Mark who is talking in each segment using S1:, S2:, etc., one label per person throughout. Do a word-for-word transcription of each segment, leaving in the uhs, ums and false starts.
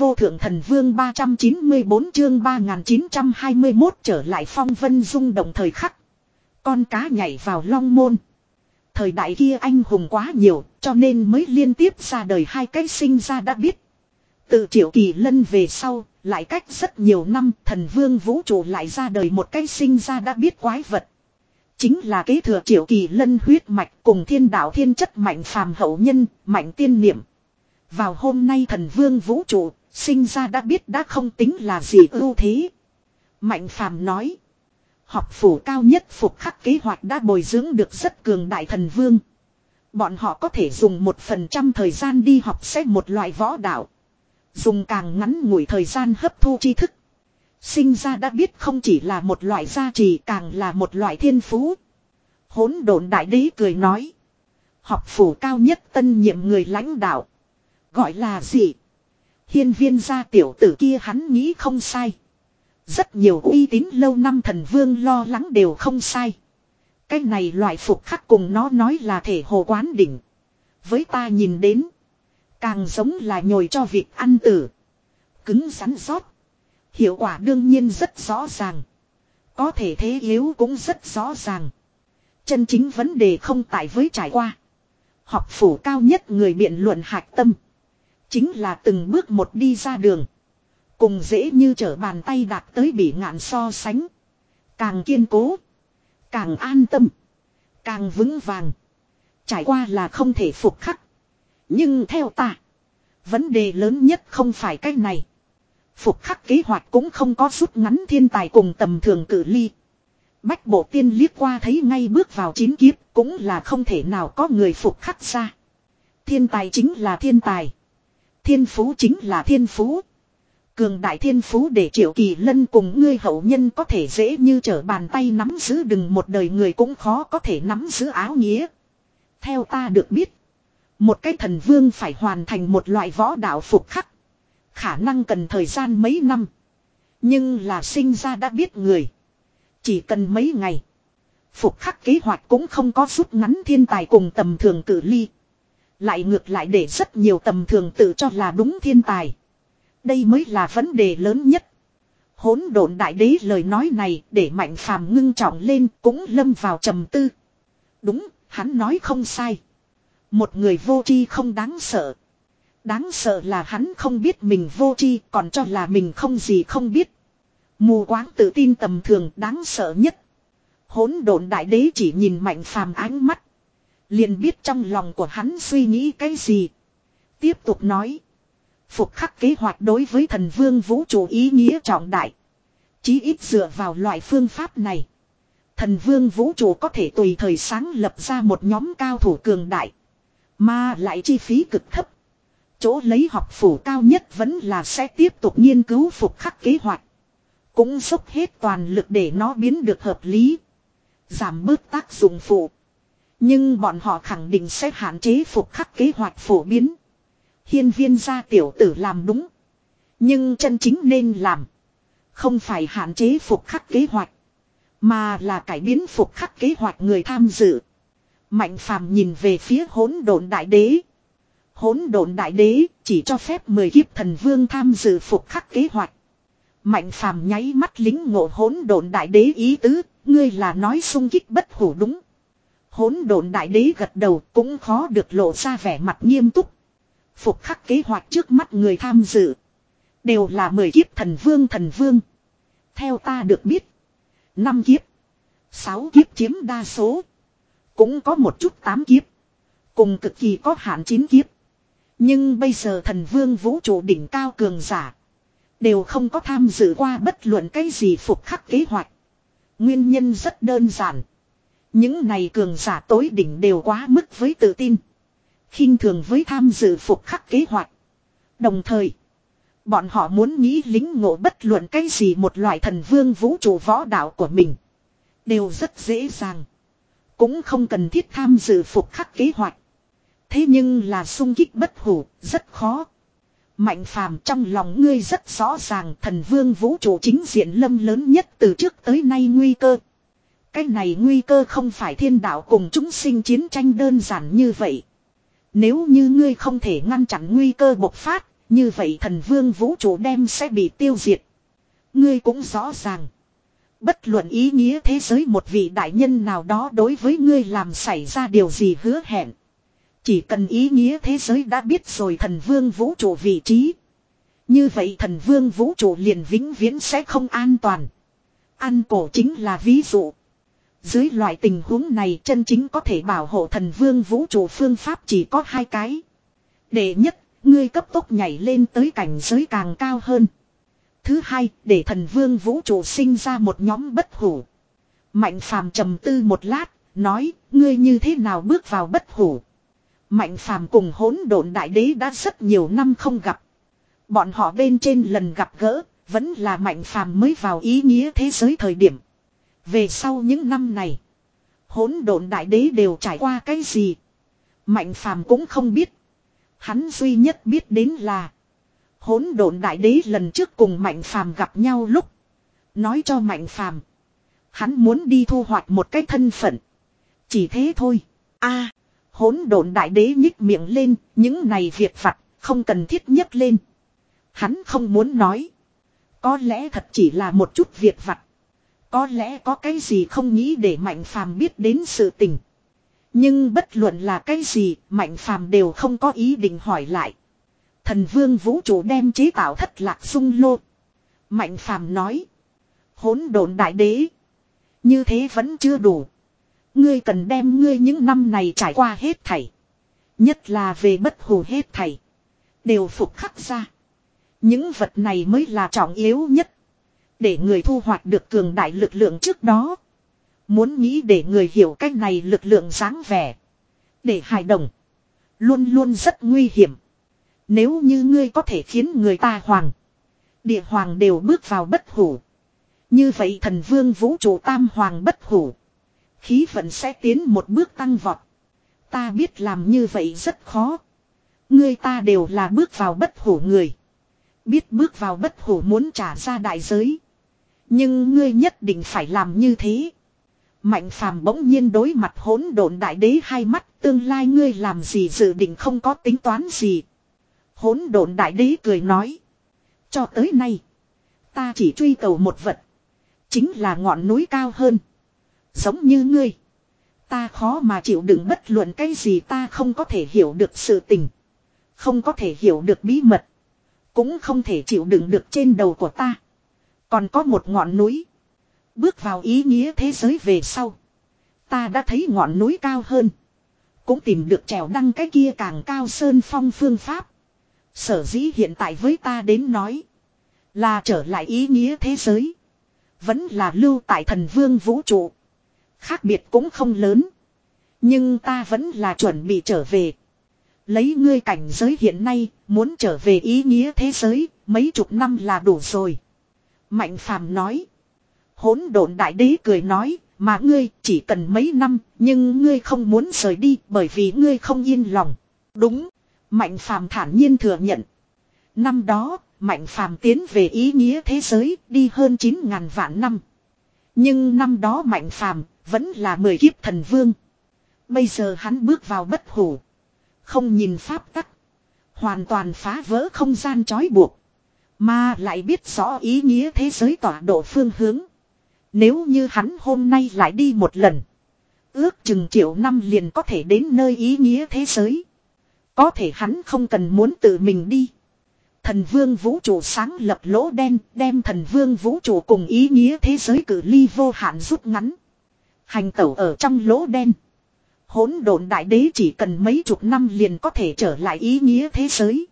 S1: vô thượng thần vương ba trăm chín mươi bốn chương ba nghìn chín trăm hai mươi mốt trở lại phong vân rung động thời khắc. Con cá nhảy vào long môn. Thời đại kia anh hùng quá nhiều cho nên mới liên tiếp ra đời hai cái sinh ra đã biết. Từ Triệu Kỳ Lân về sau, lại cách rất nhiều năm thần vương vũ trụ lại ra đời một cái sinh ra đã biết quái vật. Chính là kế thừa Triệu Kỳ Lân huyết mạch cùng thiên đạo thiên chất mạnh phàm hậu nhân, mạnh tiên niệm. Vào hôm nay thần vương vũ trụ, sinh ra đã biết đã không tính là gì ưu thế. Mạnh phàm nói. Học phủ cao nhất phục khắc kế hoạch đã bồi dưỡng được rất cường đại thần vương. Bọn họ có thể dùng một phần trăm thời gian đi học xét một loại võ đạo. Dùng càng ngắn ngủi thời gian hấp thu tri thức. Sinh ra đã biết không chỉ là một loại gia trì càng là một loại thiên phú. Hỗn độn đại đế cười nói. Học phủ cao nhất tân nhiệm người lãnh đạo. Gọi là gì? Hiên viên gia tiểu tử kia hắn nghĩ không sai. Rất nhiều uy tín lâu năm thần vương lo lắng đều không sai. Cái này loại phục khắc cùng nó nói là thể hồ quán đỉnh. Với ta nhìn đến. Càng giống là nhồi cho vịt ăn tử. Cứng rắn rót. Hiệu quả đương nhiên rất rõ ràng. Có thể thế yếu cũng rất rõ ràng. Chân chính vấn đề không tại với trải qua. Học phủ cao nhất người biện luận hạch tâm. Chính là từng bước một đi ra đường. Cùng dễ như trở bàn tay đạt tới bỉ ngạn so sánh. Càng kiên cố. Càng an tâm. Càng vững vàng. Trải qua là không thể phục khắc. Nhưng theo ta. Vấn đề lớn nhất không phải cái này. Phục khắc kế hoạch cũng không có rút ngắn thiên tài cùng tầm thường cử ly. Bách bộ tiên liếc qua thấy ngay bước vào chín kiếp. Cũng là không thể nào có người phục khắc ra. Thiên tài chính là thiên tài. Thiên phú chính là thiên phú. Cường đại thiên phú để Triệu Kỳ Lân cùng ngươi hậu nhân có thể dễ như trở bàn tay nắm giữ đừng một đời người cũng khó có thể nắm giữ áo nghĩa. Theo ta được biết. Một cái thần vương phải hoàn thành một loại võ đạo phục khắc. Khả năng cần thời gian mấy năm. Nhưng là sinh ra đã biết người. Chỉ cần mấy ngày. Phục khắc kế hoạch cũng không có rút ngắn thiên tài cùng tầm thường cử ly. Lại ngược lại để rất nhiều tầm thường tự cho là đúng thiên tài. Đây mới là vấn đề lớn nhất. Hỗn độn đại đế lời nói này để Mạnh Phàm ngưng trọng lên cũng lâm vào trầm tư. Đúng, hắn nói không sai. Một người vô tri không đáng sợ. Đáng sợ là hắn không biết mình vô tri còn cho là mình không gì không biết. Mù quáng tự tin tầm thường đáng sợ nhất. Hỗn độn đại đế chỉ nhìn Mạnh Phàm ánh mắt. Liền biết trong lòng của hắn suy nghĩ cái gì. Tiếp tục nói. Phục khắc kế hoạch đối với thần vương vũ trụ ý nghĩa trọng đại. Chí ít dựa vào loại phương pháp này. Thần vương vũ trụ có thể tùy thời sáng lập ra một nhóm cao thủ cường đại. Mà lại chi phí cực thấp. Chỗ lấy học phủ cao nhất vẫn là sẽ tiếp tục nghiên cứu phục khắc kế hoạch. Cũng dốc hết toàn lực để nó biến được hợp lý. Giảm bớt tác dụng phụ. Nhưng bọn họ khẳng định sẽ hạn chế phục khắc kế hoạch phổ biến. Hiên viên gia tiểu tử làm đúng. Nhưng chân chính nên làm. Không phải hạn chế phục khắc kế hoạch. Mà là cải biến phục khắc kế hoạch người tham dự. Mạnh Phàm nhìn về phía hỗn độn đại đế. Hỗn độn đại đế chỉ cho phép mười kiếp thần vương tham dự phục khắc kế hoạch. Mạnh Phàm nháy mắt lính ngộ hỗn độn đại đế ý tứ. Ngươi là nói xung kích bất hủ đúng. Hỗn độn đại đế gật đầu cũng khó được lộ ra vẻ mặt nghiêm túc. Phục khắc kế hoạch trước mắt người tham dự. Đều là mười kiếp thần vương thần vương. Theo ta được biết. Năm kiếp. Sáu kiếp chiếm đa số. Cũng có một chút tám kiếp. Cùng cực kỳ có hạn chín kiếp. Nhưng bây giờ thần vương vũ trụ đỉnh cao cường giả. Đều không có tham dự qua bất luận cái gì phục khắc kế hoạch. Nguyên nhân rất đơn giản. Những này cường giả tối đỉnh đều quá mức với tự tin. Khinh thường với tham dự phục khắc kế hoạch. Đồng thời. Bọn họ muốn nghĩ lính ngộ bất luận cái gì một loại thần vương vũ trụ võ đạo của mình. Đều rất dễ dàng. Cũng không cần thiết tham dự phục khắc kế hoạch. Thế nhưng là xung kích bất hủ, rất khó. Mạnh Phàm trong lòng ngươi rất rõ ràng thần vương vũ trụ chính diện lâm lớn nhất từ trước tới nay nguy cơ. Cái này nguy cơ không phải thiên đạo cùng chúng sinh chiến tranh đơn giản như vậy. Nếu như ngươi không thể ngăn chặn nguy cơ bộc phát, Như vậy thần vương vũ trụ đem sẽ bị tiêu diệt. Ngươi cũng rõ ràng. Bất luận ý nghĩa thế giới một vị đại nhân nào đó đối với ngươi làm xảy ra điều gì hứa hẹn. Chỉ cần ý nghĩa thế giới đã biết rồi thần vương vũ trụ vị trí. Như vậy thần vương vũ trụ liền vĩnh viễn sẽ không an toàn. Ăn cổ chính là ví dụ. Dưới loại tình huống này chân chính có thể bảo hộ thần vương vũ trụ phương pháp chỉ có hai cái. Đệ nhất, ngươi cấp tốc nhảy lên tới cảnh giới càng cao hơn. Thứ hai, để thần vương vũ trụ sinh ra một nhóm bất hủ. Mạnh phàm trầm tư một lát, nói, ngươi như thế nào bước vào bất hủ. Mạnh phàm cùng hỗn độn đại đế đã rất nhiều năm không gặp. Bọn họ bên trên lần gặp gỡ, vẫn là mạnh phàm mới vào ý nghĩa thế giới thời điểm. Về sau những năm này, hỗn độn đại đế đều trải qua cái gì. Mạnh phàm cũng không biết. Hắn duy nhất biết đến là hỗn độn đại đế lần trước cùng mạnh phàm gặp nhau lúc. Nói cho mạnh phàm. Hắn muốn đi thu hoạch một cái thân phận. Chỉ thế thôi. a hỗn độn đại đế nhích miệng lên. Những này việc vặt không cần thiết nhấc lên. Hắn không muốn nói. Có lẽ thật chỉ là một chút việc vặt. Có lẽ có cái gì không nghĩ để mạnh phàm biết đến sự tình. Nhưng bất luận là cái gì, mạnh phàm đều không có ý định hỏi lại. Thần vương vũ trụ đem chế tạo thất lạc dung lô. Mạnh phàm nói. Hỗn độn đại đế. Như thế vẫn chưa đủ. Ngươi cần đem ngươi những năm này trải qua hết thảy. Nhất là về bất hủ hết thảy. Đều phục khắc ra. Những vật này mới là trọng yếu nhất. Để người thu hoạch được cường đại lực lượng trước đó. Muốn nghĩ để người hiểu cách này lực lượng dáng vẻ. Để hài đồng. Luôn luôn rất nguy hiểm. Nếu như ngươi có thể khiến người ta hoàng. Địa hoàng đều bước vào bất hủ. Như vậy thần vương vũ trụ tam hoàng bất hủ. Khí vận sẽ tiến một bước tăng vọt. Ta biết làm như vậy rất khó. Ngươi ta đều là bước vào bất hủ người. Biết bước vào bất hủ muốn trả ra đại giới. Nhưng ngươi nhất định phải làm như thế. Mạnh phàm bỗng nhiên đối mặt hỗn độn đại đế hai mắt. Tương lai ngươi làm gì dự định không có tính toán gì. Hỗn độn đại đế cười nói. Cho tới nay. Ta chỉ truy cầu một vật. Chính là ngọn núi cao hơn. Giống như ngươi. Ta khó mà chịu đựng bất luận cái gì ta không có thể hiểu được sự tình. Không có thể hiểu được bí mật. Cũng không thể chịu đựng được trên đầu của ta. Còn có một ngọn núi. Bước vào ý nghĩa thế giới về sau. Ta đã thấy ngọn núi cao hơn. Cũng tìm được trèo đăng cái kia càng cao sơn phong phương pháp. Sở dĩ hiện tại với ta đến nói. Là trở lại ý nghĩa thế giới. Vẫn là lưu tại thần vương vũ trụ. Khác biệt cũng không lớn. Nhưng ta vẫn là chuẩn bị trở về. Lấy ngươi cảnh giới hiện nay. Muốn trở về ý nghĩa thế giới. Mấy chục năm là đủ rồi. Mạnh phàm nói. Hỗn độn đại đế cười nói. Mà ngươi chỉ cần mấy năm. Nhưng ngươi không muốn rời đi. Bởi vì ngươi không yên lòng. Đúng. Mạnh phàm thản nhiên thừa nhận. Năm đó. Mạnh phàm tiến về ý nghĩa thế giới. Đi hơn chín ngàn vạn năm. Nhưng năm đó mạnh phàm. Vẫn là mười kiếp thần vương. Bây giờ hắn bước vào bất hủ. Không nhìn pháp tắc. Hoàn toàn phá vỡ không gian trói buộc. Mà lại biết rõ ý nghĩa thế giới tọa độ phương hướng. Nếu như hắn hôm nay lại đi một lần. Ước chừng triệu năm liền có thể đến nơi ý nghĩa thế giới. Có thể hắn không cần muốn tự mình đi. Thần vương vũ trụ sáng lập lỗ đen. Đem thần vương vũ trụ cùng ý nghĩa thế giới cự ly vô hạn rút ngắn. Hành tẩu ở trong lỗ đen. Hỗn độn đại đế chỉ cần mấy chục năm liền có thể trở lại ý nghĩa thế giới.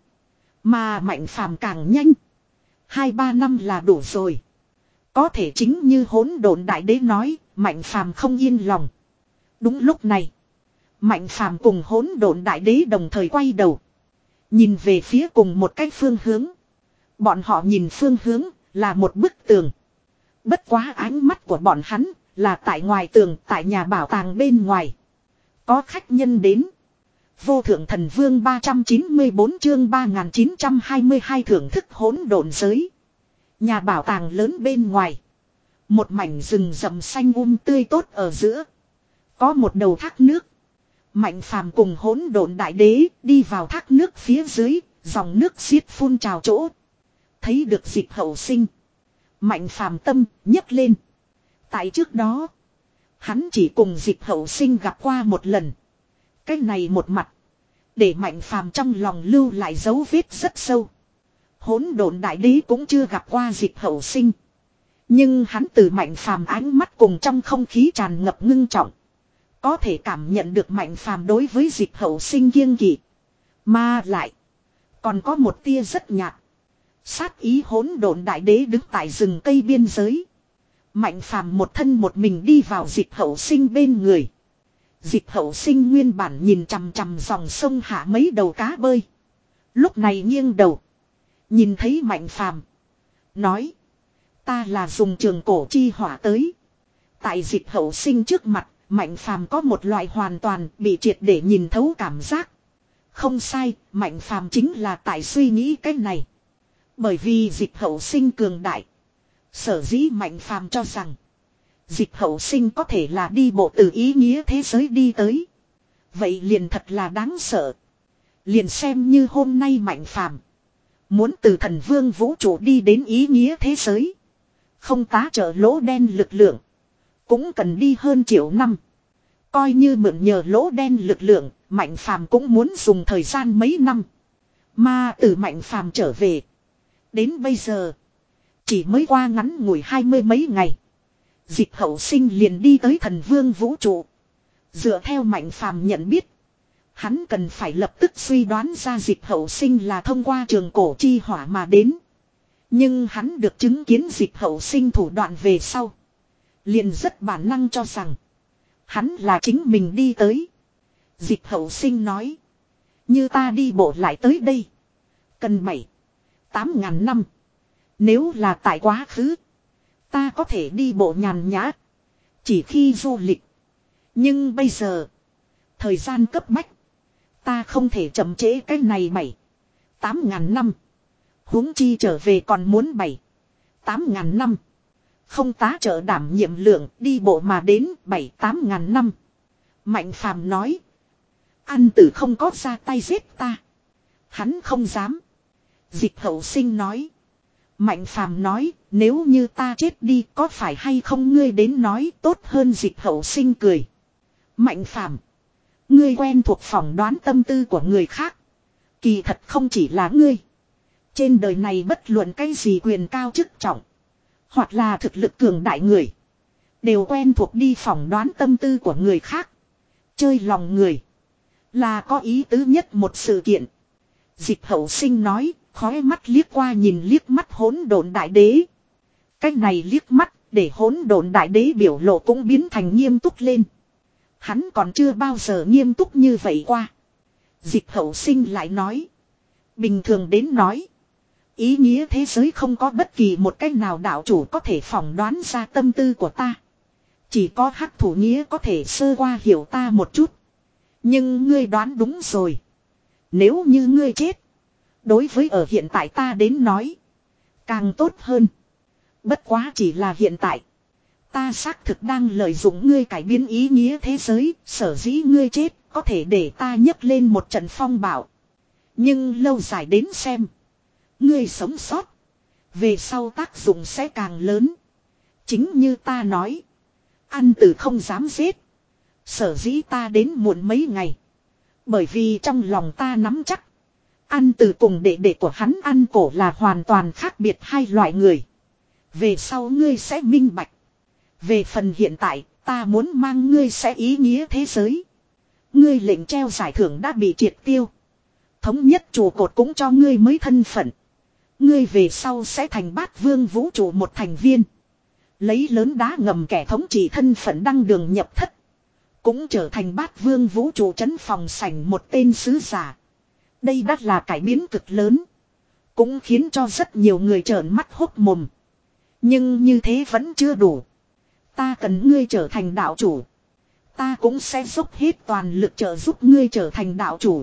S1: Mà mạnh phàm càng nhanh. Hai ba năm là đủ rồi. Có thể chính như hỗn độn đại đế nói, mạnh phàm không yên lòng. Đúng lúc này, mạnh phàm cùng hỗn độn đại đế đồng thời quay đầu. Nhìn về phía cùng một cái phương hướng. Bọn họ nhìn phương hướng là một bức tường. Bất quá ánh mắt của bọn hắn là tại ngoài tường, tại nhà bảo tàng bên ngoài. Có khách nhân đến. Vô thượng thần vương ba trăm chín mươi bốn chương ba nghìn chín trăm hai mươi hai thưởng thức hỗn độn giới. Nhà bảo tàng lớn bên ngoài. Một mảnh rừng rậm xanh um tươi tốt ở giữa. Có một đầu thác nước. Mạnh phàm cùng hỗn độn đại đế đi vào thác nước phía dưới. Dòng nước xiết phun trào chỗ. Thấy được Dịch Hậu Sinh. Mạnh phàm tâm nhấc lên. Tại trước đó. Hắn chỉ cùng Dịch Hậu Sinh gặp qua một lần. Cái này một mặt. Để Mạnh phàm trong lòng lưu lại dấu vết rất sâu. Hỗn độn đại đế cũng chưa gặp qua Dịch Hậu Sinh. Nhưng hắn từ Mạnh phàm ánh mắt cùng trong không khí tràn ngập ngưng trọng. Có thể cảm nhận được Mạnh phàm đối với Dịch Hậu Sinh kiêng kỵ. Mà lại. Còn có một tia rất nhạt. Sát ý hỗn độn đại đế đứng tại rừng cây biên giới. Mạnh phàm một thân một mình đi vào Dịch Hậu Sinh bên người. Dịch Hậu Sinh nguyên bản nhìn chằm chằm dòng sông hạ mấy đầu cá bơi. Lúc này nghiêng đầu. Nhìn thấy Mạnh phàm. Nói. Ta là dùng trường cổ chi hỏa tới. Tại Dịch Hậu Sinh trước mặt. Mạnh phàm có một loại hoàn toàn bị triệt để nhìn thấu cảm giác. Không sai, Mạnh phàm chính là tại suy nghĩ cái này. Bởi vì Dịch Hậu Sinh cường đại. Sở dĩ Mạnh phàm cho rằng. Dịch Hậu Sinh có thể là đi bộ từ ý nghĩa thế giới đi tới. Vậy liền thật là đáng sợ. Liền xem như hôm nay Mạnh phàm. Muốn từ thần vương vũ trụ đi đến ý nghĩa thế giới. Không tá trợ lỗ đen lực lượng. Cũng cần đi hơn triệu năm. Coi như mượn nhờ lỗ đen lực lượng. Mạnh phàm cũng muốn dùng thời gian mấy năm. Mà từ Mạnh phàm trở về. Đến bây giờ. Chỉ mới qua ngắn ngủi hai mươi mấy ngày. Dịch Hậu Sinh liền đi tới thần vương vũ trụ. Dựa theo Mạnh phàm nhận biết. Hắn cần phải lập tức suy đoán ra Dịch Hậu Sinh là thông qua trường cổ chi hỏa mà đến. Nhưng hắn được chứng kiến Dịch Hậu Sinh thủ đoạn về sau. Liền rất bản năng cho rằng. Hắn là chính mình đi tới. Dịch Hậu Sinh nói. Như ta đi bộ lại tới đây. Cần bảy. Tám ngàn năm. Nếu là tại quá khứ. Ta có thể đi bộ nhàn nhã. Chỉ khi du lịch. Nhưng bây giờ. Thời gian cấp bách. Ta không thể chậm trễ cái này bảy. Tám ngàn năm. Huống chi trở về còn muốn bảy. Tám ngàn năm. Không tá trợ đảm nhiệm lượng đi bộ mà đến bảy tám ngàn năm. Mạnh phàm nói. Ăn tử không có ra tay giết ta. Hắn không dám. Dịch Hậu Sinh nói. Mạnh phàm nói. Nếu như ta chết đi có phải hay không ngươi đến nói tốt hơn. Dịch Hậu Sinh cười. Mạnh phàm. Ngươi quen thuộc phỏng đoán tâm tư của người khác. Kỳ thật không chỉ là ngươi. Trên đời này bất luận cái gì quyền cao chức trọng. Hoặc là thực lực cường đại người. Đều quen thuộc đi phỏng đoán tâm tư của người khác. Chơi lòng người. Là có ý tứ nhất một sự kiện. Dịch Hậu Sinh nói. Khói mắt liếc qua nhìn liếc mắt hỗn độn đại đế. Cách này liếc mắt. Để hỗn độn đại đế biểu lộ cũng biến thành nghiêm túc lên. Hắn còn chưa bao giờ nghiêm túc như vậy qua. Dịch Hậu Sinh lại nói. Bình thường đến nói. Ý nghĩa thế giới không có bất kỳ một cách nào đạo chủ có thể phỏng đoán ra tâm tư của ta. Chỉ có hắc thủ nghĩa có thể sơ qua hiểu ta một chút. Nhưng ngươi đoán đúng rồi. Nếu như ngươi chết. Đối với ở hiện tại ta đến nói. Càng tốt hơn. Bất quá chỉ là hiện tại. Ta xác thực đang lợi dụng ngươi cải biến ý nghĩa thế giới. Sở dĩ ngươi chết có thể để ta nhấc lên một trận phong bạo. Nhưng lâu dài đến xem. Ngươi sống sót. Về sau tác dụng sẽ càng lớn. Chính như ta nói. Ăn tử không dám giết. Sở dĩ ta đến muộn mấy ngày. Bởi vì trong lòng ta nắm chắc. Ăn tử cùng đệ đệ của hắn ăn cổ là hoàn toàn khác biệt hai loại người. Về sau ngươi sẽ minh bạch. Về phần hiện tại ta muốn mang ngươi sẽ ý nghĩa thế giới. Ngươi lệnh treo giải thưởng đã bị triệt tiêu. Thống nhất trụ cột cũng cho ngươi mới thân phận. Ngươi về sau sẽ thành bát vương vũ trụ một thành viên. Lấy lớn đá ngầm kẻ thống trị thân phận đăng đường nhập thất. Cũng trở thành bát vương vũ trụ trấn phòng sảnh một tên sứ giả. Đây đã là cải biến cực lớn. Cũng khiến cho rất nhiều người trợn mắt hốt mồm. Nhưng như thế vẫn chưa đủ. Ta cần ngươi trở thành đạo chủ. Ta cũng sẽ dốc hết toàn lực trợ giúp ngươi trở thành đạo chủ.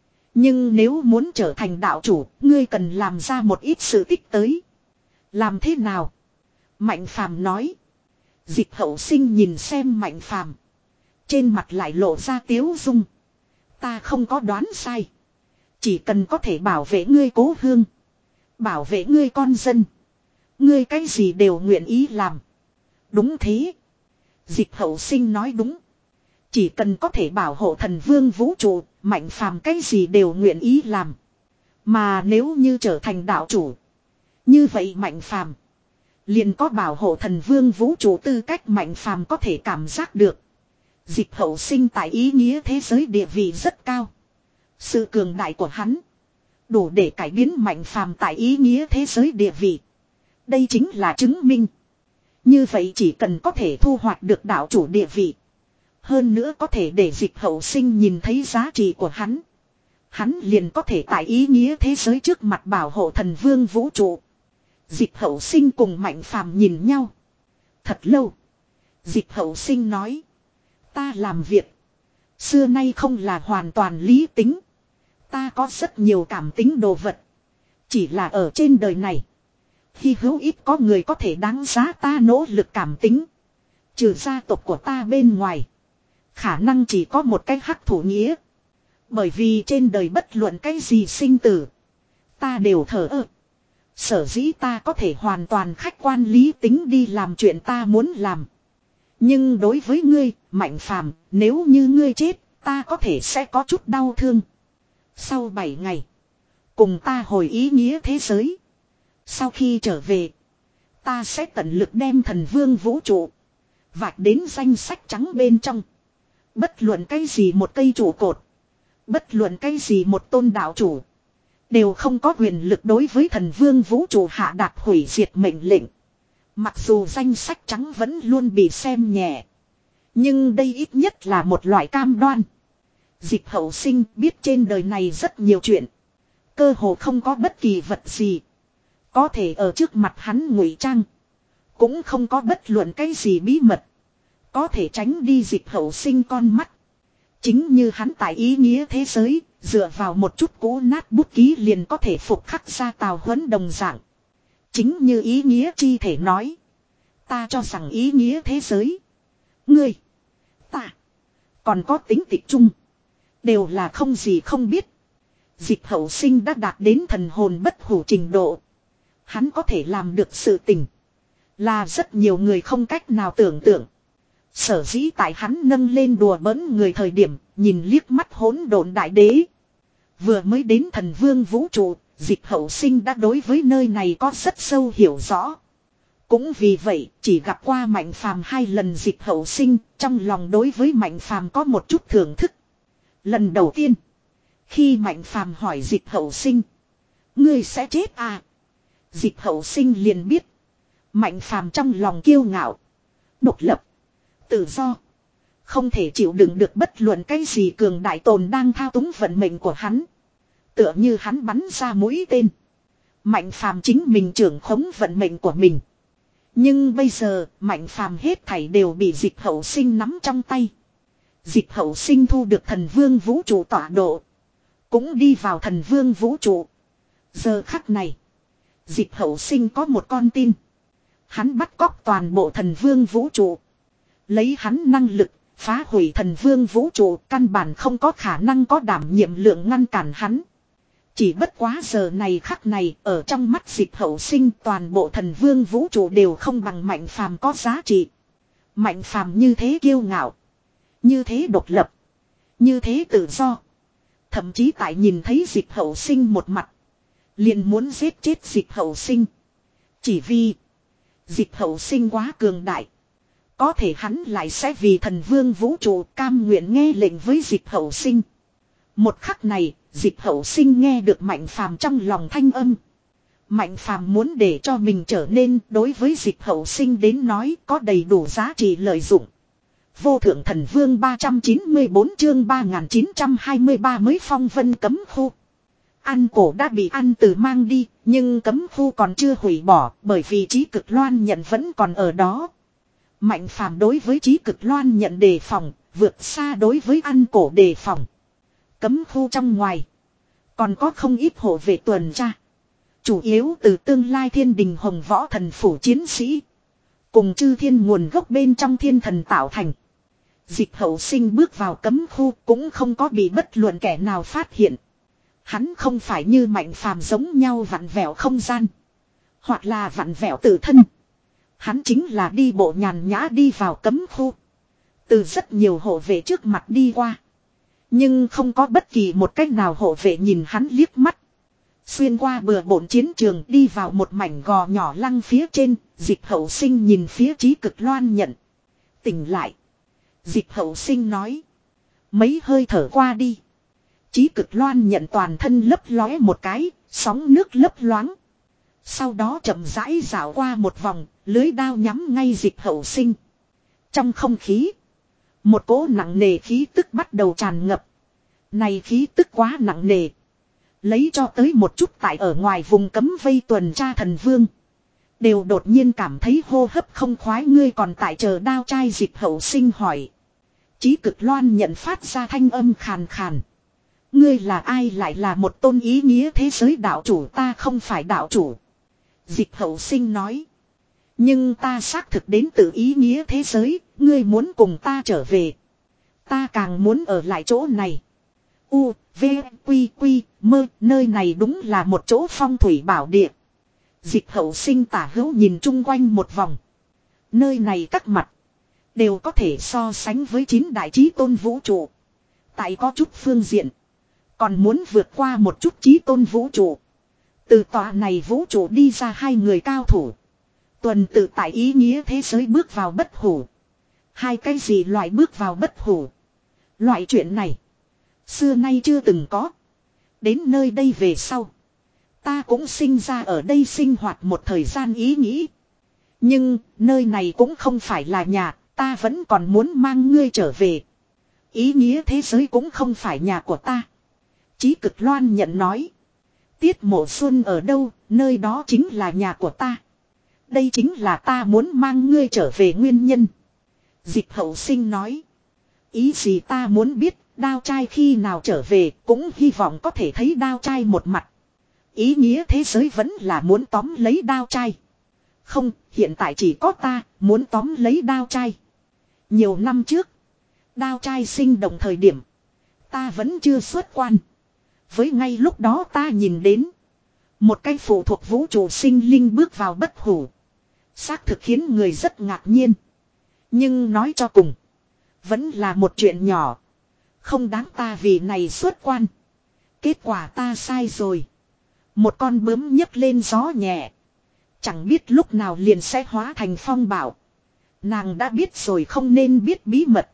S1: Nhưng nếu muốn trở thành đạo chủ, ngươi cần làm ra một ít sự tích tới. Làm thế nào? Mạnh phàm nói. Dịch Hậu Sinh nhìn xem Mạnh phàm. Trên mặt lại lộ ra tiếu dung. Ta không có đoán sai. Chỉ cần có thể bảo vệ ngươi cố hương. Bảo vệ ngươi con dân. Ngươi cái gì đều nguyện ý làm. Đúng thế. Dịch hậu sinh nói đúng. Chỉ cần có thể bảo hộ thần vương vũ trụ, Mạnh Phàm cái gì đều nguyện ý làm. Mà nếu như trở thành đạo chủ, như vậy Mạnh Phàm liền có bảo hộ thần vương vũ trụ tư cách. Mạnh Phàm có thể cảm giác được Dịch hậu sinh tại ý nghĩa thế giới địa vị rất cao. Sự cường đại của hắn đủ để cải biến Mạnh Phàm tại ý nghĩa thế giới địa vị. Đây chính là chứng minh. Như vậy chỉ cần có thể thu hoạch được đạo chủ địa vị, hơn nữa có thể để Dịch hậu sinh nhìn thấy giá trị của hắn, hắn liền có thể tại ý nghĩa thế giới trước mặt bảo hộ thần vương vũ trụ. Dịch hậu sinh cùng Mạnh Phàm nhìn nhau thật lâu. Dịch hậu sinh nói, ta làm việc xưa nay không là hoàn toàn lý tính. Ta có rất nhiều cảm tính đồ vật. Chỉ là ở trên đời này, hy hữu ít có người có thể đáng giá ta nỗ lực cảm tính. Trừ gia tộc của ta bên ngoài, khả năng chỉ có một cái hắc thủ nghĩa. Bởi vì trên đời bất luận cái gì sinh tử, ta đều thờ ơ. Sở dĩ ta có thể hoàn toàn khách quan lý tính đi làm chuyện ta muốn làm. Nhưng đối với ngươi, Mạnh Phàm, nếu như ngươi chết, ta có thể sẽ có chút đau thương. Sau bảy ngày, cùng ta hồi ý nghĩa thế giới. Sau khi trở về, ta sẽ tận lực đem thần vương vũ trụ vạch đến danh sách trắng bên trong. Bất luận cái gì một cây trụ cột, bất luận cái gì một tôn đạo chủ, đều không có quyền lực đối với thần vương vũ trụ hạ đạt hủy diệt mệnh lệnh. Mặc dù danh sách trắng vẫn luôn bị xem nhẹ, nhưng đây ít nhất là một loại cam đoan. Dịch hậu sinh biết trên đời này rất nhiều chuyện, cơ hồ không có bất kỳ vật gì có thể ở trước mặt hắn ngụy trang. Cũng không có bất luận cái gì bí mật có thể tránh đi Dịch hậu sinh con mắt. Chính như hắn tại ý nghĩa thế giới, dựa vào một chút cũ nát bút ký liền có thể phục khắc ra Tào Huấn đồng dạng. Chính như ý nghĩa chi thể nói, ta cho rằng ý nghĩa thế giới, ngươi, ta, còn có tính tịch chung, đều là không gì không biết. Dịch hậu sinh đã đạt đến thần hồn bất hủ trình độ. Hắn có thể làm được sự tình, là rất nhiều người không cách nào tưởng tượng. Sở dĩ tại hắn nâng lên đùa bỡn người thời điểm, nhìn liếc mắt hỗn độn đại đế. Vừa mới đến thần vương vũ trụ, Dịch hậu sinh đã đối với nơi này có rất sâu hiểu rõ. Cũng vì vậy, chỉ gặp qua Mạnh Phàm hai lần, Dịch hậu sinh trong lòng đối với Mạnh Phàm có một chút thưởng thức. Lần đầu tiên, khi Mạnh Phàm hỏi Dịch hậu sinh, ngươi sẽ chết à? Dịch hậu sinh liền biết Mạnh Phàm trong lòng kiêu ngạo, độc lập, tự do, không thể chịu đựng được bất luận cái gì cường đại tồn đang thao túng vận mệnh của hắn. Tựa như hắn bắn ra mũi tên, Mạnh Phàm chính mình trưởng khống vận mệnh của mình. Nhưng bây giờ, Mạnh Phàm hết thảy đều bị Dịch hậu sinh nắm trong tay. Dịch hậu sinh thu được thần vương vũ trụ tọa độ, cũng đi vào thần vương vũ trụ. Giờ khắc này, Dịch hậu sinh có một con tin. Hắn bắt cóc toàn bộ thần vương vũ trụ. Lấy hắn năng lực, phá hủy thần vương vũ trụ, căn bản không có khả năng có đảm nhiệm lượng ngăn cản hắn. Chỉ bất quá giờ này khắc này, ở trong mắt Dịch hậu sinh, toàn bộ thần vương vũ trụ đều không bằng Mạnh Phàm có giá trị. Mạnh Phàm như thế kiêu ngạo, như thế độc lập, như thế tự do. Thậm chí tại nhìn thấy Dịch hậu sinh một mặt, liền muốn giết chết Dịch hậu sinh. Chỉ vì Dịch hậu sinh quá cường đại. Có thể hắn lại sẽ vì thần vương vũ trụ cam nguyện nghe lệnh với Dịch hậu sinh. Một khắc này, Dịch hậu sinh nghe được Mạnh Phàm trong lòng thanh âm. Mạnh Phàm muốn để cho mình trở nên đối với Dịch hậu sinh đến nói có đầy đủ giá trị lợi dụng. Vô thượng thần vương ba trăm chín mươi bốn chương ba nghìn chín trăm hai mươi ba mới phong vân cấm khu. Ăn cổ đã bị ăn từ mang đi, nhưng cấm khu còn chưa hủy bỏ, bởi vì Chí Cực Loan nhận vẫn còn ở đó. Mạnh Phàm đối với Chí Cực Loan nhận đề phòng, vượt xa đối với ăn cổ đề phòng. Cấm khu trong ngoài, còn có không ít hộ vệ tuần tra. Chủ yếu từ tương lai thiên đình hồng võ thần phủ chiến sĩ, cùng chư thiên nguồn gốc bên trong thiên thần tạo thành. Dịch hậu sinh bước vào cấm khu cũng không có bị bất luận kẻ nào phát hiện. Hắn không phải như Mạnh Phàm giống nhau vặn vẹo không gian. Hoặc là vặn vẹo tự thân. Hắn chính là đi bộ nhàn nhã đi vào cấm khu. Từ rất nhiều hộ vệ trước mặt đi qua. Nhưng không có bất kỳ một cách nào hộ vệ nhìn hắn liếc mắt. Xuyên qua bừa bộn chiến trường đi vào một mảnh gò nhỏ lăng phía trên. Dịch Hậu Sinh nhìn phía Chí Cực Loan nhận. Tỉnh lại. Dịch Hậu Sinh nói. Mấy hơi thở qua đi. Chí Cực Loan nhận toàn thân lấp lóe một cái. Sóng nước lấp loáng. Sau đó chậm rãi dạo qua một vòng. Lưới đao nhắm ngay Dịch Hậu Sinh. Trong không khí. Một cỗ nặng nề khí tức bắt đầu tràn ngập. Này khí tức quá nặng nề. Lấy cho tới một chút tại ở ngoài vùng cấm vây tuần tra thần vương. Đều đột nhiên cảm thấy hô hấp không khoái. Ngươi còn tại chờ đao trai? Dịch Hậu Sinh hỏi. Chí Cực Loan nhận phát ra thanh âm khàn khàn. Ngươi là ai? Lại là một tôn ý nghĩa thế giới đạo chủ. Ta không phải đạo chủ. Dịch Hậu Sinh nói. Nhưng ta xác thực đến từ ý nghĩa thế giới. Ngươi muốn cùng ta trở về. Ta càng muốn ở lại chỗ này. U, V, Quy, Quy, Mơ. Nơi này đúng là một chỗ phong thủy bảo địa. Dịch Hậu Sinh tả hữu nhìn chung quanh một vòng. Nơi này các mặt. Đều có thể so sánh với chín đại chí tôn vũ trụ. Tại có chút phương diện. Còn muốn vượt qua một chút chí tôn vũ trụ. Từ tòa này vũ trụ đi ra hai người cao thủ. Tuần tự tại ý nghĩa thế giới bước vào bất hủ. Hai cái gì loại bước vào bất hủ. Loại chuyện này. Xưa nay chưa từng có. Đến nơi đây về sau. Ta cũng sinh ra ở đây sinh hoạt một thời gian ý nghĩ. Nhưng nơi này cũng không phải là nhà. Ta vẫn còn muốn mang ngươi trở về. Ý nghĩa thế giới cũng không phải nhà của ta. Chí Cực Loan nhận nói. Tiết Mộ Xuân ở đâu? Nơi đó chính là nhà của ta. Đây chính là ta muốn mang ngươi trở về nguyên nhân. Dịch Hậu Sinh nói. Ý gì? Ta muốn biết đao trai khi nào trở về, cũng hy vọng có thể thấy đao trai một mặt. Ý nghĩa thế giới vẫn là muốn tóm lấy đao trai. Không, hiện tại chỉ có ta muốn tóm lấy đao trai. Nhiều năm trước, đao trai sinh động thời điểm, ta vẫn chưa xuất quan. Với ngay lúc đó ta nhìn đến một cái phụ thuộc vũ trụ sinh linh bước vào bất hủ. Xác thực khiến người rất ngạc nhiên. Nhưng nói cho cùng, vẫn là một chuyện nhỏ. Không đáng ta vì này xuất quan. Kết quả ta sai rồi. Một con bướm nhấc lên gió nhẹ. Chẳng biết lúc nào liền sẽ hóa thành phong bạo. Nàng đã biết rồi không nên biết bí mật.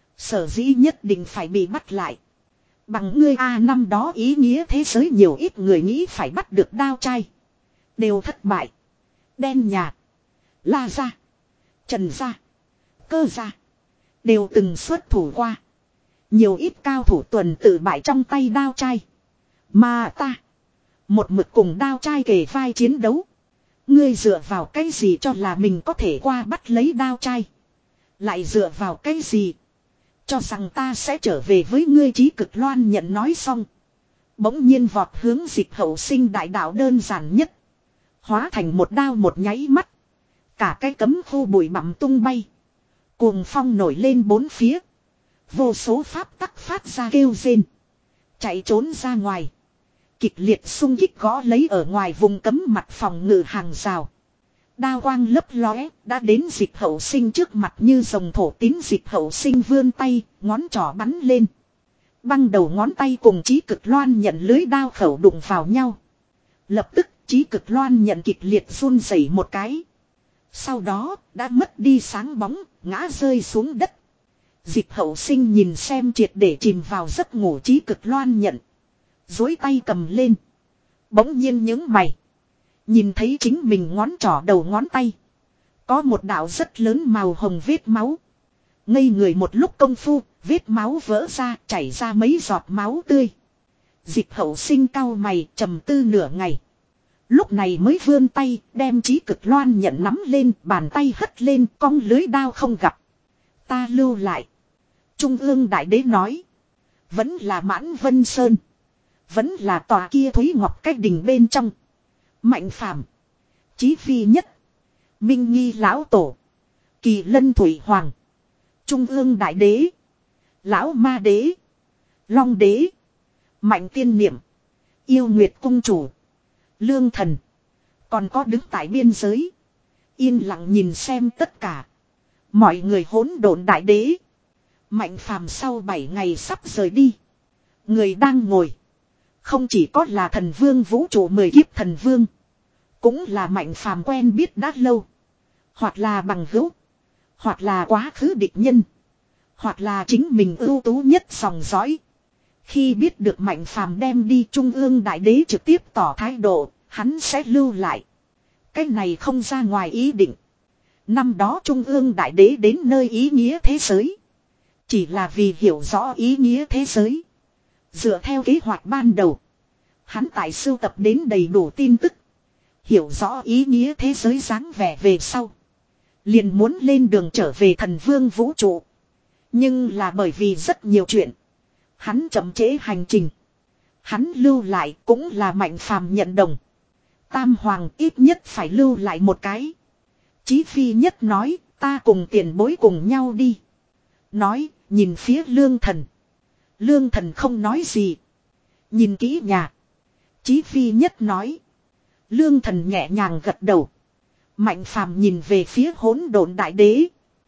S1: Sở dĩ nhất định phải bị bắt lại. Bằng ngươi a năm đó ý nghĩa thế giới nhiều ít người nghĩ phải bắt được đao trai. Đều thất bại. Đen nhạt. La gia. Trần gia. Cơ gia. Đều từng xuất thủ qua. Nhiều ít cao thủ tuần tự bại trong tay đao trai. Mà ta. Một mực cùng đao trai kề vai chiến đấu. Ngươi dựa vào cái gì cho là mình có thể qua bắt lấy đao trai. Lại dựa vào cái gì. Cho rằng ta sẽ trở về với ngươi. Chí Cực Loan nhận nói xong. Bỗng nhiên vọt hướng Dịch Hậu Sinh đại đạo đơn giản nhất. Hóa thành một đao một nháy mắt. Cả cái cấm khu bụi bặm tung bay. Cuồng phong nổi lên bốn phía. Vô số pháp tắc phát ra kêu rên. Chạy trốn ra ngoài. Kịch liệt xung kích gõ lấy ở ngoài vùng cấm mặt phòng ngự hàng rào. Đao quang lấp lóe đã đến Dịch Hậu Sinh trước mặt như rồng thổ tín. Dịch Hậu Sinh vươn tay, ngón trỏ bắn lên. Băng đầu ngón tay cùng Chí Cực Loan nhận lưới đao khẩu đụng vào nhau. Lập tức Chí Cực Loan nhận kịch liệt run rẩy một cái. Sau đó đã mất đi sáng bóng, ngã rơi xuống đất. Dịch Hậu Sinh nhìn xem triệt để chìm vào giấc ngủ Chí Cực Loan nhận. Dối tay cầm lên. Bỗng nhiên nhướng mày. Nhìn thấy chính mình ngón trỏ đầu ngón tay. Có một đạo rất lớn màu hồng vết máu. Ngây người một lúc công phu, vết máu vỡ ra, chảy ra mấy giọt máu tươi. Dịch Hậu Sinh cau mày, trầm tư nửa ngày. Lúc này mới vươn tay, đem Chí Cực Loan nhận nắm lên, bàn tay hất lên, cong lưới đao không gặp. Ta lưu lại. Trung ương Đại Đế nói. Vẫn là Mãn Vân Sơn. Vẫn là tòa kia Thúy Ngọc cách đình bên trong. Mạnh Phàm, Chí Phi Nhất, Minh Nghi Lão Tổ, Kỳ Lân Thủy Hoàng, Trung ương Đại Đế, Lão Ma Đế, Long Đế, Mạnh Tiên Niệm, Yêu Nguyệt cung chủ. Lương thần. Còn có đứng tại biên giới. Yên lặng nhìn xem tất cả. Mọi người hỗn độn đại đế. Mạnh phàm sau bảy ngày sắp rời đi. Người đang ngồi. Không chỉ có là thần vương vũ trụ mười kiếp thần vương. Cũng là mạnh phàm quen biết đã lâu. Hoặc là bằng hữu. Hoặc là quá khứ địch nhân. Hoặc là chính mình ưu tú nhất dòng dõi. Khi biết được mạnh phàm đem đi trung ương đại đế trực tiếp tỏ thái độ. Hắn sẽ lưu lại. Cái này không ra ngoài ý định. Năm đó trung ương đại đế đến nơi ý nghĩa thế giới. Chỉ là vì hiểu rõ ý nghĩa thế giới. Dựa theo kế hoạch ban đầu. Hắn tại sưu tập đến đầy đủ tin tức. Hiểu rõ ý nghĩa thế giới dáng vẻ về sau. Liền muốn lên đường trở về thần vương vũ trụ. Nhưng là bởi vì rất nhiều chuyện. Hắn chậm trễ hành trình. Hắn lưu lại cũng là mạnh phàm nhận đồng. Tam hoàng ít nhất phải lưu lại một cái. Chí Phi Nhất nói, ta cùng tiền bối cùng nhau đi. Nói, nhìn phía lương thần. Lương thần không nói gì. Nhìn kỹ nhà. Chí Phi Nhất nói. Lương thần nhẹ nhàng gật đầu. Mạnh phàm nhìn về phía hỗn độn đại đế.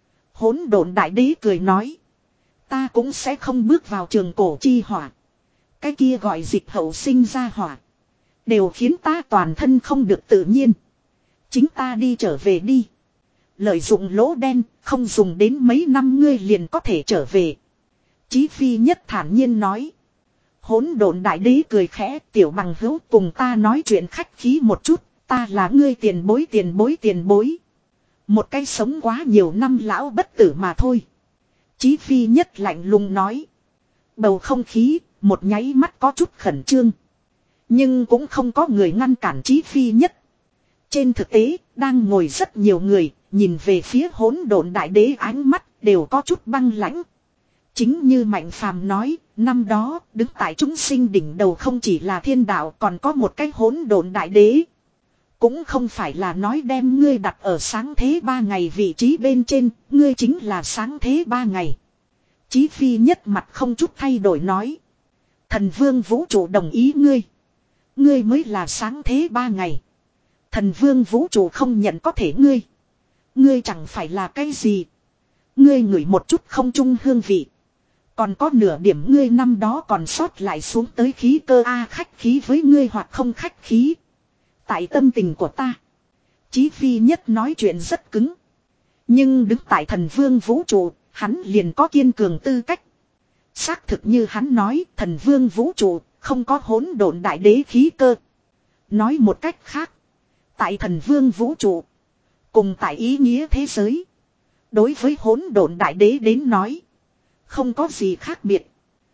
S1: Hỗn độn đại đế cười nói. Ta cũng sẽ không bước vào trường cổ chi hỏa. Cái kia gọi dịch hậu sinh ra hỏa. Đều khiến ta toàn thân không được tự nhiên. Chính ta đi trở về đi. Lợi dụng lỗ đen, không dùng đến mấy năm ngươi liền có thể trở về. Chí Phi Nhất thản nhiên nói. Hỗn độn đại đế cười khẽ, tiểu bằng hữu cùng ta nói chuyện khách khí một chút, ta là ngươi tiền bối tiền bối tiền bối. Một cái sống quá nhiều năm lão bất tử mà thôi. Chí Phi Nhất lạnh lùng nói. Bầu không khí, một nháy mắt có chút khẩn trương. Nhưng cũng không có người ngăn cản Chí Phi Nhất. Trên thực tế, đang ngồi rất nhiều người, nhìn về phía hỗn độn đại đế ánh mắt đều có chút băng lãnh. Chính như Mạnh Phàm nói, năm đó đứng tại chúng sinh đỉnh đầu không chỉ là thiên đạo còn có một cái hỗn độn đại đế. Cũng không phải là nói đem ngươi đặt ở sáng thế ba ngày vị trí bên trên, ngươi chính là sáng thế ba ngày. Chí Phi Nhất mặt không chút thay đổi nói. Thần vương vũ trụ đồng ý ngươi. Ngươi mới là sáng thế ba ngày. Thần vương vũ trụ không nhận có thể ngươi. Ngươi chẳng phải là cái gì. Ngươi ngửi một chút không trung hương vị. Còn có nửa điểm ngươi năm đó còn sót lại xuống tới khí cơ a khách khí với ngươi hoặc không khách khí. Tại tâm tình của ta. Chí Phi Nhất nói chuyện rất cứng. Nhưng đứng tại thần vương vũ trụ, hắn liền có kiên cường tư cách. Xác thực như hắn nói, thần vương vũ trụ, không có hỗn độn đại đế khí cơ. Nói một cách khác. Tại thần vương vũ trụ. Cùng tại ý nghĩa thế giới. Đối với hỗn độn đại đế đến nói. Không có gì khác biệt.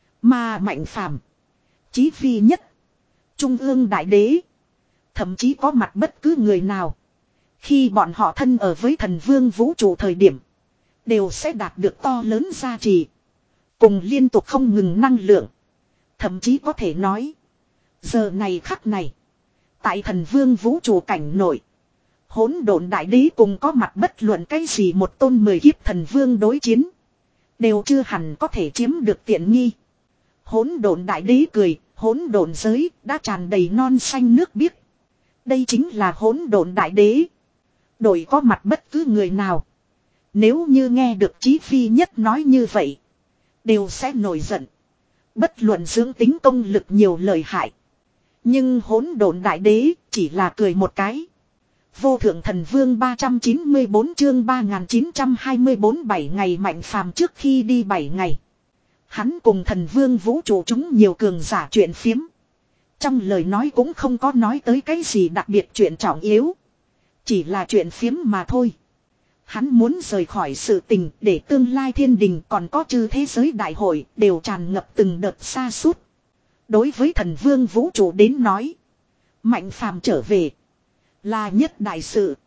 S1: Mà Mạnh Phàm, Chí Phi Nhất, Trung ương đại đế. Thậm chí có mặt bất cứ người nào. Khi bọn họ thân ở với thần vương vũ trụ thời điểm. Đều sẽ đạt được to lớn gia trì. Cùng liên tục không ngừng năng lượng. Thậm chí có thể nói. Giờ này khắc này. Tại thần vương vũ trụ cảnh nội. Hỗn độn đại đế cùng có mặt bất luận cái gì một tôn mười kiếp thần vương đối chiến. Đều chưa hẳn có thể chiếm được tiện nghi. Hỗn độn đại đế cười, hỗn độn giới đã tràn đầy non xanh nước biếc. Đây chính là hỗn độn đại đế. Đổi có mặt bất cứ người nào. Nếu như nghe được Chí Phi Nhất nói như vậy. Đều sẽ nổi giận. Bất luận dưỡng tính công lực nhiều lời hại. Nhưng hỗn độn đại đế chỉ là cười một cái. Vô thượng thần vương ba trăm chín mươi bốn chương ba nghìn chín trăm hai mươi bốn bảy ngày Mạnh Phàm trước khi đi bảy ngày. Hắn cùng thần vương vũ trụ chúng nhiều cường giả chuyện phiếm. Trong lời nói cũng không có nói tới cái gì đặc biệt chuyện trọng yếu. Chỉ là chuyện phiếm mà thôi. Hắn muốn rời khỏi sự tình để tương lai thiên đình còn có chư thế giới đại hội đều tràn ngập từng đợt xa suốt. Đối với thần vương vũ trụ đến nói. Mạnh Phàm trở về. Là nhất đại sự.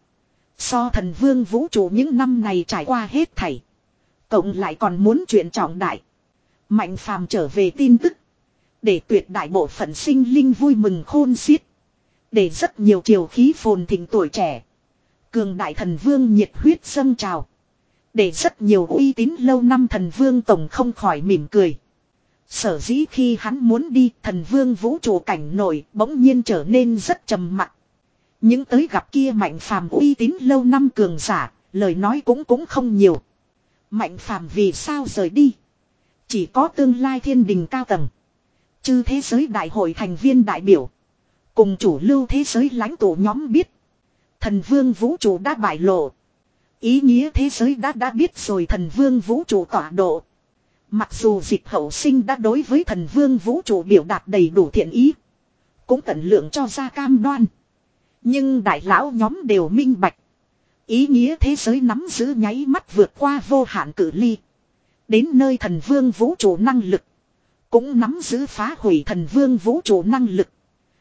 S1: So thần vương vũ trụ những năm này trải qua hết thảy. Cộng lại còn muốn chuyện trọng đại. Mạnh Phàm trở về tin tức. Để tuyệt đại bộ phận sinh linh vui mừng khôn xiết. Để rất nhiều triều khí phồn thịnh tuổi trẻ. Cường đại thần vương nhiệt huyết dâng trào. Để rất nhiều uy tín lâu năm thần vương tổng không khỏi mỉm cười. Sở dĩ khi hắn muốn đi, thần vương vũ trụ cảnh nổi bỗng nhiên trở nên rất trầm mặc. Những tới gặp kia Mạnh Phàm uy tín lâu năm cường giả, lời nói cũng cũng không nhiều. Mạnh Phàm vì sao rời đi? Chỉ có tương lai thiên đình cao tầng, chư thế giới đại hội thành viên đại biểu, cùng chủ lưu thế giới lãnh tụ nhóm biết. Thần vương vũ trụ đã bại lộ. Ý nghĩa thế giới đã đã biết rồi thần vương vũ trụ tọa độ. Mặc dù Dịch Hậu Sinh đã đối với thần vương vũ trụ biểu đạt đầy đủ thiện ý, cũng tận lượng cho ra cam đoan. Nhưng đại lão nhóm đều minh bạch. Ý nghĩa thế giới nắm giữ nháy mắt vượt qua vô hạn cự ly. Đến nơi thần vương vũ trụ năng lực, cũng nắm giữ phá hủy thần vương vũ trụ năng lực.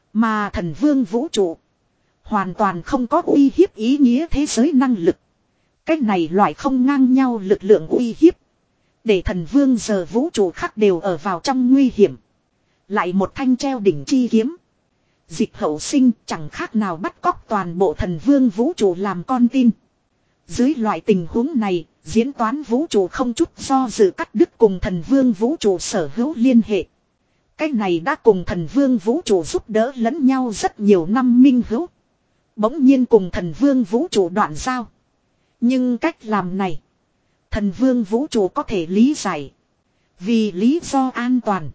S1: Mà thần vương vũ trụ hoàn toàn không có uy hiếp ý nghĩa thế giới năng lực. Cách này loại không ngang nhau lực lượng uy hiếp, để thần vương giờ vũ trụ khác đều ở vào trong nguy hiểm. Lại một thanh treo đỉnh chi kiếm. Dịch Hậu Sinh chẳng khác nào bắt cóc toàn bộ thần vương vũ trụ làm con tin. Dưới loại tình huống này, diễn toán vũ trụ không chút do dự cắt đứt cùng thần vương vũ trụ sở hữu liên hệ. Cách này đã cùng thần vương vũ trụ giúp đỡ lẫn nhau rất nhiều năm minh hữu, bỗng nhiên cùng thần vương vũ trụ đoạn giao. Nhưng cách làm này, thần vương vũ trụ có thể lý giải. Vì lý do an toàn,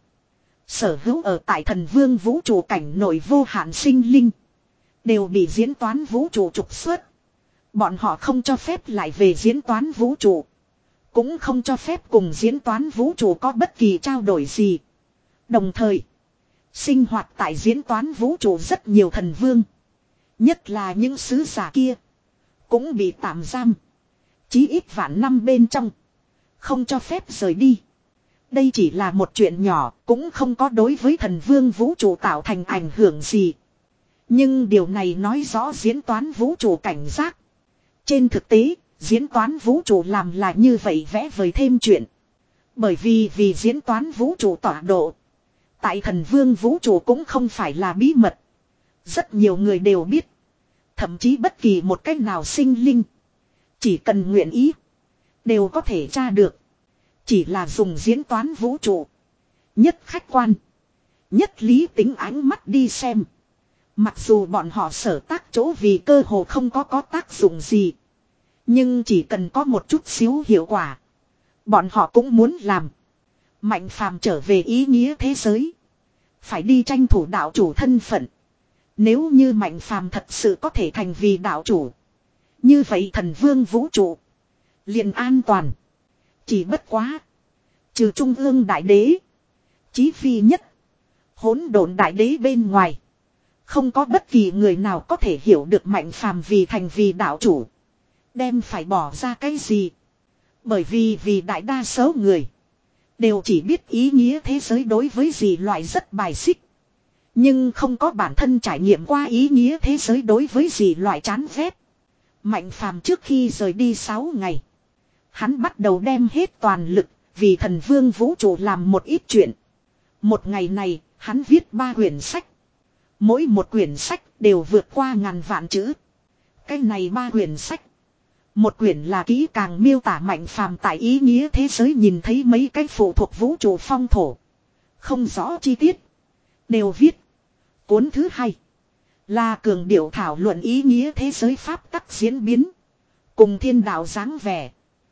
S1: sở hữu ở tại thần vương vũ trụ cảnh nội vô hạn sinh linh đều bị diễn toán vũ trụ trục xuất. Bọn họ không cho phép lại về diễn toán vũ trụ, cũng không cho phép cùng diễn toán vũ trụ có bất kỳ trao đổi gì. Đồng thời, sinh hoạt tại diễn toán vũ trụ rất nhiều thần vương, nhất là những sứ giả kia, cũng bị tạm giam chí ít vạn năm bên trong, không cho phép rời đi. Đây chỉ là một chuyện nhỏ, cũng không có đối với thần vương vũ trụ tạo thành ảnh hưởng gì. Nhưng điều này nói rõ diễn toán vũ trụ cảnh giác. Trên thực tế, diễn toán vũ trụ làm là như vậy vẽ vời thêm chuyện. Bởi vì vì diễn toán vũ trụ tọa độ, tại thần vương vũ trụ cũng không phải là bí mật. Rất nhiều người đều biết. Thậm chí bất kỳ một cách nào sinh linh, chỉ cần nguyện ý, đều có thể tra được. Chỉ là dùng diễn toán vũ trụ, nhất khách quan, nhất lý tính ánh mắt đi xem. Mặc dù bọn họ sở tác chỗ vì cơ hồ không có có tác dụng gì, nhưng chỉ cần có một chút xíu hiệu quả, bọn họ cũng muốn làm. Mạnh Phàm trở về ý nghĩa thế giới, phải đi tranh thủ đạo chủ thân phận. Nếu như Mạnh Phàm thật sự có thể thành vì đạo chủ, như vậy thần vương vũ trụ liền an toàn. Chỉ bất quá, trừ trung ương đại đế, chí phi nhất, hỗn độn đại đế bên ngoài, không có bất kỳ người nào có thể hiểu được Mạnh Phàm vì thành vì đạo chủ đem phải bỏ ra cái gì. Bởi vì vì đại đa số người đều chỉ biết ý nghĩa thế giới đối với gì loại rất bài xích, nhưng không có bản thân trải nghiệm qua ý nghĩa thế giới đối với gì loại chán ghét. Mạnh Phàm trước khi rời đi sáu ngày, hắn bắt đầu đem hết toàn lực vì thần vương vũ trụ làm một ít chuyện. Một ngày này, hắn viết ba quyển sách. Mỗi một quyển sách đều vượt qua ngàn vạn chữ. Cái này ba quyển sách, một quyển là kỹ càng miêu tả Mạnh Phàm tại ý nghĩa thế giới nhìn thấy mấy cái phụ thuộc vũ trụ phong thổ, không rõ chi tiết, đều viết. Cuốn thứ hai là cường điệu thảo luận ý nghĩa thế giới pháp tắc diễn biến cùng thiên đạo dáng vẻ.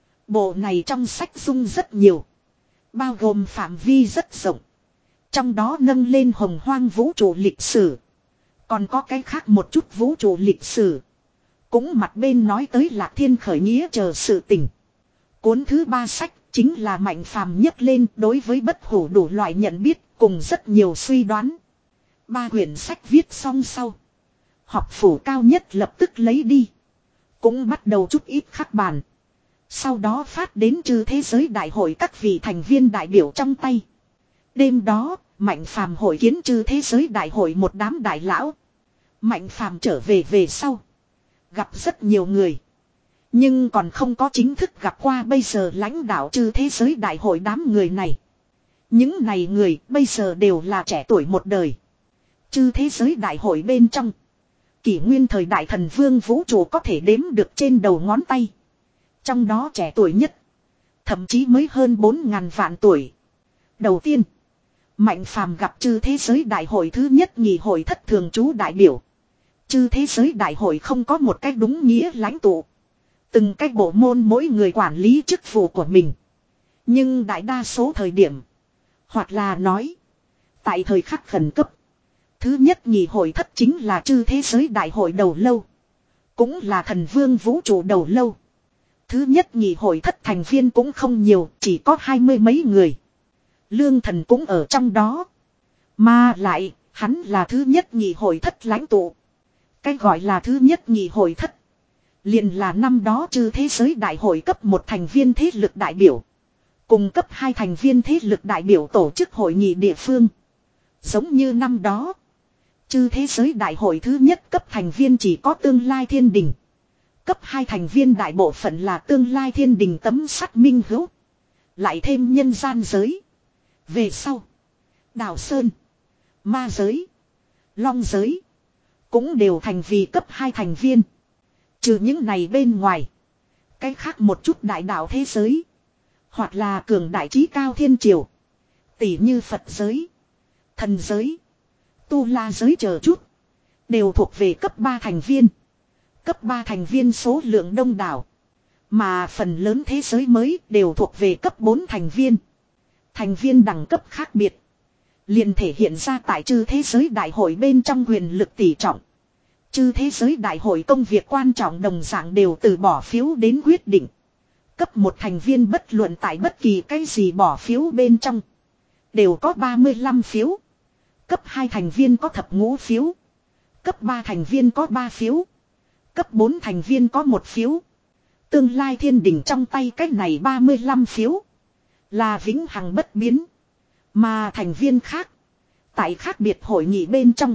S1: Bộ này trong sách dung rất nhiều, bao gồm phạm vi rất rộng, trong đó nâng lên hồng hoang vũ trụ lịch sử, còn có cái khác một chút vũ trụ lịch sử, cũng mặt bên nói tới Lạc Thiên khởi nghĩa chờ sự tình. Cuốn thứ ba sách chính là Mạnh Phàm nhấc lên đối với bất hủ đủ loại nhận biết cùng rất nhiều suy đoán. Ba quyển sách viết xong sau, học phủ cao nhất lập tức lấy đi, cũng bắt đầu chút ít khắc bàn. Sau đó phát đến chư thế giới đại hội các vị thành viên đại biểu trong tay. Đêm đó, Mạnh Phàm hội kiến chư thế giới đại hội một đám đại lão. Mạnh Phàm trở về về sau, gặp rất nhiều người, nhưng còn không có chính thức gặp qua bây giờ lãnh đạo chư thế giới đại hội đám người này. Những này người bây giờ đều là trẻ tuổi một đời. Chư thế giới đại hội bên trong, kỷ nguyên thời đại thần vương vũ trụ có thể đếm được trên đầu ngón tay. Trong đó trẻ tuổi nhất, thậm chí mới hơn bốn ngàn vạn tuổi. Đầu tiên, Mạnh Phàm gặp chư thế giới đại hội thứ nhất nhị hội thất thường trú đại biểu. Chư thế giới đại hội không có một cách đúng nghĩa lãnh tụ. Từng cách bộ môn mỗi người quản lý chức vụ của mình. Nhưng đại đa số thời điểm, hoặc là nói, tại thời khắc khẩn cấp, thứ nhất nhị hội thất chính là chư thế giới đại hội đầu lâu. Cũng là thần vương vũ trụ đầu lâu. Thứ nhất nhị hội thất thành viên cũng không nhiều, chỉ có hai mươi mấy người. Lương Thần cũng ở trong đó. Mà lại, hắn là thứ nhất nhị hội thất lãnh tụ. Cái gọi là thứ nhất nhị hội thất, liền là năm đó chư thế giới đại hội cấp một thành viên thế lực đại biểu. Cùng cấp hai thành viên thế lực đại biểu tổ chức hội nghị địa phương. Giống như năm đó, chư thế giới đại hội thứ nhất cấp thành viên chỉ có Tương Lai Thiên Đình. Cấp hai thành viên đại bộ phận là Tương Lai Thiên Đình tấm sắt minh hữu. Lại thêm nhân gian giới. Về sau, Đào Sơn, Ma giới, Long giới cũng đều thành vì cấp hai thành viên. Trừ những này bên ngoài, cái khác một chút đại đạo thế giới, hoặc là cường đại trí cao thiên triều, tỷ như Phật giới, thần giới, Tu La giới chờ chút, đều thuộc về cấp ba thành viên. Cấp ba thành viên số lượng đông đảo. Mà phần lớn thế giới mới đều thuộc về cấp bốn thành viên. Thành viên đẳng cấp khác biệt, liền thể hiện ra tại chư thế giới đại hội bên trong quyền lực tỷ trọng. Chư thế giới đại hội công việc quan trọng đồng dạng đều từ bỏ phiếu đến quyết định. Cấp một thành viên bất luận tại bất kỳ cái gì bỏ phiếu bên trong, đều có ba mươi lăm phiếu. Cấp hai thành viên có thập ngũ phiếu. Cấp ba thành viên có ba phiếu. Cấp bốn thành viên có một phiếu. Tương Lai Thiên Đình trong tay cách này ba mươi lăm phiếu, là vĩnh hằng bất biến. Mà thành viên khác, tại khác biệt hội nghị bên trong,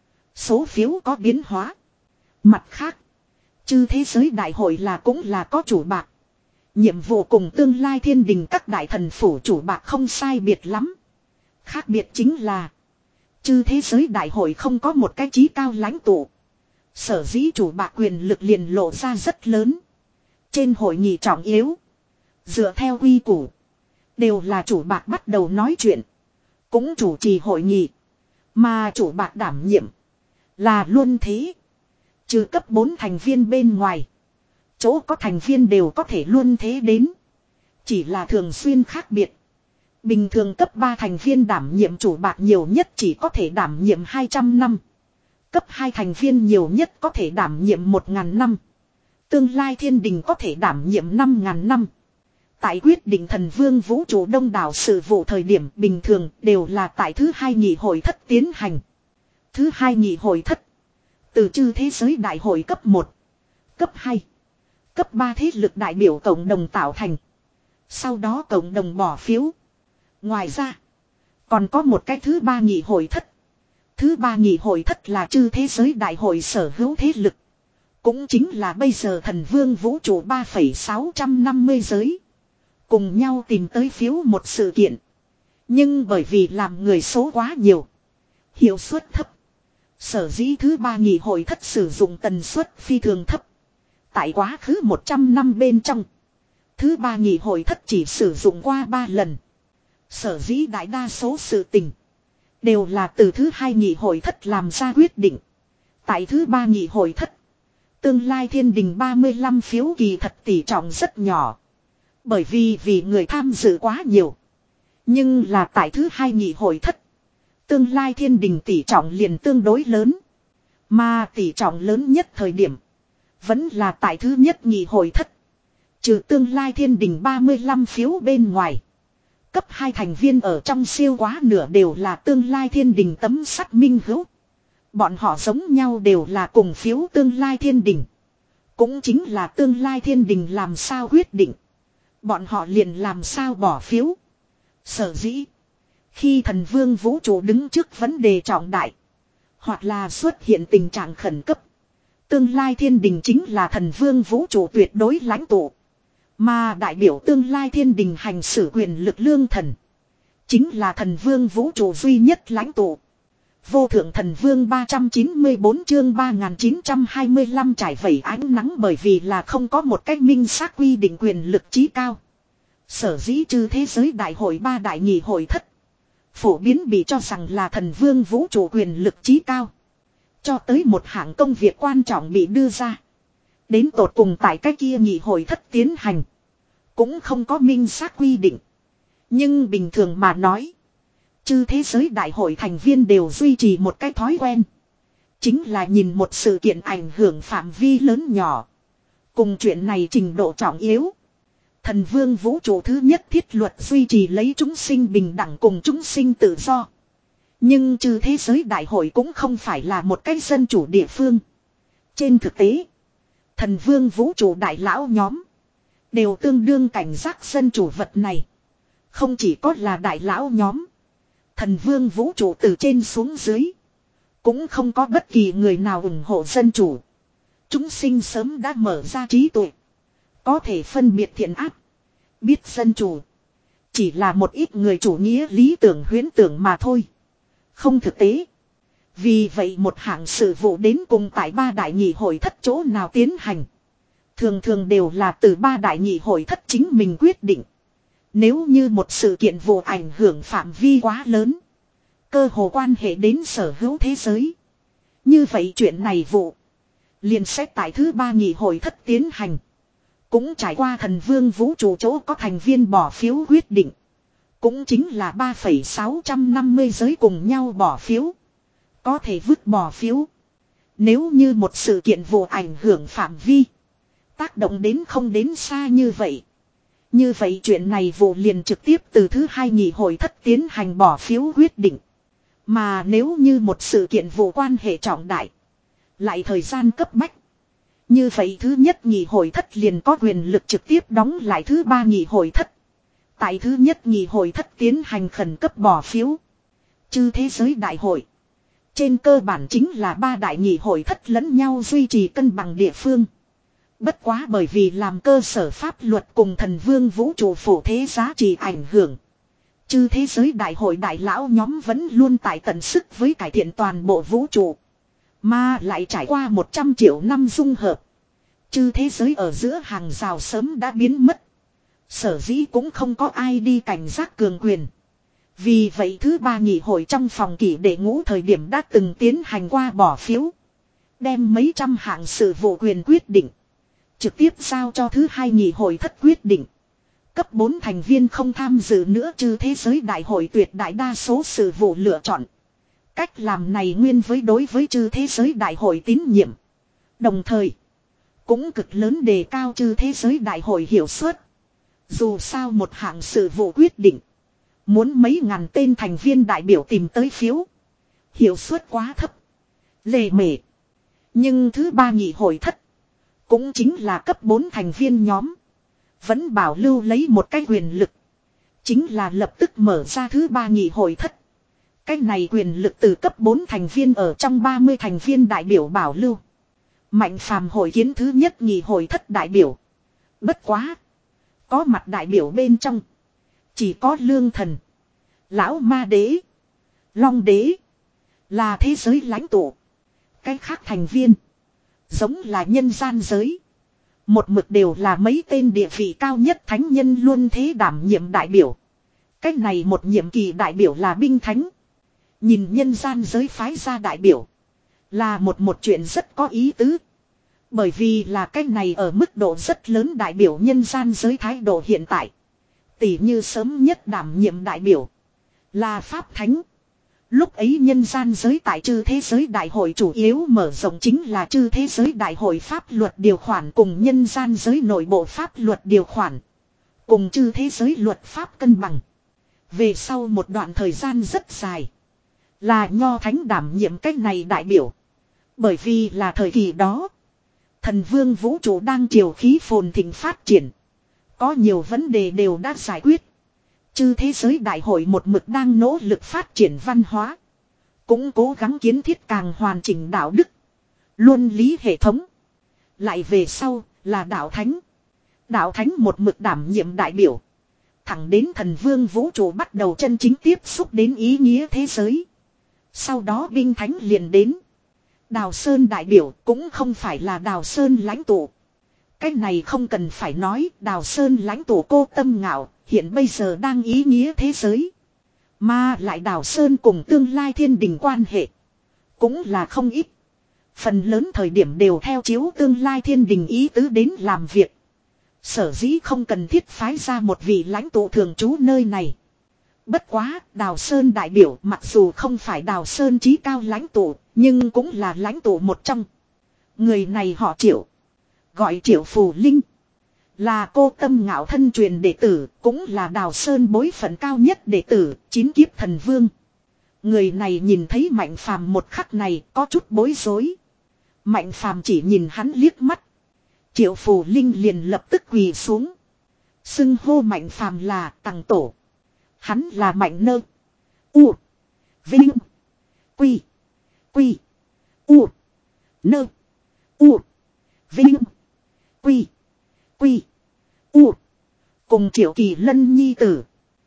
S1: số phiếu có biến hóa. Mặt khác, chư thế giới đại hội là cũng là có chủ bạc. Nhiệm vụ cùng Tương Lai Thiên Đình các đại thần phủ chủ bạc không sai biệt lắm. Khác biệt chính là, chư thế giới đại hội không có một cái chí cao lãnh tụ. Sở dĩ chủ bạc quyền lực liền lộ ra rất lớn. Trên hội nghị trọng yếu, dựa theo quy củ, đều là chủ bạc bắt đầu nói chuyện, cũng chủ trì hội nghị. Mà chủ bạc đảm nhiệm là luôn thế. Trừ cấp bốn thành viên bên ngoài, chỗ có thành viên đều có thể luôn thế đến. Chỉ là thường xuyên khác biệt. Bình thường cấp ba thành viên đảm nhiệm chủ bạc nhiều nhất chỉ có thể đảm nhiệm hai trăm năm. Cấp hai thành viên nhiều nhất có thể đảm nhiệm một nghìn năm. Tương Lai Thiên Đình có thể đảm nhiệm năm nghìn năm. Tại quyết định thần vương vũ trụ đông đảo sự vụ thời điểm bình thường đều là tại thứ hai nhị hội thất tiến hành. Thứ hai nhị hội thất, từ chư thế giới đại hội cấp một, cấp hai, cấp ba thế lực đại biểu cộng đồng tạo thành. Sau đó cộng đồng bỏ phiếu. Ngoài ra, còn có một cái thứ ba nhị hội thất. Thứ ba nhị hội thất là chư thế giới đại hội sở hữu thế lực. Cũng chính là bây giờ thần vương vũ trụ ba phẩy sáu năm không giới. Cùng nhau tìm tới phiếu một sự kiện. Nhưng bởi vì làm người số quá nhiều, hiệu suất thấp, sở dĩ thứ ba nhị hội thất sử dụng tần suất phi thường thấp. Tại quá khứ một trăm năm bên trong, thứ ba nhị hội thất chỉ sử dụng qua ba lần. Sở dĩ đại đa số sự tình đều là từ thứ hai nhị hội thất làm ra quyết định. Tại thứ ba nhị hội thất, Tương Lai Thiên Đình ba mươi lăm phiếu kỳ thật tỷ trọng rất nhỏ. Bởi vì vì người tham dự quá nhiều. Nhưng là tại thứ hai nhị hội thất, Tương Lai Thiên Đình tỷ trọng liền tương đối lớn. Mà tỷ trọng lớn nhất thời điểm vẫn là tại thứ nhất nhị hội thất. Trừ Tương Lai Thiên Đình ba mươi lăm phiếu bên ngoài, cấp hai thành viên ở trong siêu quá nửa đều là Tương Lai Thiên Đình tấm sắt minh hữu. Bọn họ giống nhau đều là cùng phiếu Tương Lai Thiên Đình. Cũng chính là Tương Lai Thiên Đình làm sao quyết định, bọn họ liền làm sao bỏ phiếu. Sở dĩ, khi thần vương vũ trụ đứng trước vấn đề trọng đại, hoặc là xuất hiện tình trạng khẩn cấp, Tương Lai Thiên Đình chính là thần vương vũ trụ tuyệt đối lãnh tụ. Mà đại biểu Tương Lai Thiên Đình hành xử quyền lực lương thần, chính là thần vương vũ trụ duy nhất lãnh tụ. Vô thượng thần vương ba trăm chín mươi bốn chương ba nghìn chín trăm hai mươi lăm trải vẩy ánh nắng. Bởi vì là không có một cách minh xác quy định quyền lực chí cao, sở dĩ chư thế giới đại hội ba đại nhị hội thất Phổ biến bị cho rằng là thần vương vũ trụ quyền lực chí cao. Cho tới một hạng công việc quan trọng bị đưa ra. Đến tột cùng tại cái kia nghị hội thất tiến hành. Cũng không có minh xác quy định. Nhưng bình thường mà nói. Chư thế giới đại hội thành viên đều duy trì một cái thói quen. Chính là nhìn một sự kiện ảnh hưởng phạm vi lớn nhỏ. Cùng chuyện này trình độ trọng yếu. Thần vương vũ trụ thứ nhất thiết luật duy trì lấy chúng sinh bình đẳng cùng chúng sinh tự do. Nhưng chư thế giới đại hội cũng không phải là một cái dân chủ địa phương. Trên thực tế, thần vương vũ trụ đại lão nhóm đều tương đương cảnh giác dân chủ vật này. Không chỉ có là đại lão nhóm. Thần vương vũ trụ từ trên xuống dưới. Cũng không có bất kỳ người nào ủng hộ dân chủ. Chúng sinh sớm đã mở ra trí tuệ. Có thể phân biệt thiện ác. Biết dân chủ. Chỉ là một ít người chủ nghĩa lý tưởng huyễn tưởng mà thôi. Không thực tế. Vì vậy một hạng sự vụ đến cùng tại ba đại nghị hội thất chỗ nào tiến hành. Thường thường đều là từ ba đại nghị hội thất chính mình quyết định. Nếu như một sự kiện vụ ảnh hưởng phạm vi quá lớn. Cơ hồ quan hệ đến sở hữu thế giới. Như vậy chuyện này vụ. Liền xét tại thứ ba nghị hội thất tiến hành. Cũng trải qua thần vương vũ trụ chỗ có thành viên bỏ phiếu quyết định. Cũng chính là ba phẩy sáu năm không giới cùng nhau bỏ phiếu. Có thể vứt bỏ phiếu. Nếu như một sự kiện vụ ảnh hưởng phạm vi. Tác động đến không đến xa như vậy. Như vậy chuyện này vụ liền trực tiếp từ thứ hai nghị hội thất tiến hành bỏ phiếu quyết định. Mà nếu như một sự kiện vụ quan hệ trọng đại. Lại thời gian cấp bách. Như vậy thứ nhất nghị hội thất liền có quyền lực trực tiếp đóng lại thứ ba nghị hội thất. Tại thứ nhất nghị hội thất tiến hành khẩn cấp bỏ phiếu. Chư thế giới đại hội. Trên cơ bản chính là ba đại nghị hội thất lẫn nhau duy trì cân bằng địa phương. Bất quá bởi vì làm cơ sở pháp luật cùng thần vương vũ trụ phổ thế giá trị ảnh hưởng. Chư thế giới đại hội đại lão nhóm vẫn luôn tại tận sức với cải thiện toàn bộ vũ trụ. Mà lại trải qua một trăm triệu năm dung hợp. Chư thế giới ở giữa hàng rào sớm đã biến mất. Sở dĩ cũng không có ai đi cảnh giác cường quyền. Vì vậy thứ ba nghị hội trong phòng kỷ đệ ngũ thời điểm đã từng tiến hành qua bỏ phiếu. Đem mấy trăm hạng sự vụ quyền quyết định. Trực tiếp giao cho thứ hai nghị hội thất quyết định. Cấp bốn thành viên không tham dự nữa trừ thế giới đại hội tuyệt đại đa số sự vụ lựa chọn. Cách làm này nguyên với đối với trừ thế giới đại hội tín nhiệm. Đồng thời, cũng cực lớn đề cao trừ thế giới đại hội hiệu suất. Dù sao một hạng sự vụ quyết định. Muốn mấy ngàn tên thành viên đại biểu tìm tới phiếu. Hiệu suất quá thấp. Lề mề. Nhưng thứ ba nghị hội thất. Cũng chính là cấp bốn thành viên nhóm. Vẫn bảo lưu lấy một cái quyền lực. Chính là lập tức mở ra thứ ba nghị hội thất. Cái này quyền lực từ cấp bốn thành viên ở trong ba mươi thành viên đại biểu bảo lưu. Mạnh phàm hội kiến thứ nhất nghị hội thất đại biểu. Bất quá. Có mặt đại biểu bên trong. Chỉ có lương thần. Lão ma đế. Long đế. Là thế giới lãnh tụ. Cái khác thành viên. Giống là nhân gian giới. Một mực đều là mấy tên địa vị cao nhất thánh nhân luôn thế đảm nhiệm đại biểu. Cái này một nhiệm kỳ đại biểu là binh thánh. Nhìn nhân gian giới phái ra đại biểu. Là một một chuyện rất có ý tứ. Bởi vì là cái này ở mức độ rất lớn đại biểu nhân gian giới thái độ hiện tại. Tỷ như sớm nhất đảm nhiệm đại biểu. Là Pháp Thánh. Lúc ấy nhân gian giới tại chư thế giới đại hội chủ yếu mở rộng chính là chư thế giới đại hội pháp luật điều khoản cùng nhân gian giới nội bộ pháp luật điều khoản. Cùng chư thế giới luật pháp cân bằng. Về sau một đoạn thời gian rất dài. Là Nho Thánh đảm nhiệm cách này đại biểu. Bởi vì là thời kỳ đó. Thần vương vũ trụ đang triều khí phồn thịnh phát triển. Có nhiều vấn đề đều đã giải quyết. Chư thế giới đại hội một mực đang nỗ lực phát triển văn hóa. Cũng cố gắng kiến thiết càng hoàn chỉnh đạo đức. Luân lý hệ thống. Lại về sau là đạo thánh. Đạo thánh một mực đảm nhiệm đại biểu. Thẳng đến thần vương vũ trụ bắt đầu chân chính tiếp xúc đến ý nghĩa thế giới. Sau đó binh thánh liền đến. Đào Sơn đại biểu cũng không phải là Đào Sơn lãnh tụ. Cái này không cần phải nói, Đào Sơn lãnh tụ cô tâm ngạo, hiện bây giờ đang ý nghĩa thế giới. Mà lại Đào Sơn cùng tương lai thiên đình quan hệ. Cũng là không ít. Phần lớn thời điểm đều theo chiếu tương lai thiên đình ý tứ đến làm việc. Sở dĩ không cần thiết phái ra một vị lãnh tụ thường trú nơi này. Bất quá, Đào Sơn đại biểu mặc dù không phải Đào Sơn chí cao lãnh tụ, nhưng cũng là lãnh tụ một trong. Người này họ Triệu. Gọi Triệu Phù Linh. Là cô Tâm Ngạo thân truyền đệ tử, cũng là Đào Sơn bối phận cao nhất đệ tử, chín kiếp thần vương. Người này nhìn thấy Mạnh Phàm một khắc này có chút bối rối. Mạnh Phàm chỉ nhìn hắn liếc mắt. Triệu Phù Linh liền lập tức quỳ xuống. Xưng hô Mạnh Phàm là Tằng Tổ. Hắn là Mạnh Nơ. U. Vinh. Quy. Quy. U. Nơ. U. Vinh. Quy. Quy. U. Cùng Triệu Kỳ Lân nhi tử.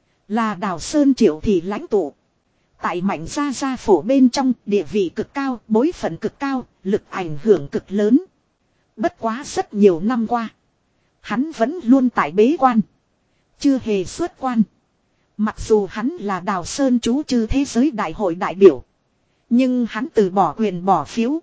S1: Là Đào Sơn Triệu thị lãnh tụ. Tại Mạnh gia gia phổ bên trong địa vị cực cao, bối phận cực cao, lực ảnh hưởng cực lớn. Bất quá rất nhiều năm qua. Hắn vẫn luôn tại bế quan. Chưa hề xuất quan. Mặc dù hắn là Đào Sơn chú chư thế giới đại hội đại biểu. Nhưng hắn từ bỏ quyền bỏ phiếu.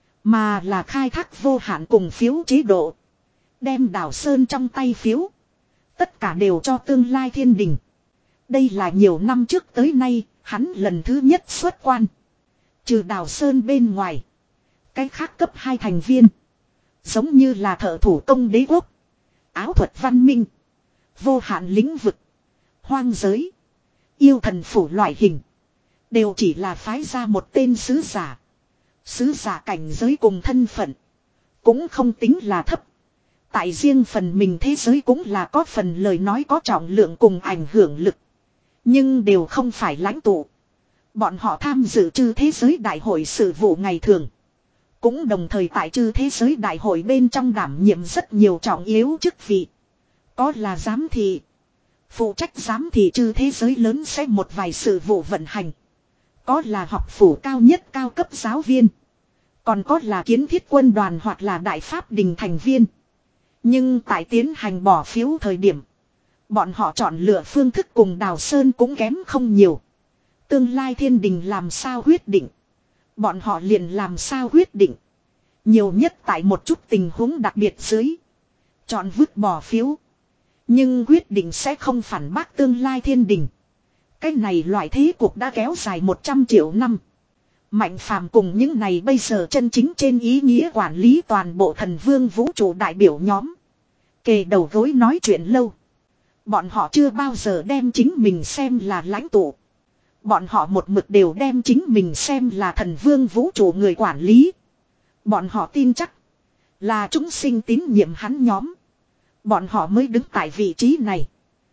S1: Mà là khai thác vô hạn cùng phiếu chế độ. Đem Đào Sơn trong tay phiếu. Tất cả đều cho tương lai thiên đình. Đây là nhiều năm trước tới nay, hắn lần thứ nhất xuất quan. Trừ Đào Sơn bên ngoài. Cái khác cấp hai thành viên. Giống như là thợ thủ công đế quốc. Áo thuật văn minh. Vô hạn lĩnh vực. Hoang giới. Yêu thần phủ loại hình. Đều chỉ là phái ra một tên sứ giả. Sứ giả cảnh giới cùng thân phận. Cũng không tính là thấp. Tại riêng phần mình thế giới cũng là có phần lời nói có trọng lượng cùng ảnh hưởng lực. Nhưng đều không phải lãnh tụ. Bọn họ tham dự chư thế giới đại hội sự vụ ngày thường. Cũng đồng thời tại chư thế giới đại hội bên trong đảm nhiệm rất nhiều trọng yếu chức vị. Có là giám thị. Phụ trách giám thị chư thế giới lớn sẽ một vài sự vụ vận hành. Có là học phủ cao nhất cao cấp giáo viên. Còn có là kiến thiết quân đoàn hoặc là đại pháp đình thành viên. Nhưng tại tiến hành bỏ phiếu thời điểm. Bọn họ chọn lựa phương thức cùng Đào Sơn cũng kém không nhiều. Tương lai thiên đình làm sao quyết định. Bọn họ liền làm sao quyết định. Nhiều nhất tại một chút tình huống đặc biệt dưới. Chọn vứt bỏ phiếu. Nhưng quyết định sẽ không phản bác tương lai thiên đình. Cái này loại thế cuộc đã kéo dài một trăm triệu năm. Mạnh Phàm cùng những này bây giờ chân chính trên ý nghĩa quản lý toàn bộ thần vương vũ trụ đại biểu nhóm. Kề đầu gối nói chuyện lâu. Bọn họ chưa bao giờ đem chính mình xem là lãnh tụ. Bọn họ một mực đều đem chính mình xem là thần vương vũ trụ người quản lý. Bọn họ tin chắc là chúng sinh tín nhiệm hắn nhóm. Bọn họ mới đứng tại vị trí này.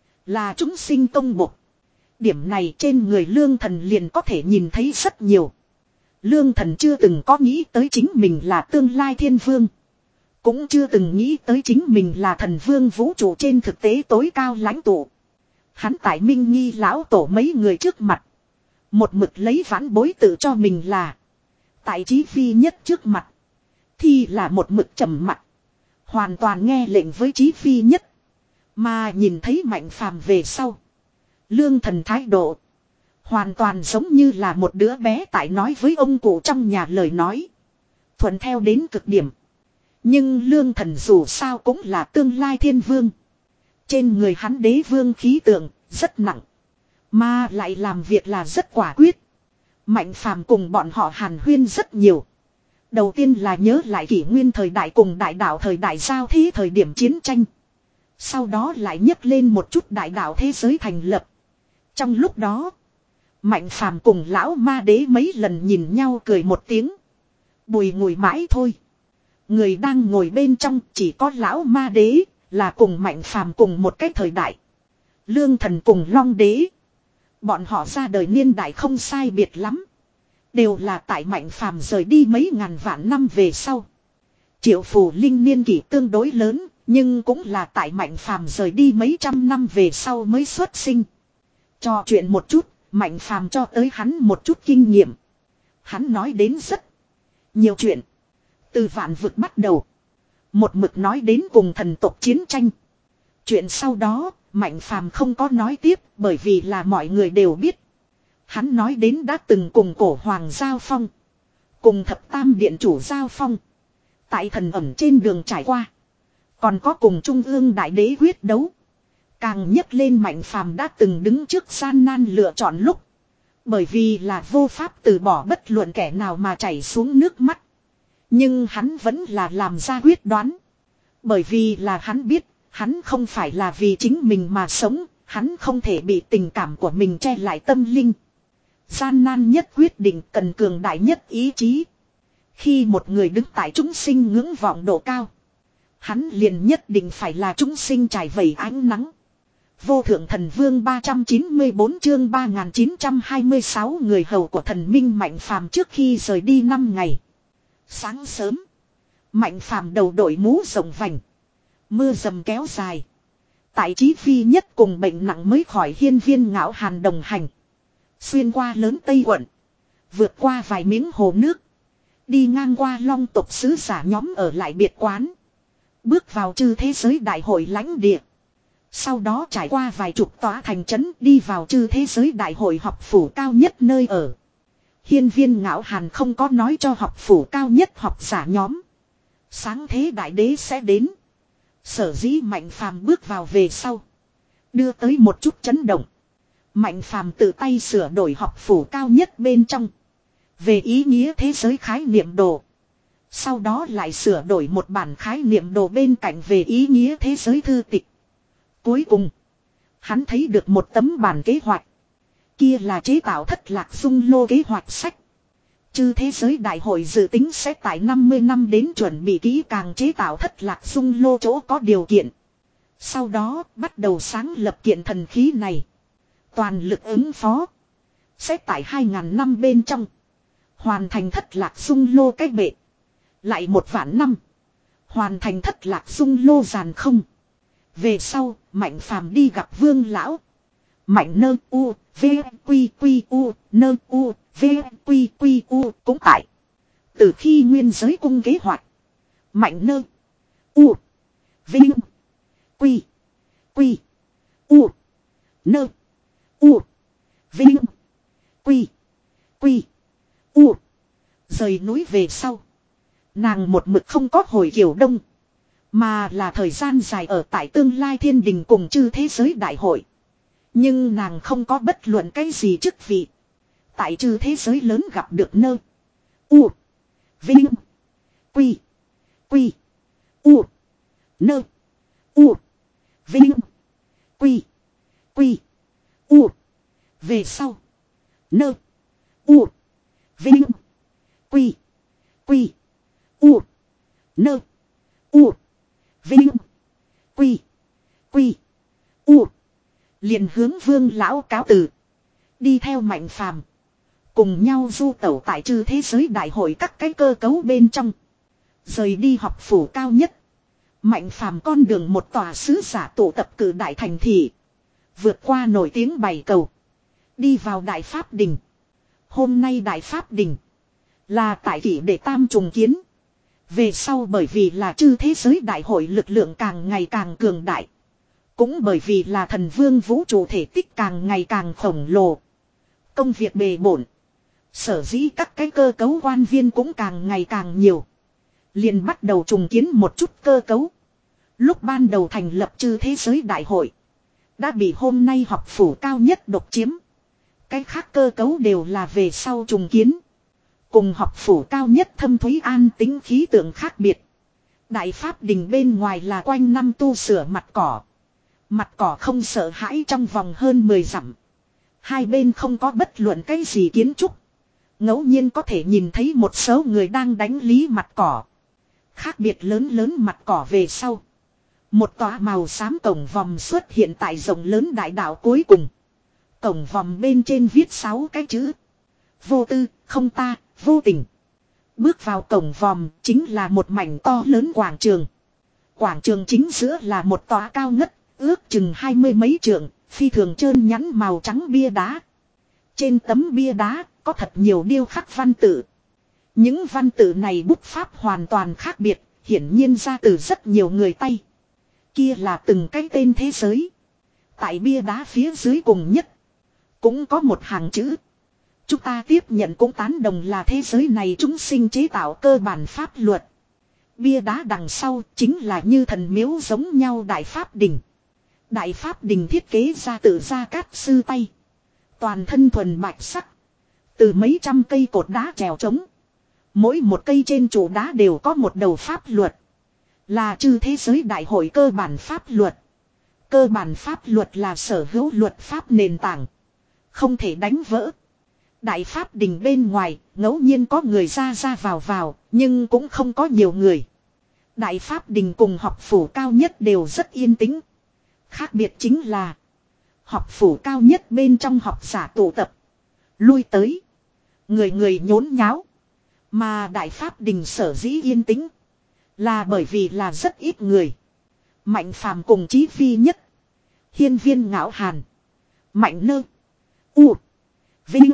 S1: Là chúng sinh công bộc. Điểm này trên người Lương Thần liền có thể nhìn thấy rất nhiều. Lương Thần chưa từng có nghĩ tới chính mình là tương lai thiên vương. Cũng chưa từng nghĩ tới chính mình là thần vương vũ trụ trên thực tế tối cao lãnh tụ. Hắn tại Minh Nghi lão tổ mấy người trước mặt. Một mực lấy vãn bối tự cho mình là. Tại Chí Phi nhất trước mặt. Thì là một mực trầm mặc. Hoàn toàn nghe lệnh với Chí Phi nhất. Mà nhìn thấy Mạnh Phàm về sau. Lương Thần thái độ. Hoàn toàn giống như là một đứa bé tại nói với ông cụ trong nhà lời nói. Thuận theo đến cực điểm. Nhưng Lương Thần dù sao cũng là tương lai thiên vương. Trên người hắn đế vương khí tượng rất nặng. Mà lại làm việc là rất quả quyết. Mạnh Phàm cùng bọn họ hàn huyên rất nhiều. Đầu tiên là nhớ lại kỷ nguyên thời đại cùng đại đạo thời đại giao thế thời điểm chiến tranh. Sau đó lại nhấc lên một chút đại đạo thế giới thành lập. Trong lúc đó, Mạnh Phàm cùng lão ma đế mấy lần nhìn nhau cười một tiếng. Bùi ngùi mãi thôi. Người đang ngồi bên trong chỉ có lão ma đế, là cùng Mạnh Phàm cùng một cái thời đại. Lương Thần cùng Long đế. Bọn họ ra đời niên đại không sai biệt lắm. Đều là tại Mạnh Phàm rời đi mấy ngàn vạn năm về sau. Triệu Phù Linh niên kỷ tương đối lớn, nhưng cũng là tại Mạnh Phàm rời đi mấy trăm năm về sau mới xuất sinh. Trò chuyện một chút, Mạnh Phàm cho tới hắn một chút kinh nghiệm. Hắn nói đến rất nhiều chuyện. Từ vạn vực bắt đầu. Một mực nói đến cùng thần tộc chiến tranh. Chuyện sau đó, Mạnh Phàm không có nói tiếp bởi vì là mọi người đều biết. Hắn nói đến đã từng cùng cổ hoàng giao phong. Cùng thập tam điện chủ giao phong. Tại thần ẩm trên đường trải qua. Còn có cùng trung ương đại đế quyết đấu. Càng nhấc lên Mạnh Phàm đã từng đứng trước gian nan lựa chọn lúc. Bởi vì là vô pháp từ bỏ bất luận kẻ nào mà chảy xuống nước mắt. Nhưng hắn vẫn là làm ra quyết đoán. Bởi vì là hắn biết, hắn không phải là vì chính mình mà sống, hắn không thể bị tình cảm của mình che lại tâm linh. Gian nan nhất quyết định cần cường đại nhất ý chí. Khi một người đứng tại chúng sinh ngưỡng vọng độ cao, hắn liền nhất định phải là chúng sinh trải vẩy ánh nắng. Vô thượng thần vương ba trăm chín mươi bốn chương ba nghìn chín trăm hai mươi sáu người hầu của thần minh Mạnh Phàm trước khi rời đi năm ngày. Sáng sớm, Mạnh Phàm đầu đội mũ rộng vành. Mưa dầm kéo dài. Tại Chí Phi nhất cùng bệnh nặng mới khỏi hiên viên ngạo hàn đồng hành. Xuyên qua lớn Tây quận. Vượt qua vài miếng hồ nước. Đi ngang qua long tộc sứ giả nhóm ở lại biệt quán. Bước vào chư thế giới đại hội lãnh địa. Sau đó trải qua vài chục tòa thành trấn đi vào chư thế giới đại hội học phủ cao nhất nơi ở. Hiên viên ngạo hàn không có nói cho học phủ cao nhất học giả nhóm. Sáng thế đại đế sẽ đến. Sở dĩ Mạnh Phàm bước vào về sau. Đưa tới một chút chấn động. Mạnh Phàm tự tay sửa đổi học phủ cao nhất bên trong. Về ý nghĩa thế giới khái niệm đồ. Sau đó lại sửa đổi một bản khái niệm đồ bên cạnh về ý nghĩa thế giới thư tịch. Cuối cùng, hắn thấy được một tấm bản kế hoạch. Kia là chế tạo thất lạc dung lô kế hoạch sách. Chư thế giới đại hội dự tính sẽ tại năm mươi năm đến chuẩn bị kỹ càng chế tạo thất lạc dung lô chỗ có điều kiện. Sau đó bắt đầu sáng lập kiện thần khí này. Toàn lực ứng phó. Sẽ tại hai ngàn năm bên trong. Hoàn thành thất lạc dung lô cách bệ. Lại một vạn năm. Hoàn thành thất lạc dung lô giàn không. Về sau, Mạnh Phàm đi gặp Vương lão. Mạnh nơ u, v, quy quy u, nơ u, v, quy quy u cũng tại. Từ khi nguyên giới cung kế hoạch. Mạnh nơ u, vinh, quy, quy, u, nơ, u, vinh, quy, quy, u. Rời núi về sau. Nàng một mực không có hồi Kiều Đông. Mà là thời gian dài ở tại tương lai thiên đình cùng chư thế giới đại hội. Nhưng nàng không có bất luận cái gì chức vị. Tại chư thế giới lớn gặp được nơ. U. Vinh. Quy. Quy. U. Nơ. U. Vinh. Quy. Quy. U. Về sau. Nơ. U. Vinh. Quy. Quy. U. Nơ. U. Vinh. Quy. Quy. U. Liền hướng Vương lão cáo từ. Đi theo Mạnh Phàm cùng nhau du tẩu tại chư thế giới đại hội các cái cơ cấu bên trong. Rời đi học phủ cao nhất. Mạnh Phàm con đường một tòa sứ giả tụ tập cử đại thành thị. Vượt qua nổi tiếng bảy cầu. Đi vào Đại Pháp Đình. Hôm nay Đại Pháp Đình là tại kỷ đệ tam trùng kiến. Về sau bởi vì là chư thế giới đại hội lực lượng càng ngày càng cường đại. Cũng bởi vì là thần vương vũ trụ thể tích càng ngày càng khổng lồ. Công việc bề bộn. Sở dĩ các cái cơ cấu quan viên cũng càng ngày càng nhiều. Liền bắt đầu trùng kiến một chút cơ cấu. Lúc ban đầu thành lập chư thế giới đại hội. Đã bị hôm nay học phủ cao nhất độc chiếm. Cái khác cơ cấu đều là về sau trùng kiến. Cùng học phủ cao nhất thâm thúy an tính khí tượng khác biệt. Đại Pháp Đình bên ngoài là quanh năm tu sửa mặt cỏ. Mặt cỏ không sợ hãi trong vòng hơn mười dặm. Hai bên không có bất luận cái gì kiến trúc. Ngẫu nhiên có thể nhìn thấy một số người đang đánh lý mặt cỏ. Khác biệt lớn lớn mặt cỏ về sau. Một tòa màu xám cổng vòm xuất hiện tại rộng lớn đại đạo cuối cùng. Cổng vòm bên trên viết sáu cái chữ. Vô tư, không ta, vô tình. Bước vào cổng vòm chính là một mảnh to lớn quảng trường. Quảng trường chính giữa là một tòa cao ngất, ước chừng hai mươi mấy trượng, phi thường trơn nhẵn màu trắng bia đá. Trên tấm bia đá có thật nhiều điêu khắc văn tự. Những văn tự này bút pháp hoàn toàn khác biệt, hiển nhiên ra từ rất nhiều người tay. Kia là từng cái tên thế giới. Tại bia đá phía dưới cùng nhất, cũng có một hàng chữ. Chúng ta tiếp nhận cũng tán đồng là thế giới này chúng sinh chế tạo cơ bản pháp luật. Bia đá đằng sau chính là như thần miếu giống nhau Đại Pháp Đình. Đại Pháp Đình thiết kế ra tự Gia Cát sư tay. Toàn thân thuần bạch sắc. Từ mấy trăm cây cột đá trèo trống. Mỗi một cây trên trụ đá đều có một đầu pháp luật. Là chư thế giới đại hội cơ bản pháp luật. Cơ bản pháp luật là sở hữu luật pháp nền tảng. Không thể đánh vỡ. Đại Pháp Đình bên ngoài, ngẫu nhiên có người ra ra vào vào, nhưng cũng không có nhiều người. Đại Pháp Đình cùng học phủ cao nhất đều rất yên tĩnh. Khác biệt chính là học phủ cao nhất bên trong học giả tụ tập. Lui tới. Người người nhốn nháo. Mà Đại Pháp Đình sở dĩ yên tĩnh. Là bởi vì là rất ít người. Mạnh phàm cùng Chí Phi nhất. Hiên Viên Ngạo Hàn. Mạnh Nơ. U. Vinh.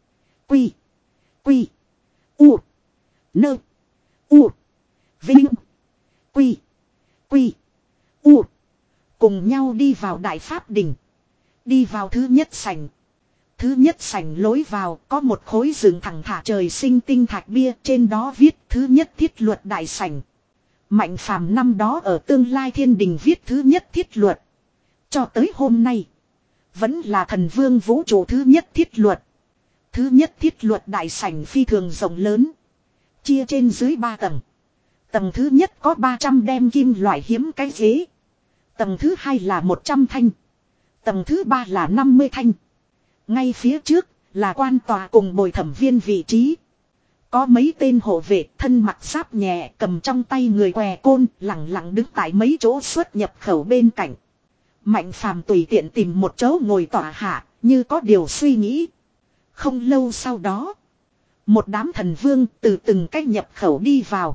S1: Quy. Quy. U. Nơ. U. Vinh. Quy. Quy. U. Cùng nhau đi vào Đại Pháp Đình. Đi vào thứ nhất sảnh. Thứ nhất sảnh lối vào có một khối rừng thẳng thả trời sinh tinh thạch bia, trên đó viết thứ nhất thiết luật đại sảnh. Mạnh phàm năm đó ở tương lai thiên đình viết thứ nhất thiết luật. Cho tới hôm nay. Vẫn là thần vương vũ trụ thứ nhất thiết luật. Thứ nhất thiết luật đại sảnh phi thường rộng lớn. Chia trên dưới ba tầng. Tầng thứ nhất có ba trăm đem kim loại hiếm cái ghế. Tầng thứ hai là một trăm thanh. Tầng thứ ba là năm mươi thanh. Ngay phía trước là quan tòa cùng bồi thẩm viên vị trí. Có mấy tên hộ vệ thân mặc giáp nhẹ cầm trong tay người què côn lặng lặng đứng tại mấy chỗ xuất nhập khẩu bên cạnh. Mạnh phàm tùy tiện tìm một chỗ ngồi tỏa hạ như có điều suy nghĩ. Không lâu sau đó. Một đám thần vương từ từng cách nhập khẩu đi vào.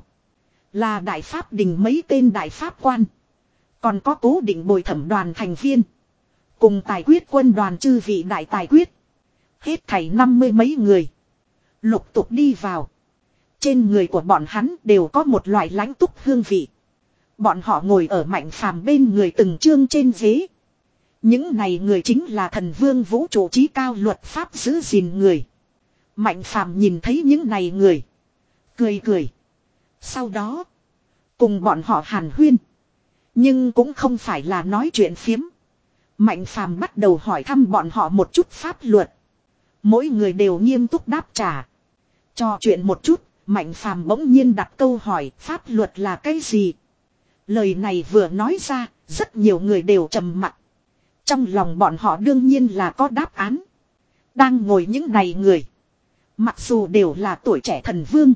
S1: Là Đại Pháp Đình mấy tên đại pháp quan. Còn có cố định bồi thẩm đoàn thành viên. Cùng tài quyết quân đoàn chư vị đại tài quyết. Hết thảy năm mươi mấy người. Lục tục đi vào. Trên người của bọn hắn đều có một loại lãnh túc hương vị. Bọn họ ngồi ở Mạnh phàm bên người từng chương trên ghế. Những này người chính là thần vương vũ trụ trí cao luật pháp giữ gìn người. Mạnh phàm nhìn thấy những này người. Cười cười. Sau đó. Cùng bọn họ hàn huyên. Nhưng cũng không phải là nói chuyện phiếm. Mạnh phàm bắt đầu hỏi thăm bọn họ một chút pháp luật. Mỗi người đều nghiêm túc đáp trả. Trò chuyện một chút. Mạnh phàm bỗng nhiên đặt câu hỏi pháp luật là cái gì. Lời này vừa nói ra. Rất nhiều người đều trầm mặc. Trong lòng bọn họ đương nhiên là có đáp án. Đang ngồi những này người. Mặc dù đều là tuổi trẻ thần vương.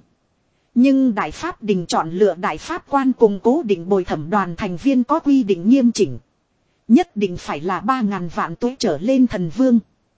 S1: Nhưng Đại Pháp Đình chọn lựa đại pháp quan cùng cố định bồi thẩm đoàn thành viên có quy định nghiêm chỉnh. Nhất định phải là ba ngàn vạn tuổi trở lên thần vương.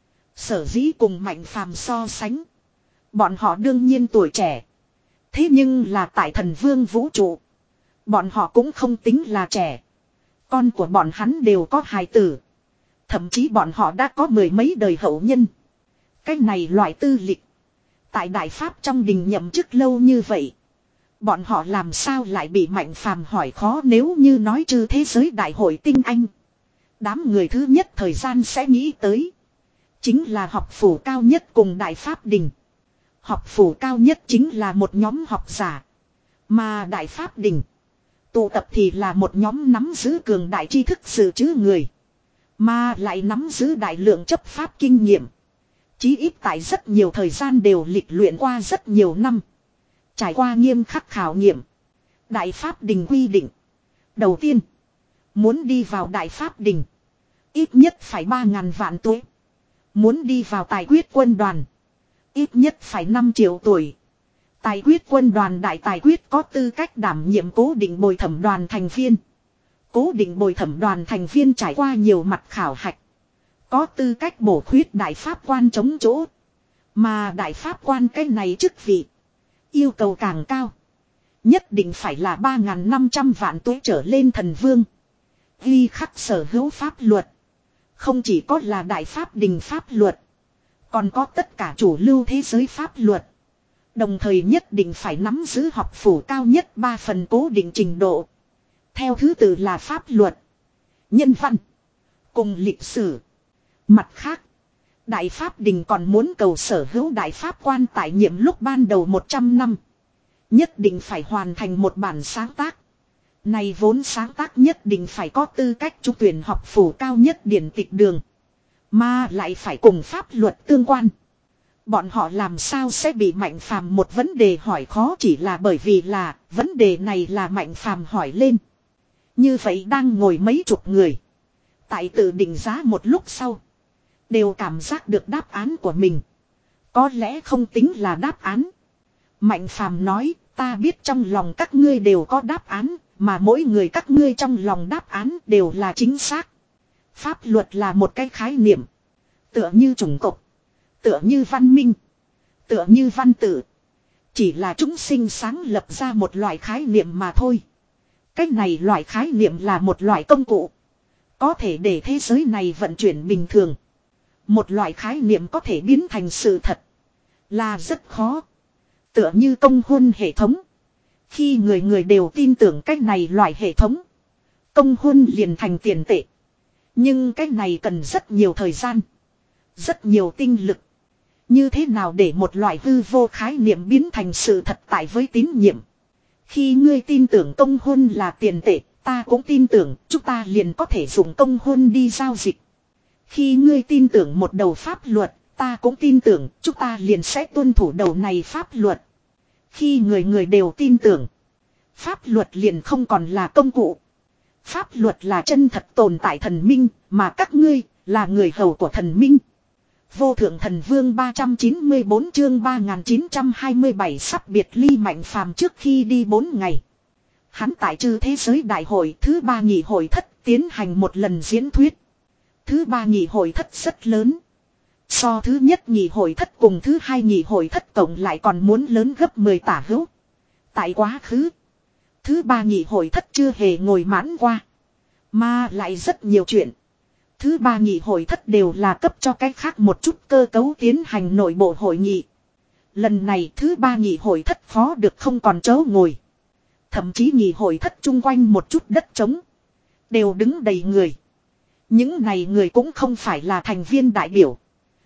S1: Sở dĩ cùng Mạnh phàm so sánh. Bọn họ đương nhiên tuổi trẻ. Thế nhưng là tại thần vương vũ trụ. Bọn họ cũng không tính là trẻ. Con của bọn hắn đều có hài tử. Thậm chí bọn họ đã có mười mấy đời hậu nhân. Cái này loại tư lịch. Tại Đại Pháp trong đình nhậm chức lâu như vậy. Bọn họ làm sao lại bị Mạnh phàm hỏi khó nếu như nói trừ thế giới đại hội tinh anh. Đám người thứ nhất thời gian sẽ nghĩ tới. Chính là học phủ cao nhất cùng Đại Pháp Đình. Học phủ cao nhất chính là một nhóm học giả. Mà Đại Pháp Đình. Tụ tập thì là một nhóm nắm giữ cường đại tri thức dự trữ người. Mà lại nắm giữ đại lượng chấp pháp kinh nghiệm. Chí ít tại rất nhiều thời gian đều lịch luyện qua rất nhiều năm. Trải qua nghiêm khắc khảo nghiệm. Đại Pháp Đình quy định. Đầu tiên. Muốn đi vào Đại Pháp Đình. Ít nhất phải ba ngàn vạn tuổi. Muốn đi vào tài quyết quân đoàn. Ít nhất phải năm triệu tuổi. Tài quyết quân đoàn đại tài quyết có tư cách đảm nhiệm cố định bồi thẩm đoàn thành viên. Cố định bồi thẩm đoàn thành viên trải qua nhiều mặt khảo hạch. Có tư cách bổ khuyết đại pháp quan chống chỗ. Mà đại pháp quan cái này chức vị. Yêu cầu càng cao. Nhất định phải là ba nghìn năm trăm vạn tuổi trở lên thần vương. Ghi khắc sở hữu pháp luật. Không chỉ có là Đại Pháp Đình pháp luật. Còn có tất cả chủ lưu thế giới pháp luật. Đồng thời nhất định phải nắm giữ học phủ cao nhất ba phần cố định trình độ. Theo thứ tự là pháp luật, nhân văn, cùng lịch sử. Mặt khác, Đại Pháp Đình còn muốn cầu sở hữu Đại Pháp quan tại nhiệm lúc ban đầu một trăm năm. Nhất định phải hoàn thành một bản sáng tác. Này vốn sáng tác nhất định phải có tư cách trúng tuyển học phủ cao nhất điển tịch đường. Mà lại phải cùng pháp luật tương quan. Bọn họ làm sao sẽ bị Mạnh Phàm một vấn đề hỏi khó chỉ là bởi vì là vấn đề này là Mạnh Phàm hỏi lên. Như vậy đang ngồi mấy chục người. Tại tự định giá một lúc sau. Đều cảm giác được đáp án của mình. Có lẽ không tính là đáp án. Mạnh Phàm nói, ta biết trong lòng các ngươi đều có đáp án, mà mỗi người các ngươi trong lòng đáp án đều là chính xác. Pháp luật là một cái khái niệm. Tựa như chủng tộc. Tựa như văn minh. Tựa như văn tự. Chỉ là chúng sinh sáng lập ra một loại khái niệm mà thôi. Cách này loại khái niệm là một loại công cụ. Có thể để thế giới này vận chuyển bình thường. Một loại khái niệm có thể biến thành sự thật. Là rất khó. Tựa như công hôn hệ thống. Khi người người đều tin tưởng cách này loại hệ thống. Công hôn liền thành tiền tệ. Nhưng cách này cần rất nhiều thời gian. Rất nhiều tinh lực. Như thế nào để một loại hư vô khái niệm biến thành sự thật tại với tín nhiệm. Khi ngươi tin tưởng công hôn là tiền tệ, ta cũng tin tưởng chúng ta liền có thể dùng công hôn đi giao dịch. Khi ngươi tin tưởng một đầu pháp luật, ta cũng tin tưởng chúng ta liền sẽ tuân thủ đầu này pháp luật. Khi người người đều tin tưởng, pháp luật liền không còn là công cụ. Pháp luật là chân thật tồn tại thần minh, mà các ngươi là người hầu của thần minh. Vô thượng thần vương ba trăm chín mươi bốn chương ba nghìn chín trăm hai mươi bảy sắp biệt ly Mạnh Phàm trước khi đi bốn ngày. Hắn tại Chư Thế Giới Đại hội thứ ba nghị hội thất tiến hành một lần diễn thuyết. Thứ ba nghị hội thất rất lớn. So thứ nhất nghị hội thất cùng thứ hai nghị hội thất tổng lại còn muốn lớn gấp mười tả hữu. Tại quá khứ, thứ ba nghị hội thất chưa hề ngồi mãn qua. Mà lại rất nhiều chuyện. Thứ ba nghị hội thất đều là cấp cho cái khác một chút cơ cấu tiến hành nội bộ hội nghị. Lần này thứ ba nghị hội thất phó được không còn chỗ ngồi. Thậm chí nghị hội thất chung quanh một chút đất trống. Đều đứng đầy người. Những này người cũng không phải là thành viên đại biểu.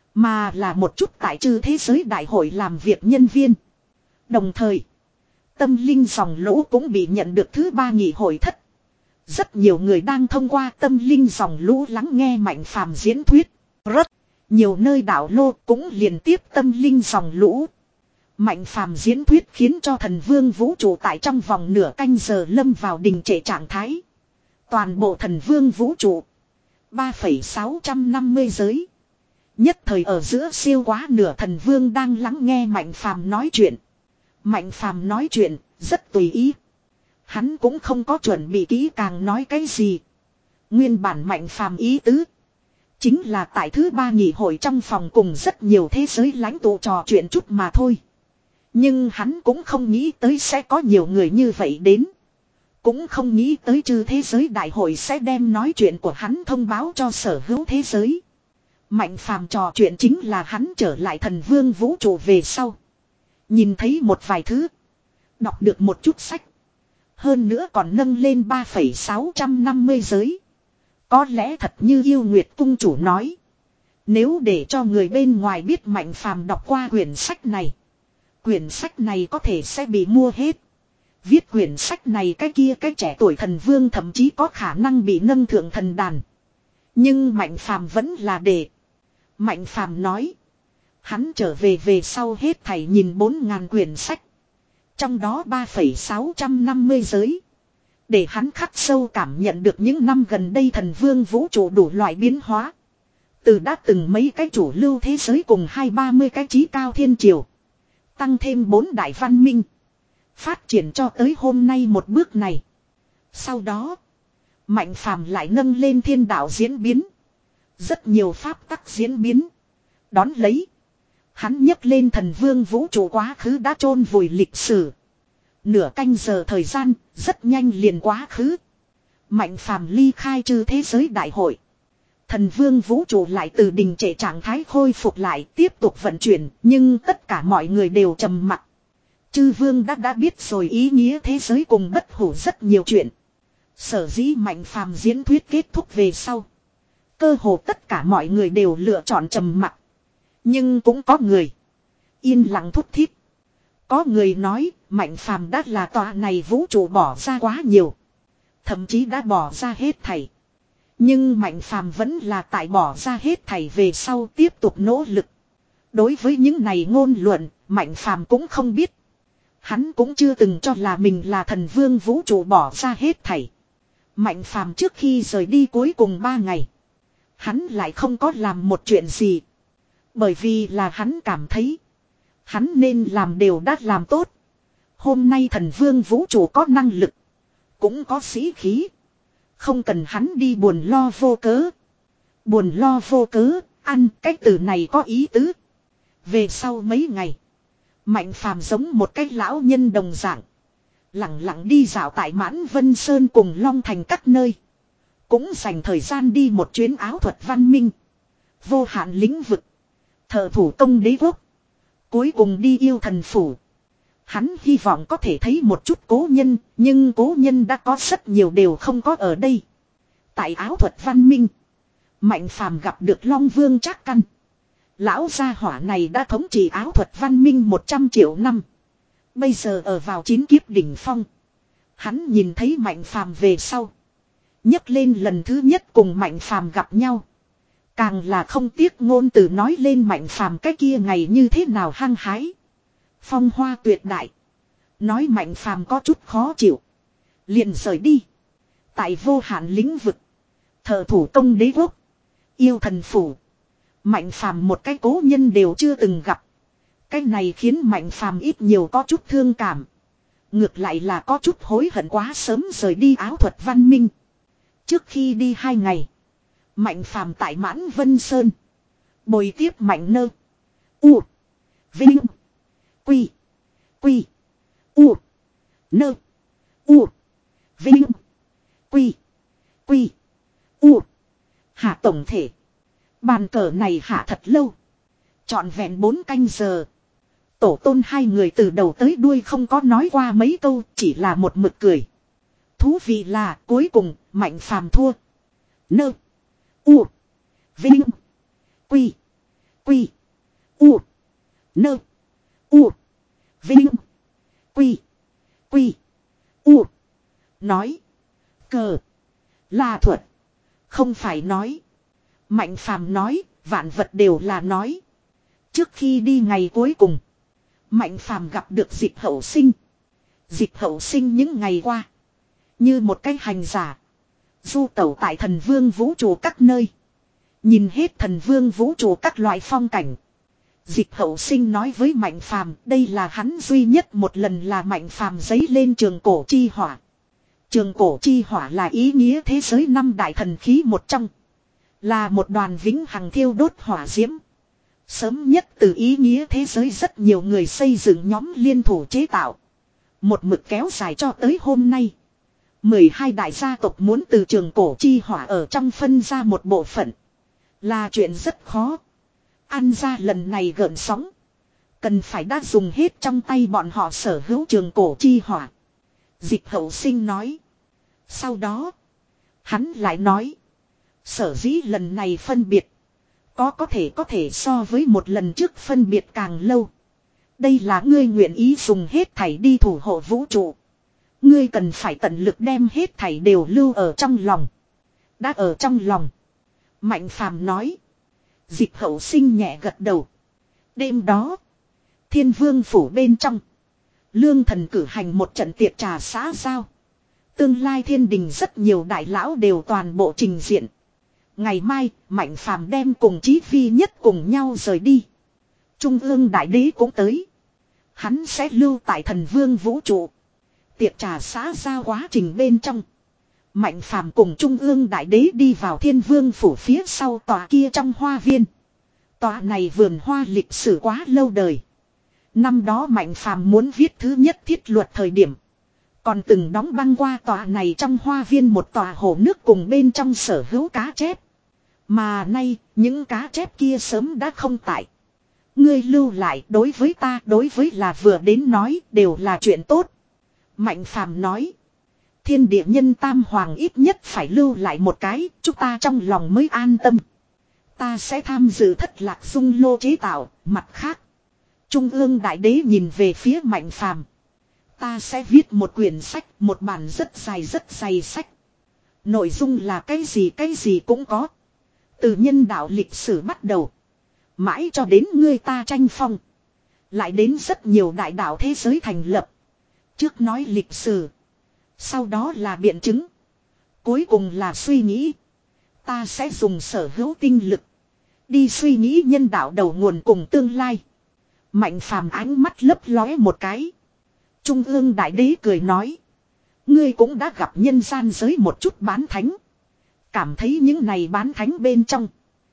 S1: Mà là một chút tại Chư Thế Giới Đại hội làm việc nhân viên. Đồng thời, tâm linh dòng lũ cũng bị nhận được thứ ba nghị hội thất. Rất nhiều người đang thông qua tâm linh dòng lũ lắng nghe Mạnh Phàm diễn thuyết. Rất nhiều nơi đảo lô cũng liền tiếp tâm linh dòng lũ. Mạnh Phàm diễn thuyết khiến cho thần vương vũ trụ tại trong vòng nửa canh giờ lâm vào đình trệ trạng thái. Toàn bộ thần vương vũ trụ ba phẩy sáu trăm năm mươi giới. Nhất thời ở giữa siêu quá nửa thần vương đang lắng nghe Mạnh Phàm nói chuyện. Mạnh Phàm nói chuyện rất tùy ý. Hắn cũng không có chuẩn bị kỹ càng nói cái gì. Nguyên bản Mạnh Phàm ý tứ chính là tại thứ ba nghị hội trong phòng cùng rất nhiều thế giới lãnh tụ trò chuyện chút mà thôi. Nhưng hắn cũng không nghĩ tới sẽ có nhiều người như vậy đến. Cũng không nghĩ tới Chư Thế Giới Đại hội sẽ đem nói chuyện của hắn thông báo cho sở hữu thế giới. Mạnh Phàm trò chuyện chính là hắn trở lại thần vương vũ trụ về sau. Nhìn thấy một vài thứ. Đọc được một chút sách. Hơn nữa còn nâng lên ba phẩy sáu trăm năm mươi giới. Có lẽ thật như Yêu Nguyệt Cung chủ nói. Nếu để cho người bên ngoài biết Mạnh Phàm đọc qua quyển sách này. Quyển sách này có thể sẽ bị mua hết. Viết quyển sách này cái kia cái trẻ tuổi thần vương thậm chí có khả năng bị nâng thượng thần đàn. Nhưng Mạnh Phàm vẫn là để. Mạnh Phàm nói. Hắn trở về về sau hết thảy nhìn bốn ngàn quyển sách. Trong đó ba phẩy sáu trăm năm mươi giới. Để hắn khắc sâu cảm nhận được những năm gần đây thần vương vũ trụ đủ loại biến hóa. Từ đã từng mấy cái chủ lưu thế giới cùng hai ba mươi cái trí cao thiên triều. Tăng thêm bốn đại văn minh. Phát triển cho tới hôm nay một bước này. Sau đó, Mạnh Phàm lại nâng lên thiên đạo diễn biến. Rất nhiều pháp tắc diễn biến. Đón lấy, hắn nhấc lên thần vương vũ trụ quá khứ đã chôn vùi lịch sử. Nửa canh giờ thời gian, rất nhanh liền quá khứ. Mạnh Phàm ly khai Chư Thế Giới Đại hội. Thần vương vũ trụ lại từ đình trệ trạng thái khôi phục lại tiếp tục vận chuyển, nhưng tất cả mọi người đều trầm mặc. Chư vương đã đã biết rồi ý nghĩa thế giới cùng bất hủ rất nhiều chuyện. Sở dĩ Mạnh Phàm diễn thuyết kết thúc về sau. Cơ hồ tất cả mọi người đều lựa chọn trầm mặc. Nhưng cũng có người yên lặng thúc thiết. Có người nói Mạnh Phàm đã là tòa này vũ trụ bỏ ra quá nhiều. Thậm chí đã bỏ ra hết thảy. Nhưng Mạnh Phàm vẫn là tại bỏ ra hết thảy về sau tiếp tục nỗ lực. Đối với những này ngôn luận, Mạnh Phàm cũng không biết. Hắn cũng chưa từng cho là mình là thần vương vũ trụ bỏ ra hết thảy. Mạnh Phàm trước khi rời đi cuối cùng ba ngày, hắn lại không có làm một chuyện gì. Bởi vì là hắn cảm thấy hắn nên làm đều đã làm tốt. Hôm nay thần vương vũ trụ có năng lực, cũng có sĩ khí. Không cần hắn đi buồn lo vô cớ. Buồn lo vô cớ, ăn cái từ này có ý tứ. Về sau mấy ngày, Mạnh Phàm giống một cái lão nhân đồng dạng, lặng lặng đi dạo tại Mãn Vân Sơn cùng Long Thành các nơi. Cũng dành thời gian đi một chuyến áo thuật văn minh, vô hạn lĩnh vực, thợ thủ công đế quốc. Cuối cùng đi yêu thần phủ. Hắn hy vọng có thể thấy một chút cố nhân, nhưng cố nhân đã có rất nhiều đều không có ở đây. Tại áo thuật văn minh, Mạnh Phàm gặp được Long Vương Trác Căn. Lão gia hỏa này đã thống trị áo thuật văn minh một trăm triệu năm. Bây giờ ở vào chín kiếp đỉnh phong. Hắn nhìn thấy Mạnh Phàm về sau, nhấc lên lần thứ nhất cùng Mạnh Phàm gặp nhau. Càng là không tiếc ngôn từ nói lên Mạnh Phàm cái kia ngày như thế nào hăng hái, phong hoa tuyệt đại. Nói Mạnh Phàm có chút khó chịu, liền rời đi. Tại vô hạn lĩnh vực, thợ thủ công đế quốc, yêu thần phủ, Mạnh Phàm một cái cố nhân đều chưa từng gặp. Cái này khiến Mạnh Phàm ít nhiều có chút thương cảm. Ngược lại là có chút hối hận quá sớm rời đi áo thuật văn minh. Trước khi đi hai ngày, Mạnh Phàm tại Mãn Vân Sơn bồi tiếp Mạnh Nơ, U, Vinh, Quy, Quy, U, Nơ, U, Vinh, Quy, Quy, U. Hạ tổng thể, bàn cờ này hạ thật lâu, trọn vẹn bốn canh giờ. Tổ tôn hai người từ đầu tới đuôi không có nói qua mấy câu, chỉ là một mực cười. Thú vị là cuối cùng Mạnh Phàm thua. Nơ, U, Vinh, Quy, Quy, U, Nơ, U, Vinh, Quy, Quy, U. Nói cờ là thuật, không phải nói. Mạnh Phàm nói vạn vật đều là nói. Trước khi đi ngày cuối cùng, Mạnh Phàm gặp được Dịch Hậu Sinh. Dịch Hậu Sinh những ngày qua như một cái hành giả, du tẩu tại thần vương vũ trụ các nơi, nhìn hết thần vương vũ trụ các loại phong cảnh. Dịch Hậu Sinh nói với Mạnh Phàm, đây là hắn duy nhất một lần là Mạnh Phàm giấy lên trường cổ chi hỏa. Trường cổ chi hỏa là ý nghĩa thế giới năm đại thần khí một trong, là một đoàn vĩnh hằng thiêu đốt hỏa diễm. Sớm nhất từ ý nghĩa thế giới rất nhiều người xây dựng nhóm liên thủ chế tạo, một mực kéo dài cho tới hôm nay. mười hai đại gia tộc muốn từ trường cổ chi hỏa ở trong phân ra một bộ phận, là chuyện rất khó. Ăn ra lần này gợn sóng, cần phải đã dùng hết trong tay bọn họ sở hữu trường cổ chi hỏa. Dịch Hậu Sinh nói. Sau đó, hắn lại nói, sở dĩ lần này phân biệt, có có thể có thể so với một lần trước phân biệt càng lâu. Đây là ngươi nguyện ý dùng hết thảy đi thủ hộ vũ trụ. Ngươi cần phải tận lực đem hết thảy đều lưu ở trong lòng. Đã ở trong lòng. Mạnh Phàm nói. Dịch Hậu Sinh nhẹ gật đầu. Đêm đó, Thiên Vương phủ bên trong, Lương Thần cử hành một trận tiệc trà xã giao. Tương lai thiên đình rất nhiều đại lão đều toàn bộ trình diện. Ngày mai, Mạnh Phàm đem cùng Chí Phi nhất cùng nhau rời đi. Trung ương đại đế cũng tới. Hắn sẽ lưu tại thần vương vũ trụ. Tiệc trà xã giao quá trình bên trong, Mạnh Phàm cùng Trung ương đại đế đi vào Thiên Vương phủ phía sau tòa kia trong hoa viên. Tòa này vườn hoa lịch sử quá lâu đời. Năm đó Mạnh Phàm muốn viết thứ nhất thiết luật thời điểm, còn từng đóng băng qua tòa này trong hoa viên một tòa hồ nước cùng bên trong sở hữu cá chép. Mà nay, những cá chép kia sớm đã không tại. Ngươi lưu lại đối với ta, đối với là vừa đến nói, đều là chuyện tốt. Mạnh Phàm nói. Thiên địa nhân tam hoàng ít nhất phải lưu lại một cái, chúng ta trong lòng mới an tâm. Ta sẽ tham dự Thất Lạc Dung Lô chế tạo, mặt khác. Trung ương đại đế nhìn về phía Mạnh Phàm. Ta sẽ viết một quyển sách, một bản rất dài rất dày sách. Nội dung là cái gì cái gì cũng có. Từ nhân đạo lịch sử bắt đầu. Mãi cho đến ngươi ta tranh phong. Lại đến rất nhiều đại đạo thế giới thành lập. Trước nói lịch sử. Sau đó là biện chứng. Cuối cùng là suy nghĩ. Ta sẽ dùng sở hữu tinh lực. Đi suy nghĩ nhân đạo đầu nguồn cùng tương lai. Mạnh Phàm ánh mắt lấp lóe một cái. Trung ương đại đế cười nói. Ngươi cũng đã gặp nhân gian giới một chút bán thánh. Cảm thấy những này bán thánh bên trong.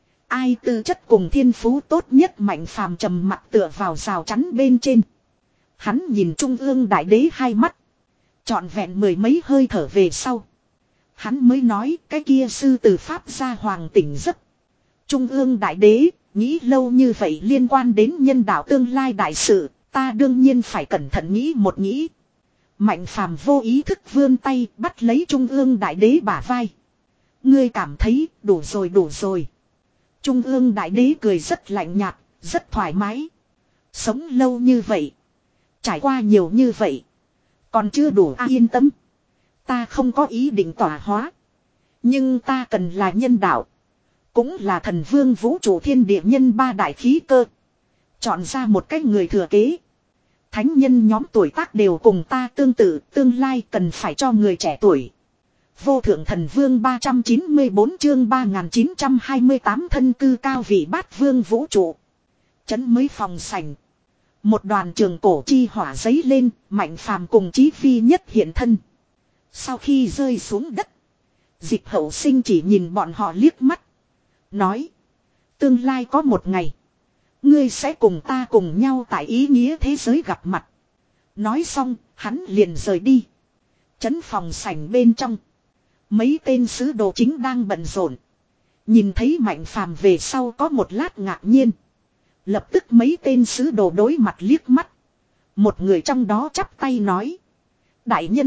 S1: Ai tư chất cùng thiên phú tốt nhất. Mạnh Phàm trầm mặt tựa vào rào chắn bên trên. Hắn nhìn Trung ương đại đế hai mắt. Trọn vẹn mười mấy hơi thở về sau. Hắn mới nói cái kia sư từ Pháp gia hoàng tỉnh giấc. Trung ương đại đế, nghĩ lâu như vậy liên quan đến nhân đạo tương lai đại sự, ta đương nhiên phải cẩn thận nghĩ một nghĩ. Mạnh Phàm vô ý thức vươn tay bắt lấy Trung ương đại đế bả vai. Ngươi cảm thấy đủ rồi đủ rồi. Trung ương đại đế cười rất lạnh nhạt, rất thoải mái. Sống lâu như vậy. Trải qua nhiều như vậy. Còn chưa đủ à, yên tâm. Ta không có ý định tỏa hóa. Nhưng ta cần là nhân đạo. Cũng là thần vương vũ trụ thiên địa nhân ba đại khí cơ. Chọn ra một cái người thừa kế. Thánh nhân nhóm tuổi tác đều cùng ta tương tự. Tương lai cần phải cho người trẻ tuổi. Vô thượng thần vương ba trăm chín mươi bốn chương ba nghìn chín trăm hai mươi tám thân cư cao vị bát vương vũ trụ. Chấn mới phòng sảnh. Một đoàn trường cổ chi hỏa giấy lên. Mạnh Phàm cùng Chí Phi nhất hiện thân. Sau khi rơi xuống đất. Dịch Hậu Sinh chỉ nhìn bọn họ liếc mắt. Nói. Tương lai có một ngày. Ngươi sẽ cùng ta cùng nhau tại ý nghĩa thế giới gặp mặt. Nói xong, hắn liền rời đi. Chấn phòng sảnh bên trong. Mấy tên sứ đồ chính đang bận rộn. Nhìn thấy Mạnh Phàm về sau có một lát ngạc nhiên. Lập tức mấy tên sứ đồ đối mặt liếc mắt. Một người trong đó chắp tay nói. Đại nhân.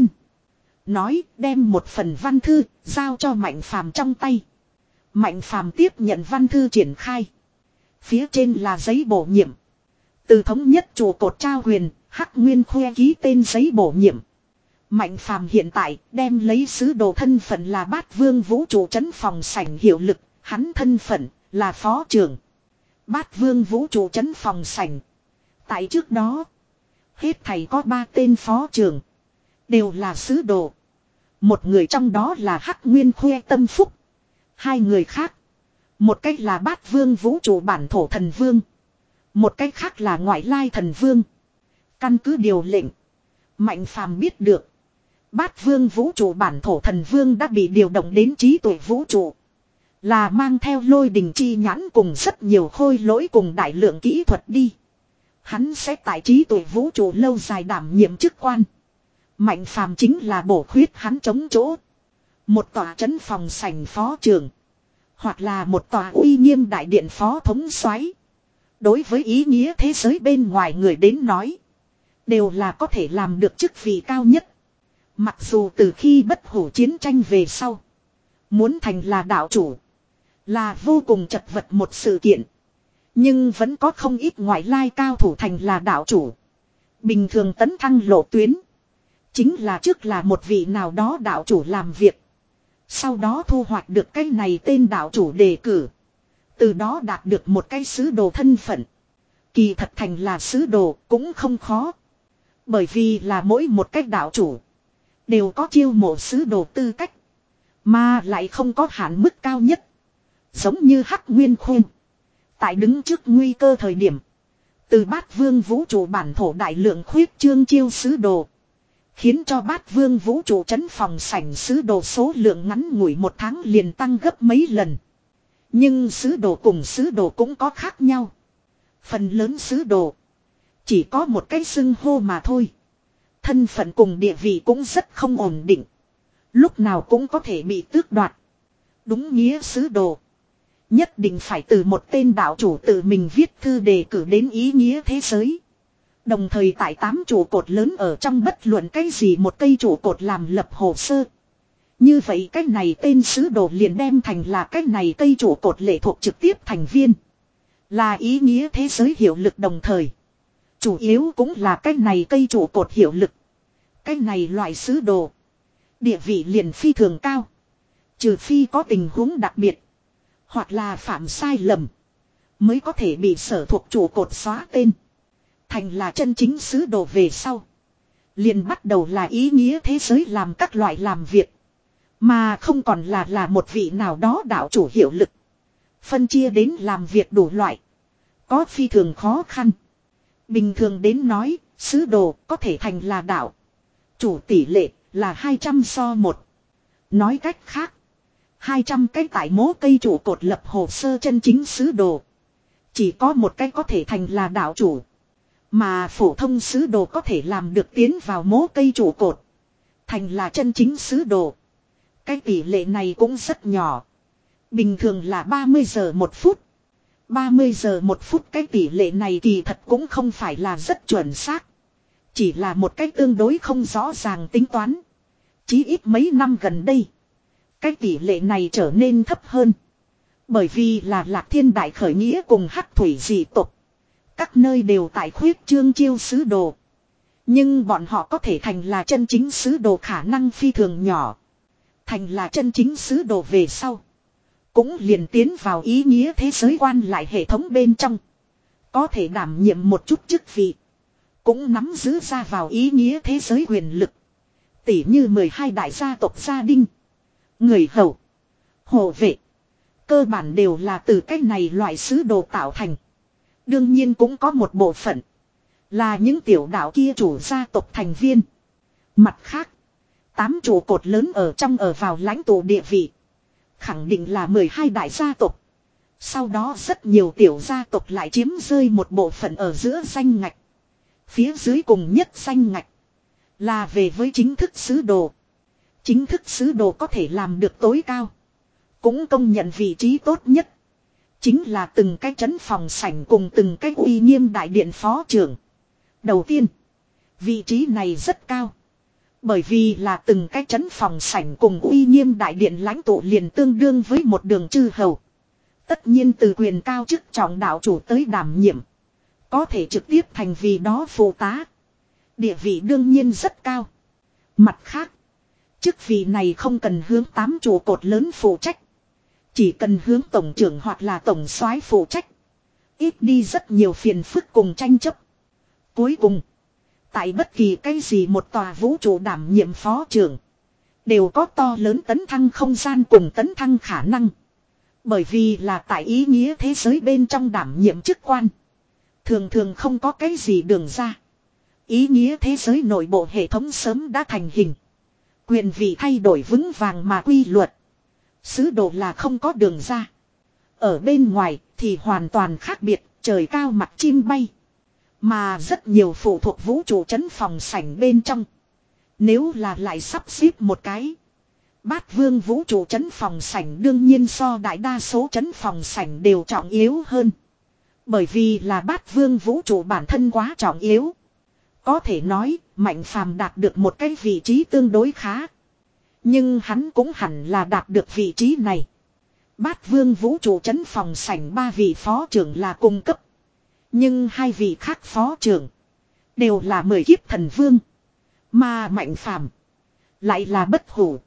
S1: Nói đem một phần văn thư giao cho Mạnh Phàm trong tay. Mạnh Phàm tiếp nhận văn thư triển khai. Phía trên là giấy bổ nhiệm. Từ thống nhất trụ cột trao huyền, Hắc Nguyên khoe ký tên giấy bổ nhiệm. Mạnh Phàm hiện tại đem lấy sứ đồ thân phận là Bát Vương vũ trụ trấn phòng sảnh hiệu lực, hắn thân phận là phó trưởng. Bát Vương vũ trụ trấn phòng sảnh. Tại trước đó, hết thầy có ba tên phó trưởng, đều là sứ đồ. Một người trong đó là Hắc Nguyên khoe tâm phúc. Hai người khác. Một cách là Bát Vương vũ trụ bản thổ thần vương. Một cách khác là ngoại lai thần vương. Căn cứ điều lệnh. Mạnh Phàm biết được. Bát Vương vũ trụ bản thổ thần vương đã bị điều động đến trí tuệ vũ trụ. Là mang theo lôi đình chi nhãn cùng rất nhiều khôi lỗi cùng đại lượng kỹ thuật đi. Hắn sẽ tại trí tuệ vũ trụ lâu dài đảm nhiệm chức quan. Mạnh Phàm chính là bổ khuyết hắn chống chỗ. Một tòa trấn phòng sảnh phó trưởng. Hoặc là một tòa uy nghiêm đại điện phó thống soái. Đối với ý nghĩa thế giới bên ngoài người đến nói. Đều là có thể làm được chức vị cao nhất. Mặc dù từ khi bất hủ chiến tranh về sau. Muốn thành là đạo chủ. Là vô cùng chật vật một sự kiện. Nhưng vẫn có không ít ngoại lai cao thủ thành là đạo chủ. Bình thường tấn thăng lộ tuyến. Chính là trước là một vị nào đó đạo chủ làm việc. Sau đó thu hoạch được cái này tên đạo chủ đề cử. Từ đó đạt được một cái sứ đồ thân phận. Kỳ thật thành là sứ đồ cũng không khó. Bởi vì là mỗi một cái đạo chủ. Đều có chiêu mộ sứ đồ tư cách. Mà lại không có hạn mức cao nhất. Giống như Hắc Nguyên Khuyên. Tại đứng trước nguy cơ thời điểm. Từ Bát Vương vũ trụ bản thổ đại lượng khuyết trương chiêu sứ đồ. Khiến cho Bát Vương vũ trụ trấn phòng sảnh sứ đồ số lượng ngắn ngủi một tháng liền tăng gấp mấy lần. Nhưng sứ đồ cùng sứ đồ cũng có khác nhau. Phần lớn sứ đồ. Chỉ có một cái xưng hô mà thôi. Thân phận cùng địa vị cũng rất không ổn định. Lúc nào cũng có thể bị tước đoạt. Đúng nghĩa sứ đồ. Nhất định phải từ một tên đạo chủ tự mình viết thư đề cử đến ý nghĩa thế giới. Đồng thời tại tám trụ cột lớn ở trong bất luận cái gì một cây trụ cột làm lập hồ sơ. Như vậy cái này tên sứ đồ liền đem thành là cái này cây trụ cột lệ thuộc trực tiếp thành viên. Là ý nghĩa thế giới hiệu lực đồng thời. Chủ yếu cũng là cái này cây trụ cột hiệu lực. Cái này loại sứ đồ. Địa vị liền phi thường cao. Trừ phi có tình huống đặc biệt. Hoặc là phạm sai lầm. Mới có thể bị sở thuộc trụ cột xóa tên. Thành là chân chính sứ đồ về sau. Liền bắt đầu là ý nghĩa thế giới làm các loại làm việc. Mà không còn là là một vị nào đó đạo chủ hiệu lực. Phân chia đến làm việc đủ loại. Có phi thường khó khăn. Bình thường đến nói, sứ đồ có thể thành là đạo. Chủ tỷ lệ là hai trăm so một. Nói cách khác. hai trăm cái tại mố cây trụ cột lập hồ sơ chân chính sứ đồ. Chỉ có một cái có thể thành là đạo chủ. Mà phổ thông sứ đồ có thể làm được tiến vào mố cây trụ cột. Thành là chân chính sứ đồ. Cái tỷ lệ này cũng rất nhỏ. Bình thường là ba mươi giờ một phút. ba mươi giờ một phút cái tỷ lệ này kỳ thật cũng không phải là rất chuẩn xác. Chỉ là một cái tương đối không rõ ràng tính toán. Chí ít mấy năm gần đây. Cái tỷ lệ này trở nên thấp hơn. Bởi vì là Lạc Thiên Đại khởi nghĩa cùng Hắc Thủy dị tộc. Các nơi đều tại khuyết trương chiêu sứ đồ. Nhưng bọn họ có thể thành là chân chính sứ đồ khả năng phi thường nhỏ. Thành là chân chính sứ đồ về sau. Cũng liền tiến vào ý nghĩa thế giới quan lại hệ thống bên trong. Có thể đảm nhiệm một chút chức vị. Cũng nắm giữ ra vào ý nghĩa thế giới quyền lực. Tỉ như mười hai đại gia tộc gia đình. Người hầu. Hộ vệ. Cơ bản đều là từ cái này loại sứ đồ tạo thành. Đương nhiên cũng có một bộ phận. Là những tiểu đạo kia chủ gia tộc thành viên. Mặt khác. Tám trụ cột lớn ở trong ở vào lãnh tụ địa vị. Khẳng định là mười hai đại gia tộc. Sau đó rất nhiều tiểu gia tộc lại chiếm rơi một bộ phận ở giữa danh ngạch. Phía dưới cùng nhất danh ngạch. Là về với chính thức sứ đồ. Chính thức sứ đồ có thể làm được tối cao. Cũng công nhận vị trí tốt nhất. Chính là từng cái trấn phòng sảnh cùng từng cái uy nghiêm đại điện phó trưởng. Đầu tiên. Vị trí này rất cao. Bởi vì là từng cái trấn phòng sảnh cùng uy nghiêm đại điện lãnh tụ liền tương đương với một đường chư hầu. Tất nhiên từ quyền cao chức trọng đạo chủ tới đảm nhiệm. Có thể trực tiếp thành vì đó phụ tá. Địa vị đương nhiên rất cao. Mặt khác. Chức vị này không cần hướng tám trụ cột lớn phụ trách. Chỉ cần hướng tổng trưởng hoặc là tổng soái phụ trách. Ít đi rất nhiều phiền phức cùng tranh chấp. Cuối cùng. Tại bất kỳ cái gì một tòa vũ trụ đảm nhiệm phó trưởng. Đều có to lớn tấn thăng không gian cùng tấn thăng khả năng. Bởi vì là tại ý nghĩa thế giới bên trong đảm nhiệm chức quan. Thường thường không có cái gì đường ra. Ý nghĩa thế giới nội bộ hệ thống sớm đã thành hình. Quyền vị thay đổi vững vàng mà quy luật. Sứ đồ là không có đường ra. Ở bên ngoài thì hoàn toàn khác biệt, trời cao mặt chim bay. Mà rất nhiều phụ thuộc vũ trụ trấn phòng sảnh bên trong. Nếu là lại sắp xếp một cái. Bát vương vũ trụ trấn phòng sảnh đương nhiên so đại đa số trấn phòng sảnh đều trọng yếu hơn. Bởi vì là bát vương vũ trụ bản thân quá trọng yếu. Có thể nói, Mạnh Phàm đạt được một cái vị trí tương đối khá. Nhưng hắn cũng hẳn là đạt được vị trí này. Bát vương vũ trụ trấn phòng sảnh ba vị phó trưởng là cung cấp. Nhưng hai vị khác phó trưởng đều là mười kiếp thần vương. Mà Mạnh Phàm lại là bất hủ.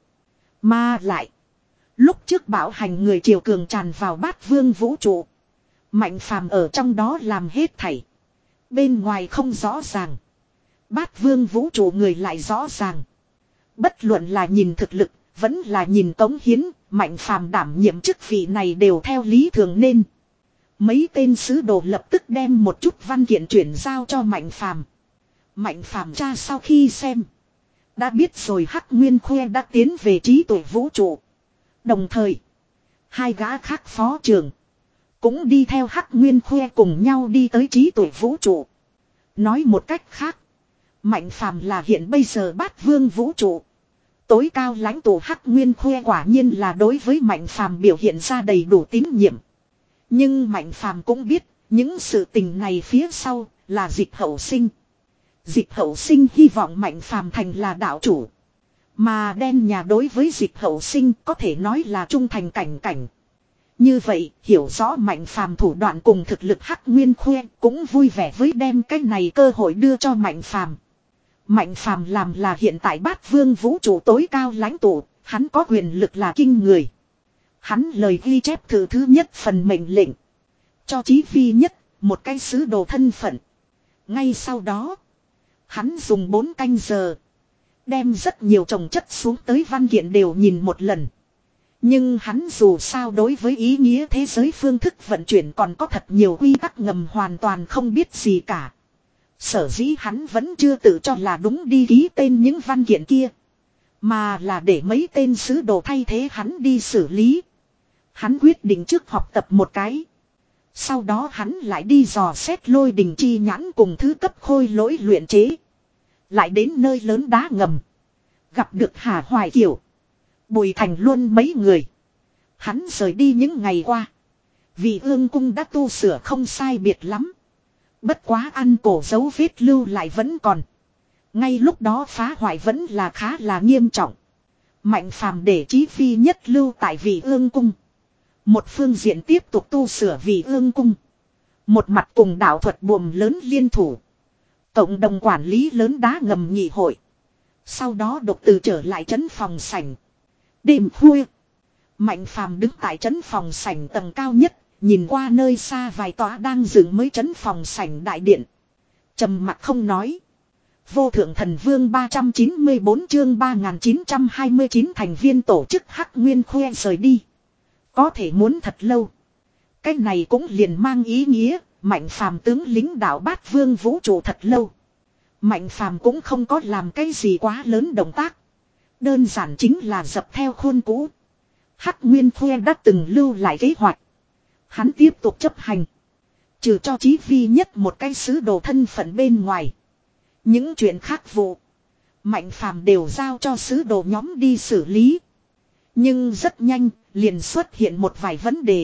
S1: Mà lại, lúc trước bảo hành người triều cường tràn vào bát vương vũ trụ. Mạnh Phàm ở trong đó làm hết thảy. Bên ngoài không rõ ràng. Bát vương vũ trụ người lại rõ ràng. Bất luận là nhìn thực lực, vẫn là nhìn cống hiến, Mạnh Phàm đảm nhiệm chức vị này đều theo lý thường nên. Mấy tên sứ đồ lập tức đem một chút văn kiện chuyển giao cho Mạnh Phàm. Mạnh Phàm tra sau khi xem, đã biết rồi Hắc Nguyên Khuê đã tiến về trí tuệ vũ trụ. Đồng thời, hai gã khác phó trưởng cũng đi theo Hắc Nguyên Khuê cùng nhau đi tới trí tuệ vũ trụ. Nói một cách khác, Mạnh Phàm là hiện bây giờ bát vương vũ trụ tối cao lãnh tụ. Hắc Nguyên Khuê quả nhiên là đối với Mạnh Phàm biểu hiện ra đầy đủ tín nhiệm. Nhưng Mạnh Phàm cũng biết, những sự tình này phía sau là Dịch Hậu Sinh. Dịch Hậu Sinh hy vọng Mạnh Phàm thành là đạo chủ. Mà đen nhà đối với Dịch Hậu Sinh có thể nói là trung thành cảnh cảnh. Như vậy, hiểu rõ Mạnh Phàm thủ đoạn cùng thực lực Hắc Nguyên Khuê cũng vui vẻ với đem cái này cơ hội đưa cho Mạnh Phàm. Mạnh Phàm làm là hiện tại Bát Vương vũ trụ tối cao lãnh tụ, hắn có quyền lực là kinh người. Hắn lời ghi chép thứ thứ nhất phần mệnh lệnh. Cho Chí Phi Nhất một cái sứ đồ thân phận. Ngay sau đó, hắn dùng bốn canh giờ. Đem rất nhiều trồng chất xuống tới văn kiện đều nhìn một lần. Nhưng hắn dù sao đối với ý nghĩa thế giới phương thức vận chuyển còn có thật nhiều quy tắc ngầm hoàn toàn không biết gì cả. Sở dĩ hắn vẫn chưa tự cho là đúng đi ký tên những văn kiện kia. Mà là để mấy tên sứ đồ thay thế hắn đi xử lý. Hắn quyết định trước học tập một cái. Sau đó hắn lại đi dò xét Lôi Đình chi nhãn cùng thứ cấp khôi lỗi luyện chế. Lại đến nơi lớn đá ngầm. Gặp được Hà Hoài Kiều, Bùi Thành Luân mấy người. Hắn rời đi những ngày qua. Vì Ương Cung đã tu sửa không sai biệt lắm. Bất quá ăn cổ dấu vết lưu lại vẫn còn. Ngay lúc đó phá hoại vẫn là khá là nghiêm trọng. Mạnh Phàm để Chí Phi Nhất lưu tại Vị Ương Cung. Một phương diện tiếp tục tu sửa Vị Ương Cung. Một mặt cùng đạo thuật buồm lớn liên thủ. Cộng đồng quản lý lớn đá ngầm nhị hội. Sau đó độc từ trở lại trấn phòng sảnh. Đêm khuya, Mạnh Phàm đứng tại trấn phòng sảnh tầng cao nhất, nhìn qua nơi xa vài tòa đang dựng mới trấn phòng sảnh đại điện. Trầm mặc không nói. Vô Thượng Thần Vương ba trăm chín mươi bốn chương ba nghìn chín trăm hai mươi chín thành viên tổ chức Hắc Nguyên Khuê rời đi. Có thể muốn thật lâu. Cái này cũng liền mang ý nghĩa, Mạnh Phàm tướng lính đạo Bát Vương vũ trụ thật lâu. Mạnh Phàm cũng không có làm cái gì quá lớn động tác. Đơn giản chính là dập theo khuôn cũ. Hắc Nguyên Khuê đã từng lưu lại kế hoạch. Hắn tiếp tục chấp hành. Trừ cho Chí Phi Nhất một cái sứ đồ thân phận bên ngoài. Những chuyện khác vụ. Mạnh Phàm đều giao cho sứ đồ nhóm đi xử lý. Nhưng rất nhanh, liền xuất hiện một vài vấn đề.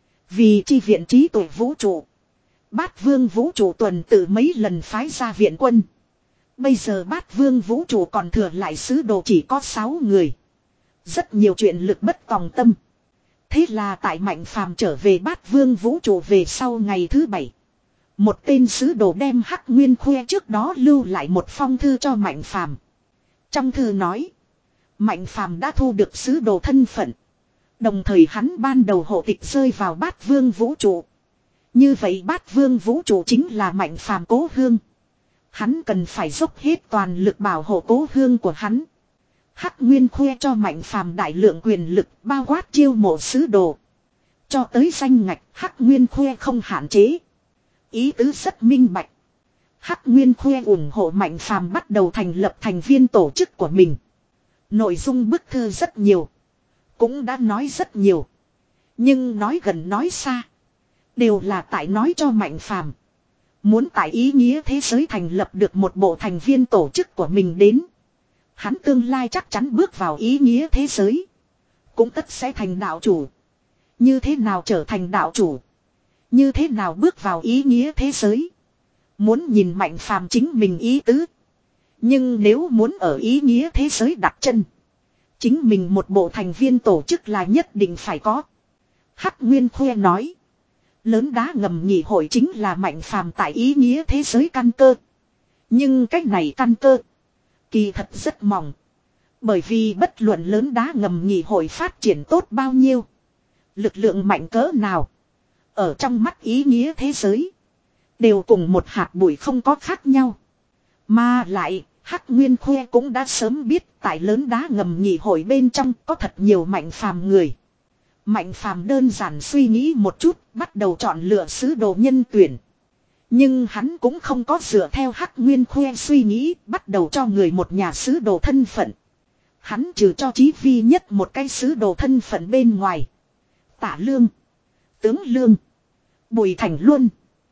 S1: Vì chi viện trí tuệ vũ trụ. Bát Vương vũ trụ tuần tự mấy lần phái ra viện quân. Bây giờ Bát Vương vũ trụ còn thừa lại sứ đồ chỉ có sáu người. Rất nhiều chuyện lực bất tòng tâm. Thế là tại Mạnh Phàm trở về Bát Vương vũ trụ về sau ngày thứ bảy. Một tên sứ đồ đem Hắc Nguyên Khuê trước đó lưu lại một phong thư cho Mạnh Phàm. Trong thư nói, Mạnh Phàm đã thu được sứ đồ thân phận. Đồng thời hắn ban đầu hộ tịch rơi vào Bát Vương vũ trụ. Như vậy Bát Vương vũ trụ chính là Mạnh Phàm cố hương. Hắn cần phải dốc hết toàn lực bảo hộ cố hương của hắn. Hắc Nguyên Khuê cho Mạnh Phàm đại lượng quyền lực bao quát chiêu mộ sứ đồ. Cho tới danh ngạch Hắc Nguyên Khuê không hạn chế. Ý tứ rất minh bạch. Hắc Nguyên Khuê ủng hộ Mạnh Phàm bắt đầu thành lập thành viên tổ chức của mình. Nội dung bức thư rất nhiều. Cũng đã nói rất nhiều. Nhưng nói gần nói xa. Đều là tại nói cho Mạnh Phàm. Muốn tại ý nghĩa thế giới thành lập được một bộ thành viên tổ chức của mình đến. Hắn tương lai chắc chắn bước vào ý nghĩa thế giới. Cũng tất sẽ thành đạo chủ. Như thế nào trở thành đạo chủ? Như thế nào bước vào ý nghĩa thế giới? Muốn nhìn Mạnh Phàm chính mình ý tứ. Nhưng nếu muốn ở ý nghĩa thế giới đặt chân. Chính mình một bộ thành viên tổ chức là nhất định phải có. Hắc Nguyên Khuê nói. Lớn đá ngầm nhị hội chính là Mạnh Phàm tại ý nghĩa thế giới căn cơ. Nhưng cách này căn cơ. Kỳ thật rất mỏng. Bởi vì bất luận lớn đá ngầm nhị hội phát triển tốt bao nhiêu. Lực lượng mạnh cỡ nào. Ở trong mắt ý nghĩa thế giới. Đều cùng một hạt bụi không có khác nhau. Mà lại, Hắc Nguyên Khuê cũng đã sớm biết tại lớn đá ngầm nhị hội bên trong có thật nhiều Mạnh Phàm người. Mạnh Phàm đơn giản suy nghĩ một chút, bắt đầu chọn lựa sứ đồ nhân tuyển. Nhưng hắn cũng không có dựa theo Hắc Nguyên Khuê suy nghĩ, bắt đầu cho người một nhà sứ đồ thân phận. Hắn trừ cho Chí Phi Nhất một cái sứ đồ thân phận bên ngoài. Tả Lương, Tướng Lương, Bùi Thành Luân,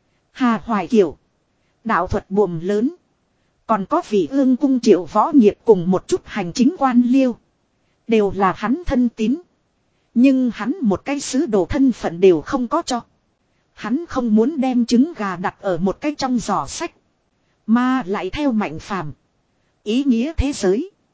S1: Hà Hoài Kiều, đạo thuật buồm lớn. Còn có Vị Ương Cung Triệu Võ Nghiệp cùng một chút hành chính quan liêu. Đều là hắn thân tín. Nhưng hắn một cái sứ đồ thân phận đều không có cho. Hắn không muốn đem trứng gà đặt ở một cái trong giỏ sách. Mà lại theo Mạnh Phàm. Ý nghĩa thế giới.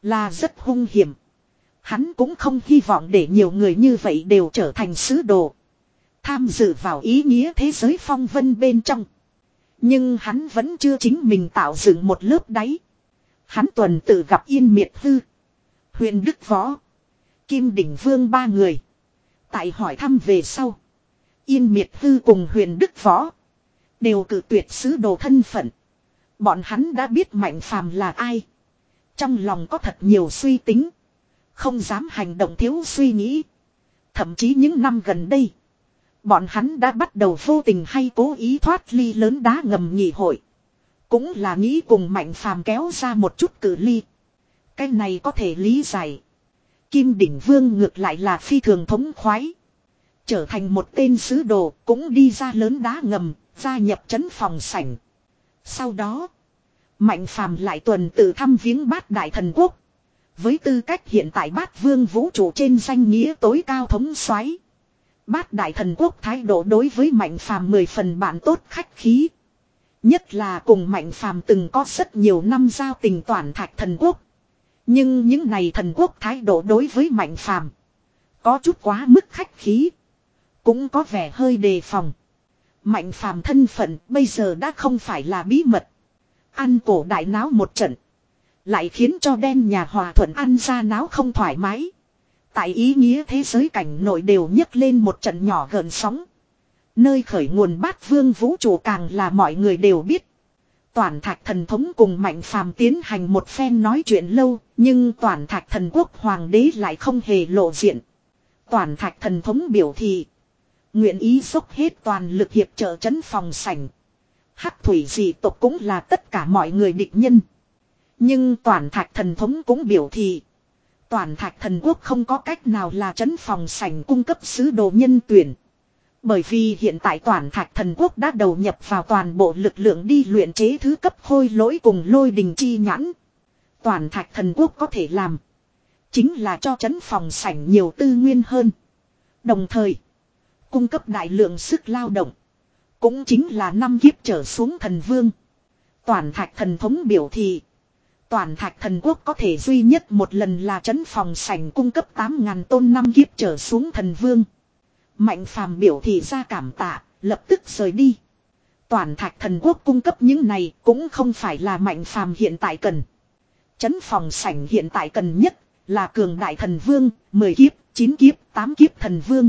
S1: Là rất hung hiểm. Hắn cũng không hy vọng để nhiều người như vậy đều trở thành sứ đồ. Tham dự vào ý nghĩa thế giới phong vân bên trong. Nhưng hắn vẫn chưa chính mình tạo dựng một lớp đáy. Hắn tuần tự gặp Yên Miệt Hư, Huyền Đức Võ, Kim Đỉnh Vương ba người. Tại hỏi thăm về sau, Yên Miệt Hư cùng Huyền Đức Võ đều cự tuyệt sứ đồ thân phận. Bọn hắn đã biết Mạnh Phàm là ai. Trong lòng có thật nhiều suy tính. Không dám hành động thiếu suy nghĩ. Thậm chí những năm gần đây, bọn hắn đã bắt đầu vô tình hay cố ý thoát ly lớn đá ngầm nhị hội. Cũng là nghĩ cùng Mạnh Phàm kéo ra một chút cự ly. Cái này có thể lý giải. Kim Đỉnh Vương ngược lại là phi thường thống khoái. Trở thành một tên sứ đồ cũng đi ra lớn đá ngầm, gia nhập trấn phòng sảnh. Sau đó, Mạnh Phàm lại tuần tự thăm viếng Bát Đại Thần Quốc. Với tư cách hiện tại Bát Vương vũ trụ trên danh nghĩa tối cao thống soái, Bát Đại Thần Quốc thái độ đối với Mạnh Phàm mười phần bạn tốt khách khí. Nhất là cùng Mạnh Phàm từng có rất nhiều năm giao tình Toản Thạch Thần Quốc. Nhưng những này thần quốc thái độ đối với Mạnh Phàm có chút quá mức khách khí, cũng có vẻ hơi đề phòng. Mạnh Phàm thân phận bây giờ đã không phải là bí mật. Ăn cổ đại náo một trận, lại khiến cho đen nhà Hòa Thuận ăn ra náo không thoải mái. Tại ý nghĩa thế giới cảnh nội đều nhấc lên một trận nhỏ gợn sóng. Nơi khởi nguồn Bát Vương vũ trụ càng là mọi người đều biết. Toản Thạch Thần Thống cùng Mạnh Phàm tiến hành một phen nói chuyện lâu, nhưng Toản Thạch Thần Quốc Hoàng đế lại không hề lộ diện. Toản Thạch Thần Thống biểu thị nguyện ý dốc hết toàn lực hiệp trợ trấn phòng sảnh. Hắc thủy dị tộc cũng là tất cả mọi người địch nhân. Nhưng Toản Thạch Thần Thống cũng biểu thị Toản Thạch Thần Quốc không có cách nào là trấn phòng sảnh cung cấp sứ đồ nhân tuyển. Bởi vì hiện tại Toản Thạch Thần Quốc đã đầu nhập vào toàn bộ lực lượng đi luyện chế thứ cấp khôi lỗi cùng lôi đình chi nhãn. Toản Thạch Thần Quốc có thể làm chính là cho trấn phòng sảnh nhiều tư nguyên hơn. Đồng thời cung cấp đại lượng sức lao động. Cũng chính là năm kiếp trở xuống thần vương. Toản Thạch Thần Thống biểu thị Toản Thạch Thần Quốc có thể duy nhất một lần là trấn phòng sảnh cung cấp tám ngàn tôn năm kiếp trở xuống thần vương. Mạnh Phàm biểu thị ra cảm tạ, lập tức rời đi. Toản Thạch Thần Quốc cung cấp những này cũng không phải là Mạnh Phàm hiện tại cần. Trấn phòng sảnh hiện tại cần nhất là cường đại thần vương, mười kiếp, chín kiếp, tám kiếp thần vương.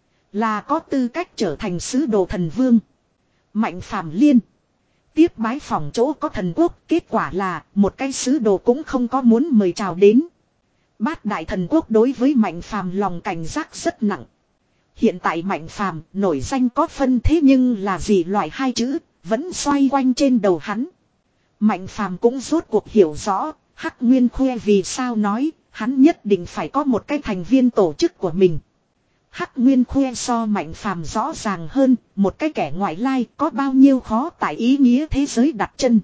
S1: Là có tư cách trở thành sứ đồ thần vương. Mạnh Phàm liên tiếp bái phòng chỗ có thần quốc, kết quả là một cái sứ đồ cũng không có muốn mời chào đến. Bát Đại Thần Quốc đối với Mạnh Phàm lòng cảnh giác rất nặng. Hiện tại Mạnh Phàm nổi danh có phân thế nhưng là gì loại hai chữ vẫn xoay quanh trên đầu hắn. Mạnh Phàm cũng rốt cuộc hiểu rõ Hắc Nguyên Khuê vì sao nói hắn nhất định phải có một cái thành viên tổ chức của mình. Hắc Nguyên Khuê so Mạnh Phàm rõ ràng hơn một cái kẻ ngoại lai có bao nhiêu khó tại ý nghĩa thế giới đặt chân.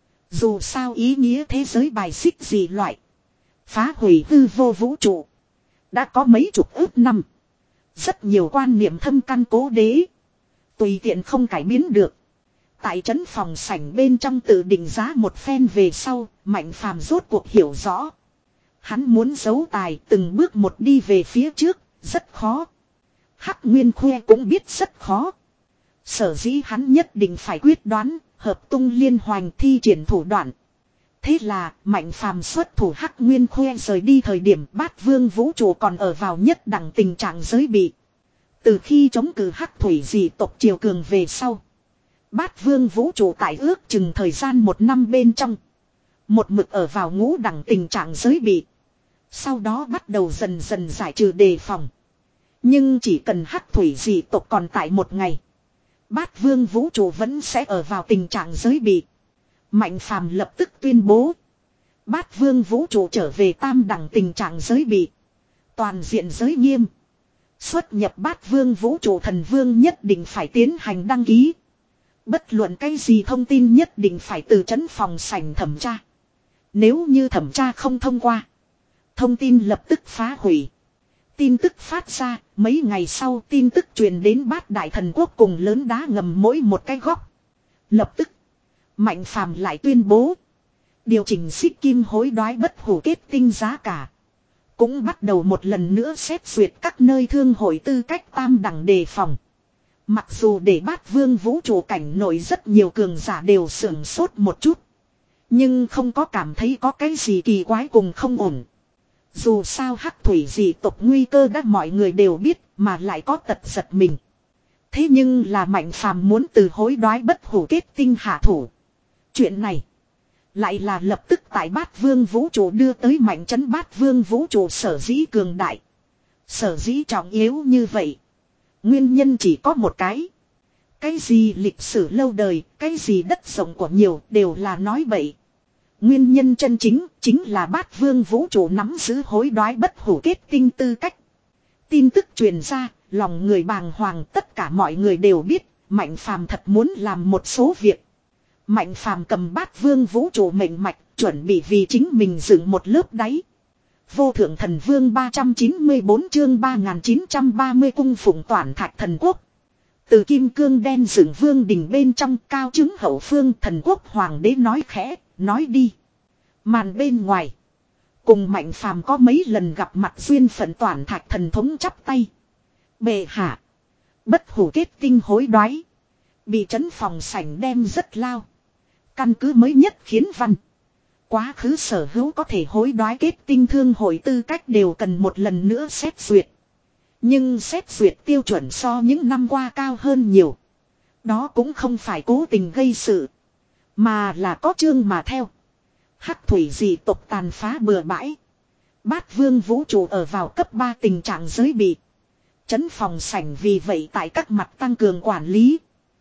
S1: Dù sao ý nghĩa thế giới bài xích gì loại, phá hủy hư vô vũ trụ đã có mấy chục ước năm. Rất nhiều quan niệm thâm căn cố đế, tùy tiện không cải biến được. Tại trấn phòng sảnh bên trong tự định giá một phen về sau, Mạnh Phàm rốt cuộc hiểu rõ. Hắn muốn giấu tài từng bước một đi về phía trước, rất khó. Hắc Nguyên Khuê cũng biết rất khó. Sở dĩ hắn nhất định phải quyết đoán, hợp tung liên hoành thi triển thủ đoạn. Thế là Mạnh Phàm xuất thủ. Hắc Nguyên Khuê rời đi thời điểm Bát Vương vũ trụ còn ở vào nhất đẳng tình trạng giới bị. Từ khi chống cự Hắc thủy dị tộc triều cường về sau, Bát Vương vũ trụ tại ước chừng thời gian một năm bên trong một mực ở vào ngũ đẳng tình trạng giới bị. Sau đó bắt đầu dần dần giải trừ đề phòng. Nhưng chỉ cần Hắc thủy dị tộc còn tại một ngày, Bát Vương vũ trụ vẫn sẽ ở vào tình trạng giới bị. Mạnh Phàm lập tức tuyên bố Bát Vương vũ trụ trở về tam đẳng tình trạng giới bị, toàn diện giới nghiêm. Xuất nhập Bát Vương vũ trụ thần vương nhất định phải tiến hành đăng ký. Bất luận cái gì thông tin nhất định phải từ trấn phòng sảnh thẩm tra. Nếu như thẩm tra không thông qua, thông tin lập tức phá hủy. Tin tức phát ra, mấy ngày sau tin tức truyền đến Bát Đại Thần Quốc cùng lớn đá ngầm mỗi một cái góc. Lập tức Mạnh Phàm lại tuyên bố Điều chỉnh xích kim hối đoái bất hủ kết tinh giá cả. Cũng bắt đầu một lần nữa xét duyệt các nơi thương hội tư cách tam đẳng đề phòng. Mặc dù để bát vương vũ trụ cảnh nội rất nhiều cường giả đều sưởng sốt một chút. Nhưng không có cảm thấy có cái gì kỳ quái cùng không ổn. Dù sao hắc thủy dị tộc nguy cơ đã mọi người đều biết mà lại có tật giật mình. Thế nhưng là Mạnh Phàm muốn từ hối đoái bất hủ kết tinh hạ thủ. Chuyện này lại là lập tức tại bát vương vũ trụ đưa tới mạnh trấn bát vương vũ trụ sở dĩ cường đại. Sở dĩ trọng yếu như vậy. Nguyên nhân chỉ có một cái. Cái gì lịch sử lâu đời, cái gì đất rộng của nhiều đều là nói bậy. Nguyên nhân chân chính chính là bát vương vũ trụ nắm giữ hối đoái bất hủ kết tinh tư cách. Tin tức truyền ra, lòng người bàng hoàng, tất cả mọi người đều biết, Mạnh Phàm thật muốn làm một số việc. Mạnh Phàm cầm bát vương vũ trụ mệnh mạch, chuẩn bị vì chính mình dựng một lớp đáy. Vô thượng thần vương ba trăm chín mươi bốn chương ba nghìn chín trăm ba mươi cung phụng Toản Thạch thần quốc. Từ kim cương đen dựng vương đình bên trong cao chứng hậu phương thần quốc hoàng đế nói khẽ, nói đi. Màn bên ngoài. Cùng Mạnh Phàm có mấy lần gặp mặt duyên phận Toản Thạch thần thống chắp tay. Bệ hạ. Bất hủ kết tinh hối đoái. Bị trấn phòng sảnh đem rất lao. Căn cứ mới nhất khiến văn. Quá khứ sở hữu có thể hối đoái kết tinh thương hội tư cách đều cần một lần nữa xét duyệt. Nhưng xét duyệt tiêu chuẩn so những năm qua cao hơn nhiều. Đó cũng không phải cố tình gây sự. Mà là có chương mà theo. Hắc thủy dị tộc tàn phá bừa bãi. Bát vương vũ trụ ở vào cấp ba tình trạng giới bị. Trấn phòng sảnh vì vậy tại các mặt tăng cường quản lý.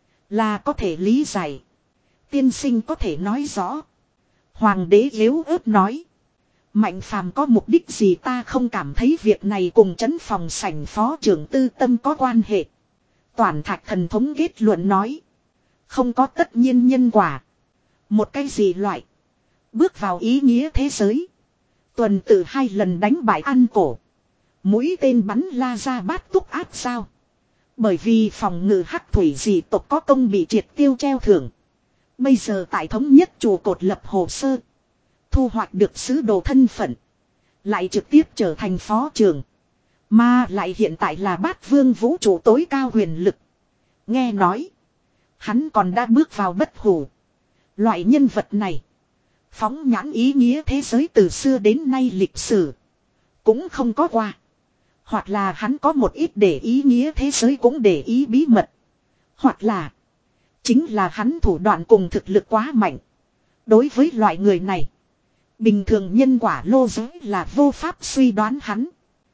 S1: Là có thể lý giải. Tiên sinh có thể nói rõ. Hoàng đế yếu ớt nói. Mạnh Phàm có mục đích gì ta không cảm thấy việc này cùng trấn phòng sảnh phó trưởng tư tâm có quan hệ. Toản Thạch thần thống kết luận nói. Không có tất nhiên nhân quả. Một cái gì loại. Bước vào ý nghĩa thế giới. Tuần tự hai lần đánh bại ăn cổ. Mũi tên bắn la ra bát túc áp sao. Bởi vì phòng ngự hắc thủy dị tộc có công bị triệt tiêu treo thưởng. Bây giờ tại thống nhất trụ cột lập hồ sơ. Thu hoạch được sứ đồ thân phận. Lại trực tiếp trở thành phó trưởng. Mà lại hiện tại là bát vương vũ trụ tối cao huyền lực. Nghe nói. Hắn còn đã bước vào bất hủ. Loại nhân vật này. Phóng nhãn ý nghĩa thế giới từ xưa đến nay lịch sử. Cũng không có qua. Hoặc là hắn có một ít để ý nghĩa thế giới cũng để ý bí mật. Hoặc là. Chính là hắn thủ đoạn cùng thực lực quá mạnh. Đối với loại người này. Bình thường nhân quả lô giới là vô pháp suy đoán hắn.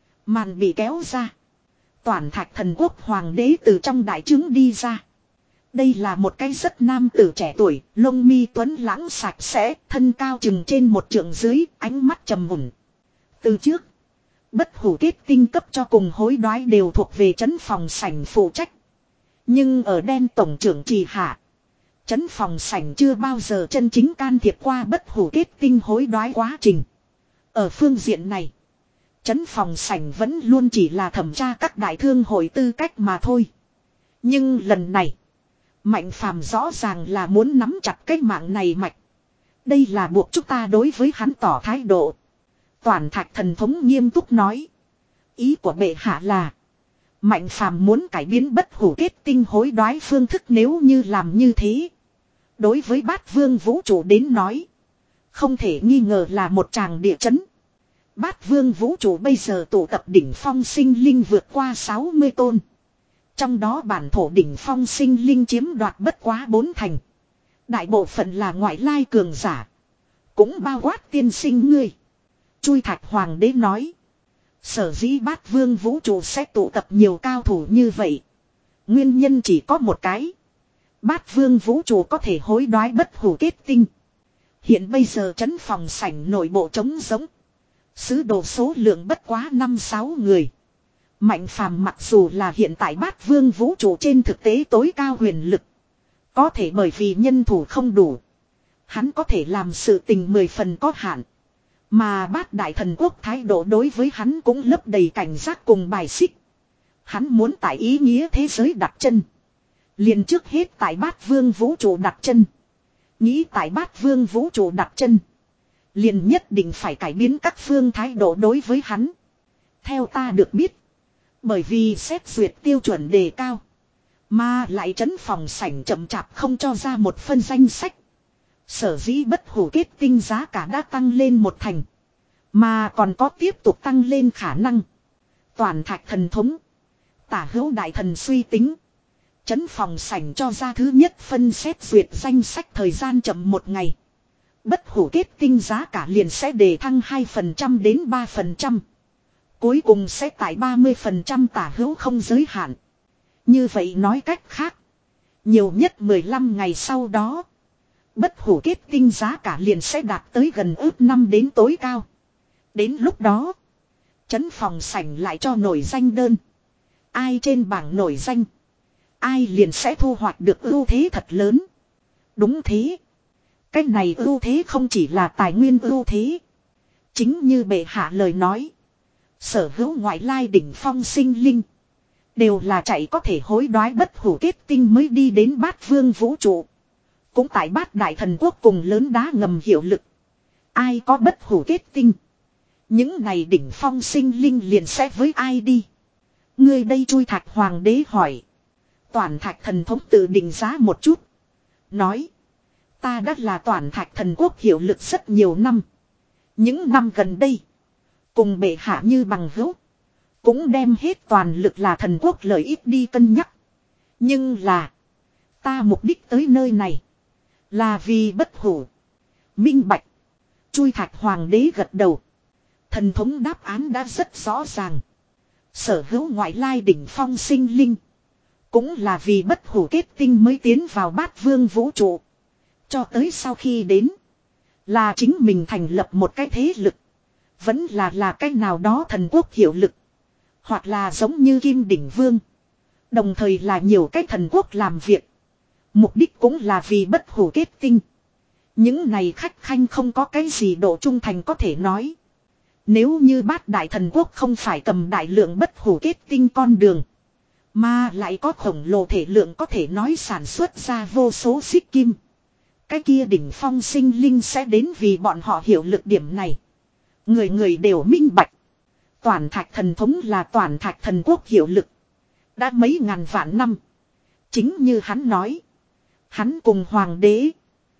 S1: Màn bị kéo ra. Toản Thạch thần quốc hoàng đế từ trong đại trướng đi ra. Đây là một cái rất nam tử trẻ tuổi, lông mi tuấn lãng sạch sẽ, thân cao chừng trên một trượng dưới, ánh mắt trầm mùn. Từ trước, bất hủ kết tinh cấp cho cùng hối đoái đều thuộc về trấn phòng sảnh phụ trách. Nhưng ở đen tổng trưởng trì hạ, trấn phòng sảnh chưa bao giờ chân chính can thiệp qua bất hủ kết tinh hối đoái quá trình. Ở phương diện này, trấn phòng sảnh vẫn luôn chỉ là thẩm tra các đại thương hội tư cách mà thôi. Nhưng lần này, Mạnh Phàm rõ ràng là muốn nắm chặt cái mạng này mạch. Đây là buộc chúng ta đối với hắn tỏ thái độ. Toản Thạch thần thống nghiêm túc nói. Ý của bệ hạ là. Mạnh Phàm muốn cải biến bất hủ kết tinh hối đoái phương thức nếu như làm như thế. Đối với bát vương vũ trụ đến nói. Không thể nghi ngờ là một tràng địa chấn. Bát vương vũ trụ bây giờ tụ tập đỉnh phong sinh linh vượt qua sáu mươi tôn. Trong đó bản thổ đỉnh phong sinh linh chiếm đoạt bất quá bốn thành. Đại bộ phận là ngoại lai cường giả. Cũng bao quát tiên sinh ngươi. Chui Thạch hoàng đế nói. Sở dĩ bát vương vũ trụ sẽ tụ tập nhiều cao thủ như vậy. Nguyên nhân chỉ có một cái. Bát vương vũ trụ có thể hối đoái bất hủ kết tinh. Hiện bây giờ trấn phòng sảnh nội bộ trống giống. Sứ đồ số lượng bất quá năm sáu người. Mạnh Phàm mặc dù là hiện tại bát vương vũ trụ trên thực tế tối cao huyền lực. Có thể bởi vì nhân thủ không đủ. Hắn có thể làm sự tình mười phần có hạn. Mà bát đại thần quốc thái độ đối với hắn cũng lấp đầy cảnh giác cùng bài xích. Hắn muốn tại ý nghĩa thế giới đặt chân. Liền trước hết tại bát vương vũ trụ đặt chân. Nghĩ tại bát vương vũ trụ đặt chân. liền nhất định phải cải biến các phương thái độ đối với hắn. Theo ta được biết. Bởi vì xét duyệt tiêu chuẩn đề cao. Mà lại trấn phòng sảnh chậm chạp không cho ra một phân danh sách. Sở dĩ bất hủ kết tinh giá cả đã tăng lên một thành. Mà còn có tiếp tục tăng lên khả năng. Toàn thạch thần thống. Tả hữu đại thần suy tính. Trấn phòng sảnh cho ra thứ nhất phân xét duyệt danh sách thời gian chậm một ngày. Bất hủ kết tinh giá cả liền sẽ đề thăng hai phần trăm đến ba phần trăm. Cuối cùng sẽ tại ba mươi phần trăm tả hữu không giới hạn. Như vậy nói cách khác. Nhiều nhất mười lăm ngày sau đó. Bất hủ kết tinh giá cả liền sẽ đạt tới gần ước năm đến tối cao. Đến lúc đó. Trấn phòng sảnh lại cho nổi danh đơn. Ai trên bảng nổi danh. Ai liền sẽ thu hoạch được ưu thế thật lớn. Đúng thế. Cái này ưu thế không chỉ là tài nguyên ưu thế. Chính như bệ hạ lời nói. Sở hữu ngoại lai đỉnh phong sinh linh. Đều là chạy có thể hối đoái bất hủ kết tinh mới đi đến bát vương vũ trụ. Cũng tại bát đại thần quốc cùng lớn đá ngầm hiệu lực. Ai có bất hủ kết tinh. Những này đỉnh phong sinh linh liền sẽ với ai đi. Ngươi đây chui thạch hoàng đế hỏi. Toàn thạch thần thống tự định giá một chút. Nói. Ta đã là toàn thạch thần quốc hiệu lực rất nhiều năm. Những năm gần đây. Cùng bệ hạ như bằng hữu. Cũng đem hết toàn lực là thần quốc lợi ích đi cân nhắc. Nhưng là. Ta mục đích tới nơi này. Là vì bất hủ. Minh bạch. Chui thạch hoàng đế gật đầu. Thần thống đáp án đã rất rõ ràng. Sở hữu ngoại lai đỉnh phong sinh linh. Cũng là vì bất hủ kết tinh mới tiến vào bát vương vũ trụ. Cho tới sau khi đến. Là chính mình thành lập một cái thế lực. Vẫn là là cái nào đó thần quốc hiệu lực. Hoặc là giống như Kim Đỉnh Vương. Đồng thời là nhiều cái thần quốc làm việc. Mục đích cũng là vì bất hủ kết tinh. Những này khách khanh không có cái gì độ trung thành có thể nói. Nếu như bát đại thần quốc không phải cầm đại lượng bất hủ kết tinh con đường. Mà lại có khổng lồ thể lượng có thể nói sản xuất ra vô số xích kim. Cái kia đỉnh phong sinh linh sẽ đến vì bọn họ hiểu lực điểm này. Người người đều minh bạch. Toàn thạch thần thống là toàn thạch thần quốc hiệu lực. Đã mấy ngàn vạn năm. Chính như hắn nói. Hắn cùng hoàng đế.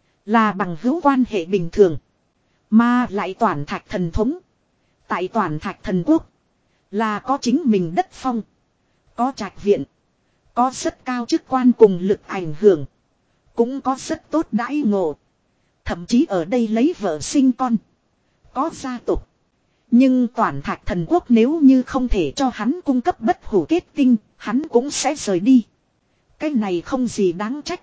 S1: Là bằng hữu quan hệ bình thường. Mà lại toàn thạch thần thống. Tại toàn thạch thần quốc. Là có chính mình đất phong. Có trạch viện. Có rất cao chức quan cùng lực ảnh hưởng. Cũng có rất tốt đãi ngộ. Thậm chí ở đây lấy vợ sinh con. Có gia tộc. Nhưng toàn thạch thần quốc nếu như không thể cho hắn cung cấp bất hủ kết tinh. Hắn cũng sẽ rời đi. Cái này không gì đáng trách.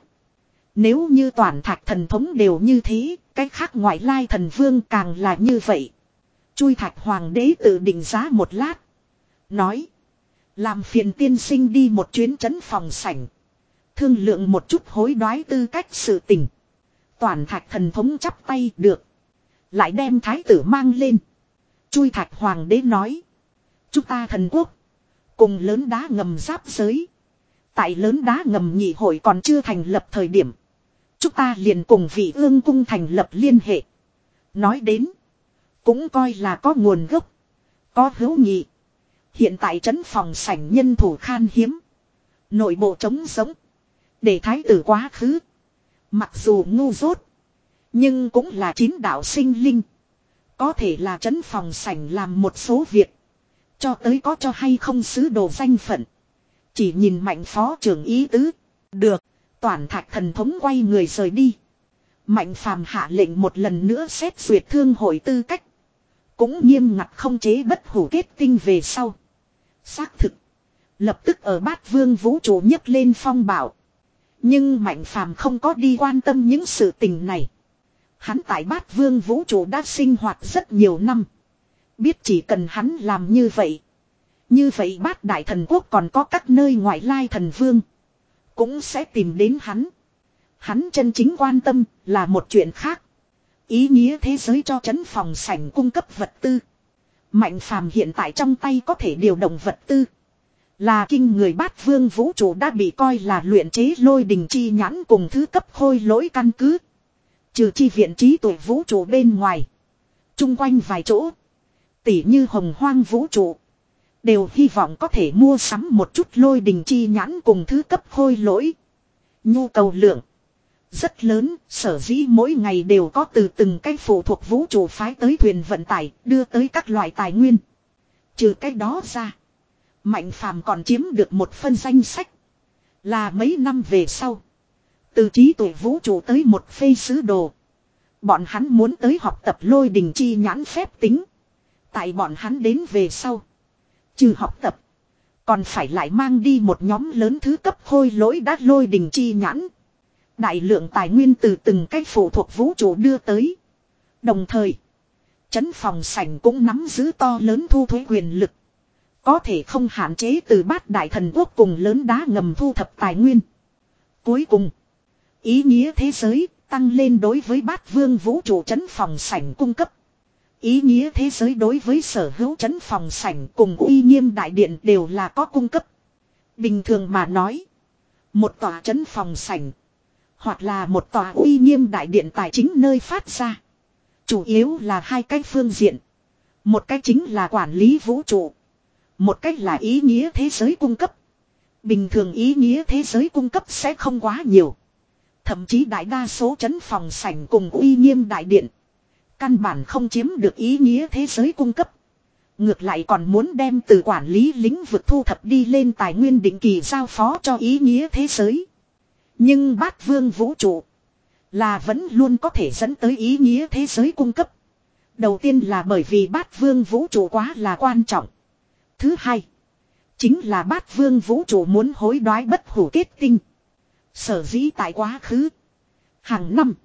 S1: Nếu như toàn thạch thần thống đều như thế. Cái khác ngoại lai thần vương càng là như vậy. Chui thạch hoàng đế tự định giá một lát. Nói. Làm phiền tiên sinh đi một chuyến trấn phòng sảnh. Thương lượng một chút hối đoái tư cách sự tình. Toàn thạch thần thống chắp tay được. Lại đem thái tử mang lên. Chui thạch hoàng đế nói. Chúng ta thần quốc. Cùng lớn đá ngầm giáp giới. Tại lớn đá ngầm nhị hội còn chưa thành lập thời điểm. Chúng ta liền cùng vị ương cung thành lập liên hệ. Nói đến. Cũng coi là có nguồn gốc. Có hữu nghị. Hiện tại trấn phòng sảnh nhân thủ khan hiếm. Nội bộ trống giống. Để thái tử quá khứ. Mặc dù ngu dốt. Nhưng cũng là chín đạo sinh linh. Có thể là trấn phòng sảnh làm một số việc. Cho tới có cho hay không xứ đồ danh phận. Chỉ nhìn mạnh phó trưởng ý tứ. Được. Toàn thạch thần thống quay người rời đi. Mạnh phàm hạ lệnh một lần nữa xét duyệt thương hội tư cách. Cũng nghiêm ngặt không chế bất hủ kết tinh về sau. Xác thực. Lập tức ở bát vương vũ trụ nhấc lên phong bảo. Nhưng Mạnh phàm không có đi quan tâm những sự tình này. Hắn tại bát vương vũ trụ đã sinh hoạt rất nhiều năm. Biết chỉ cần hắn làm như vậy. Như vậy bát đại thần quốc còn có các nơi ngoại lai thần vương. Cũng sẽ tìm đến hắn. Hắn chân chính quan tâm là một chuyện khác. Ý nghĩa thế giới cho trấn phòng sảnh cung cấp vật tư. Mạnh phàm hiện tại trong tay có thể điều động vật tư. Là kinh người bát vương vũ trụ đã bị coi là luyện chế lôi đình chi nhãn cùng thứ cấp khôi lỗi căn cứ. Trừ chi viện trí tuệ vũ trụ bên ngoài. Chung quanh vài chỗ. Tỉ như hồng hoang vũ trụ. Đều hy vọng có thể mua sắm một chút lôi đình chi nhãn cùng thứ cấp khôi lỗi. Nhu cầu lượng rất lớn, sở dĩ mỗi ngày đều có từ từng cái phụ thuộc vũ trụ phái tới thuyền vận tải, đưa tới các loại tài nguyên. Trừ cái đó ra, Mạnh Phàm còn chiếm được một phân danh sách. Là mấy năm về sau, từ trí tuệ vũ trụ tới một phê sứ đồ. Bọn hắn muốn tới học tập lôi đình chi nhãn phép tính. Tại bọn hắn đến về sau, trừ học tập, còn phải lại mang đi một nhóm lớn thứ cấp khôi lỗi đát lôi đình chi nhãn. Đại lượng tài nguyên từ từng cái phụ thuộc vũ trụ đưa tới. Đồng thời, trấn phòng sảnh cũng nắm giữ to lớn thu thuế quyền lực. Có thể không hạn chế từ bát đại thần quốc cùng lớn đá ngầm thu thập tài nguyên. Cuối cùng, ý nghĩa thế giới tăng lên đối với bát vương vũ trụ trấn phòng sảnh cung cấp. Ý nghĩa thế giới đối với sở hữu trấn phòng sảnh cùng uy nghiêm đại điện đều là có cung cấp. Bình thường mà nói, một tòa trấn phòng sảnh hoặc là một tòa uy nghiêm đại điện tài chính nơi phát ra, chủ yếu là hai cái phương diện. Một cái chính là quản lý vũ trụ, một cách là ý nghĩa thế giới cung cấp. Bình thường ý nghĩa thế giới cung cấp sẽ không quá nhiều. Thậm chí đại đa số trấn phòng sảnh cùng uy nghiêm đại điện căn bản không chiếm được ý nghĩa thế giới cung cấp. Ngược lại còn muốn đem từ quản lý lĩnh vực thu thập đi lên tài nguyên định kỳ giao phó cho ý nghĩa thế giới. Nhưng bát vương vũ trụ là vẫn luôn có thể dẫn tới ý nghĩa thế giới cung cấp. Đầu tiên là bởi vì bát vương vũ trụ quá là quan trọng. Thứ hai, chính là bát vương vũ trụ muốn hối đoái bất hủ kết tinh. Sở dĩ tại quá khứ, hàng năm,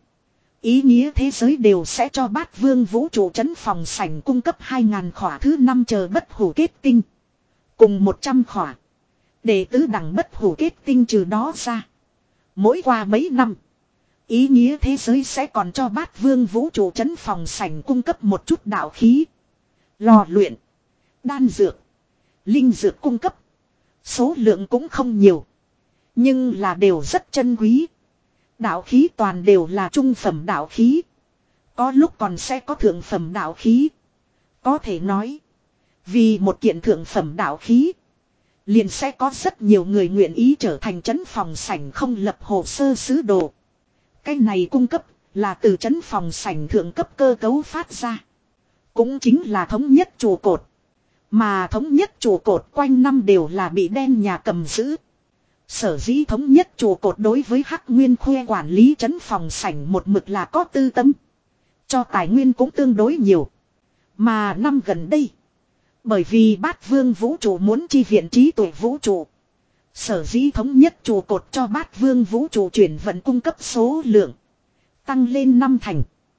S1: ý nghĩa thế giới đều sẽ cho bát vương vũ trụ trấn phòng sảnh cung cấp hai ngàn khỏa thứ năm chờ bất hủ kết tinh. Cùng một trăm khỏa. Để tứ đẳng bất hủ kết tinh trừ đó ra. Mỗi qua mấy năm, ý nghĩa thế giới sẽ còn cho bát vương vũ trụ trấn phòng sảnh cung cấp một chút đạo khí, lò luyện, đan dược, linh dược cung cấp. Số lượng cũng không nhiều, nhưng là đều rất chân quý. Đạo khí toàn đều là trung phẩm đạo khí. Có lúc còn sẽ có thượng phẩm đạo khí. Có thể nói, vì một kiện thượng phẩm đạo khí, liền sẽ có rất nhiều người nguyện ý trở thành trấn phòng sảnh không lập hồ sơ sứ đồ. Cái này cung cấp là từ trấn phòng sảnh thượng cấp cơ cấu phát ra. Cũng chính là thống nhất trụ cột. Mà thống nhất trụ cột quanh năm đều là bị đen nhà cầm giữ. Sở dĩ thống nhất trụ cột đối với Hắc Nguyên Khuê quản lý trấn phòng sảnh một mực là có tư tâm. Cho tài nguyên cũng tương đối nhiều. Mà năm gần đây, bởi vì bát vương vũ trụ muốn chi viện trí tuệ vũ trụ, sở dĩ thống nhất trụ cột cho bát vương vũ trụ chuyển vận cung cấp số lượng tăng lên năm thành.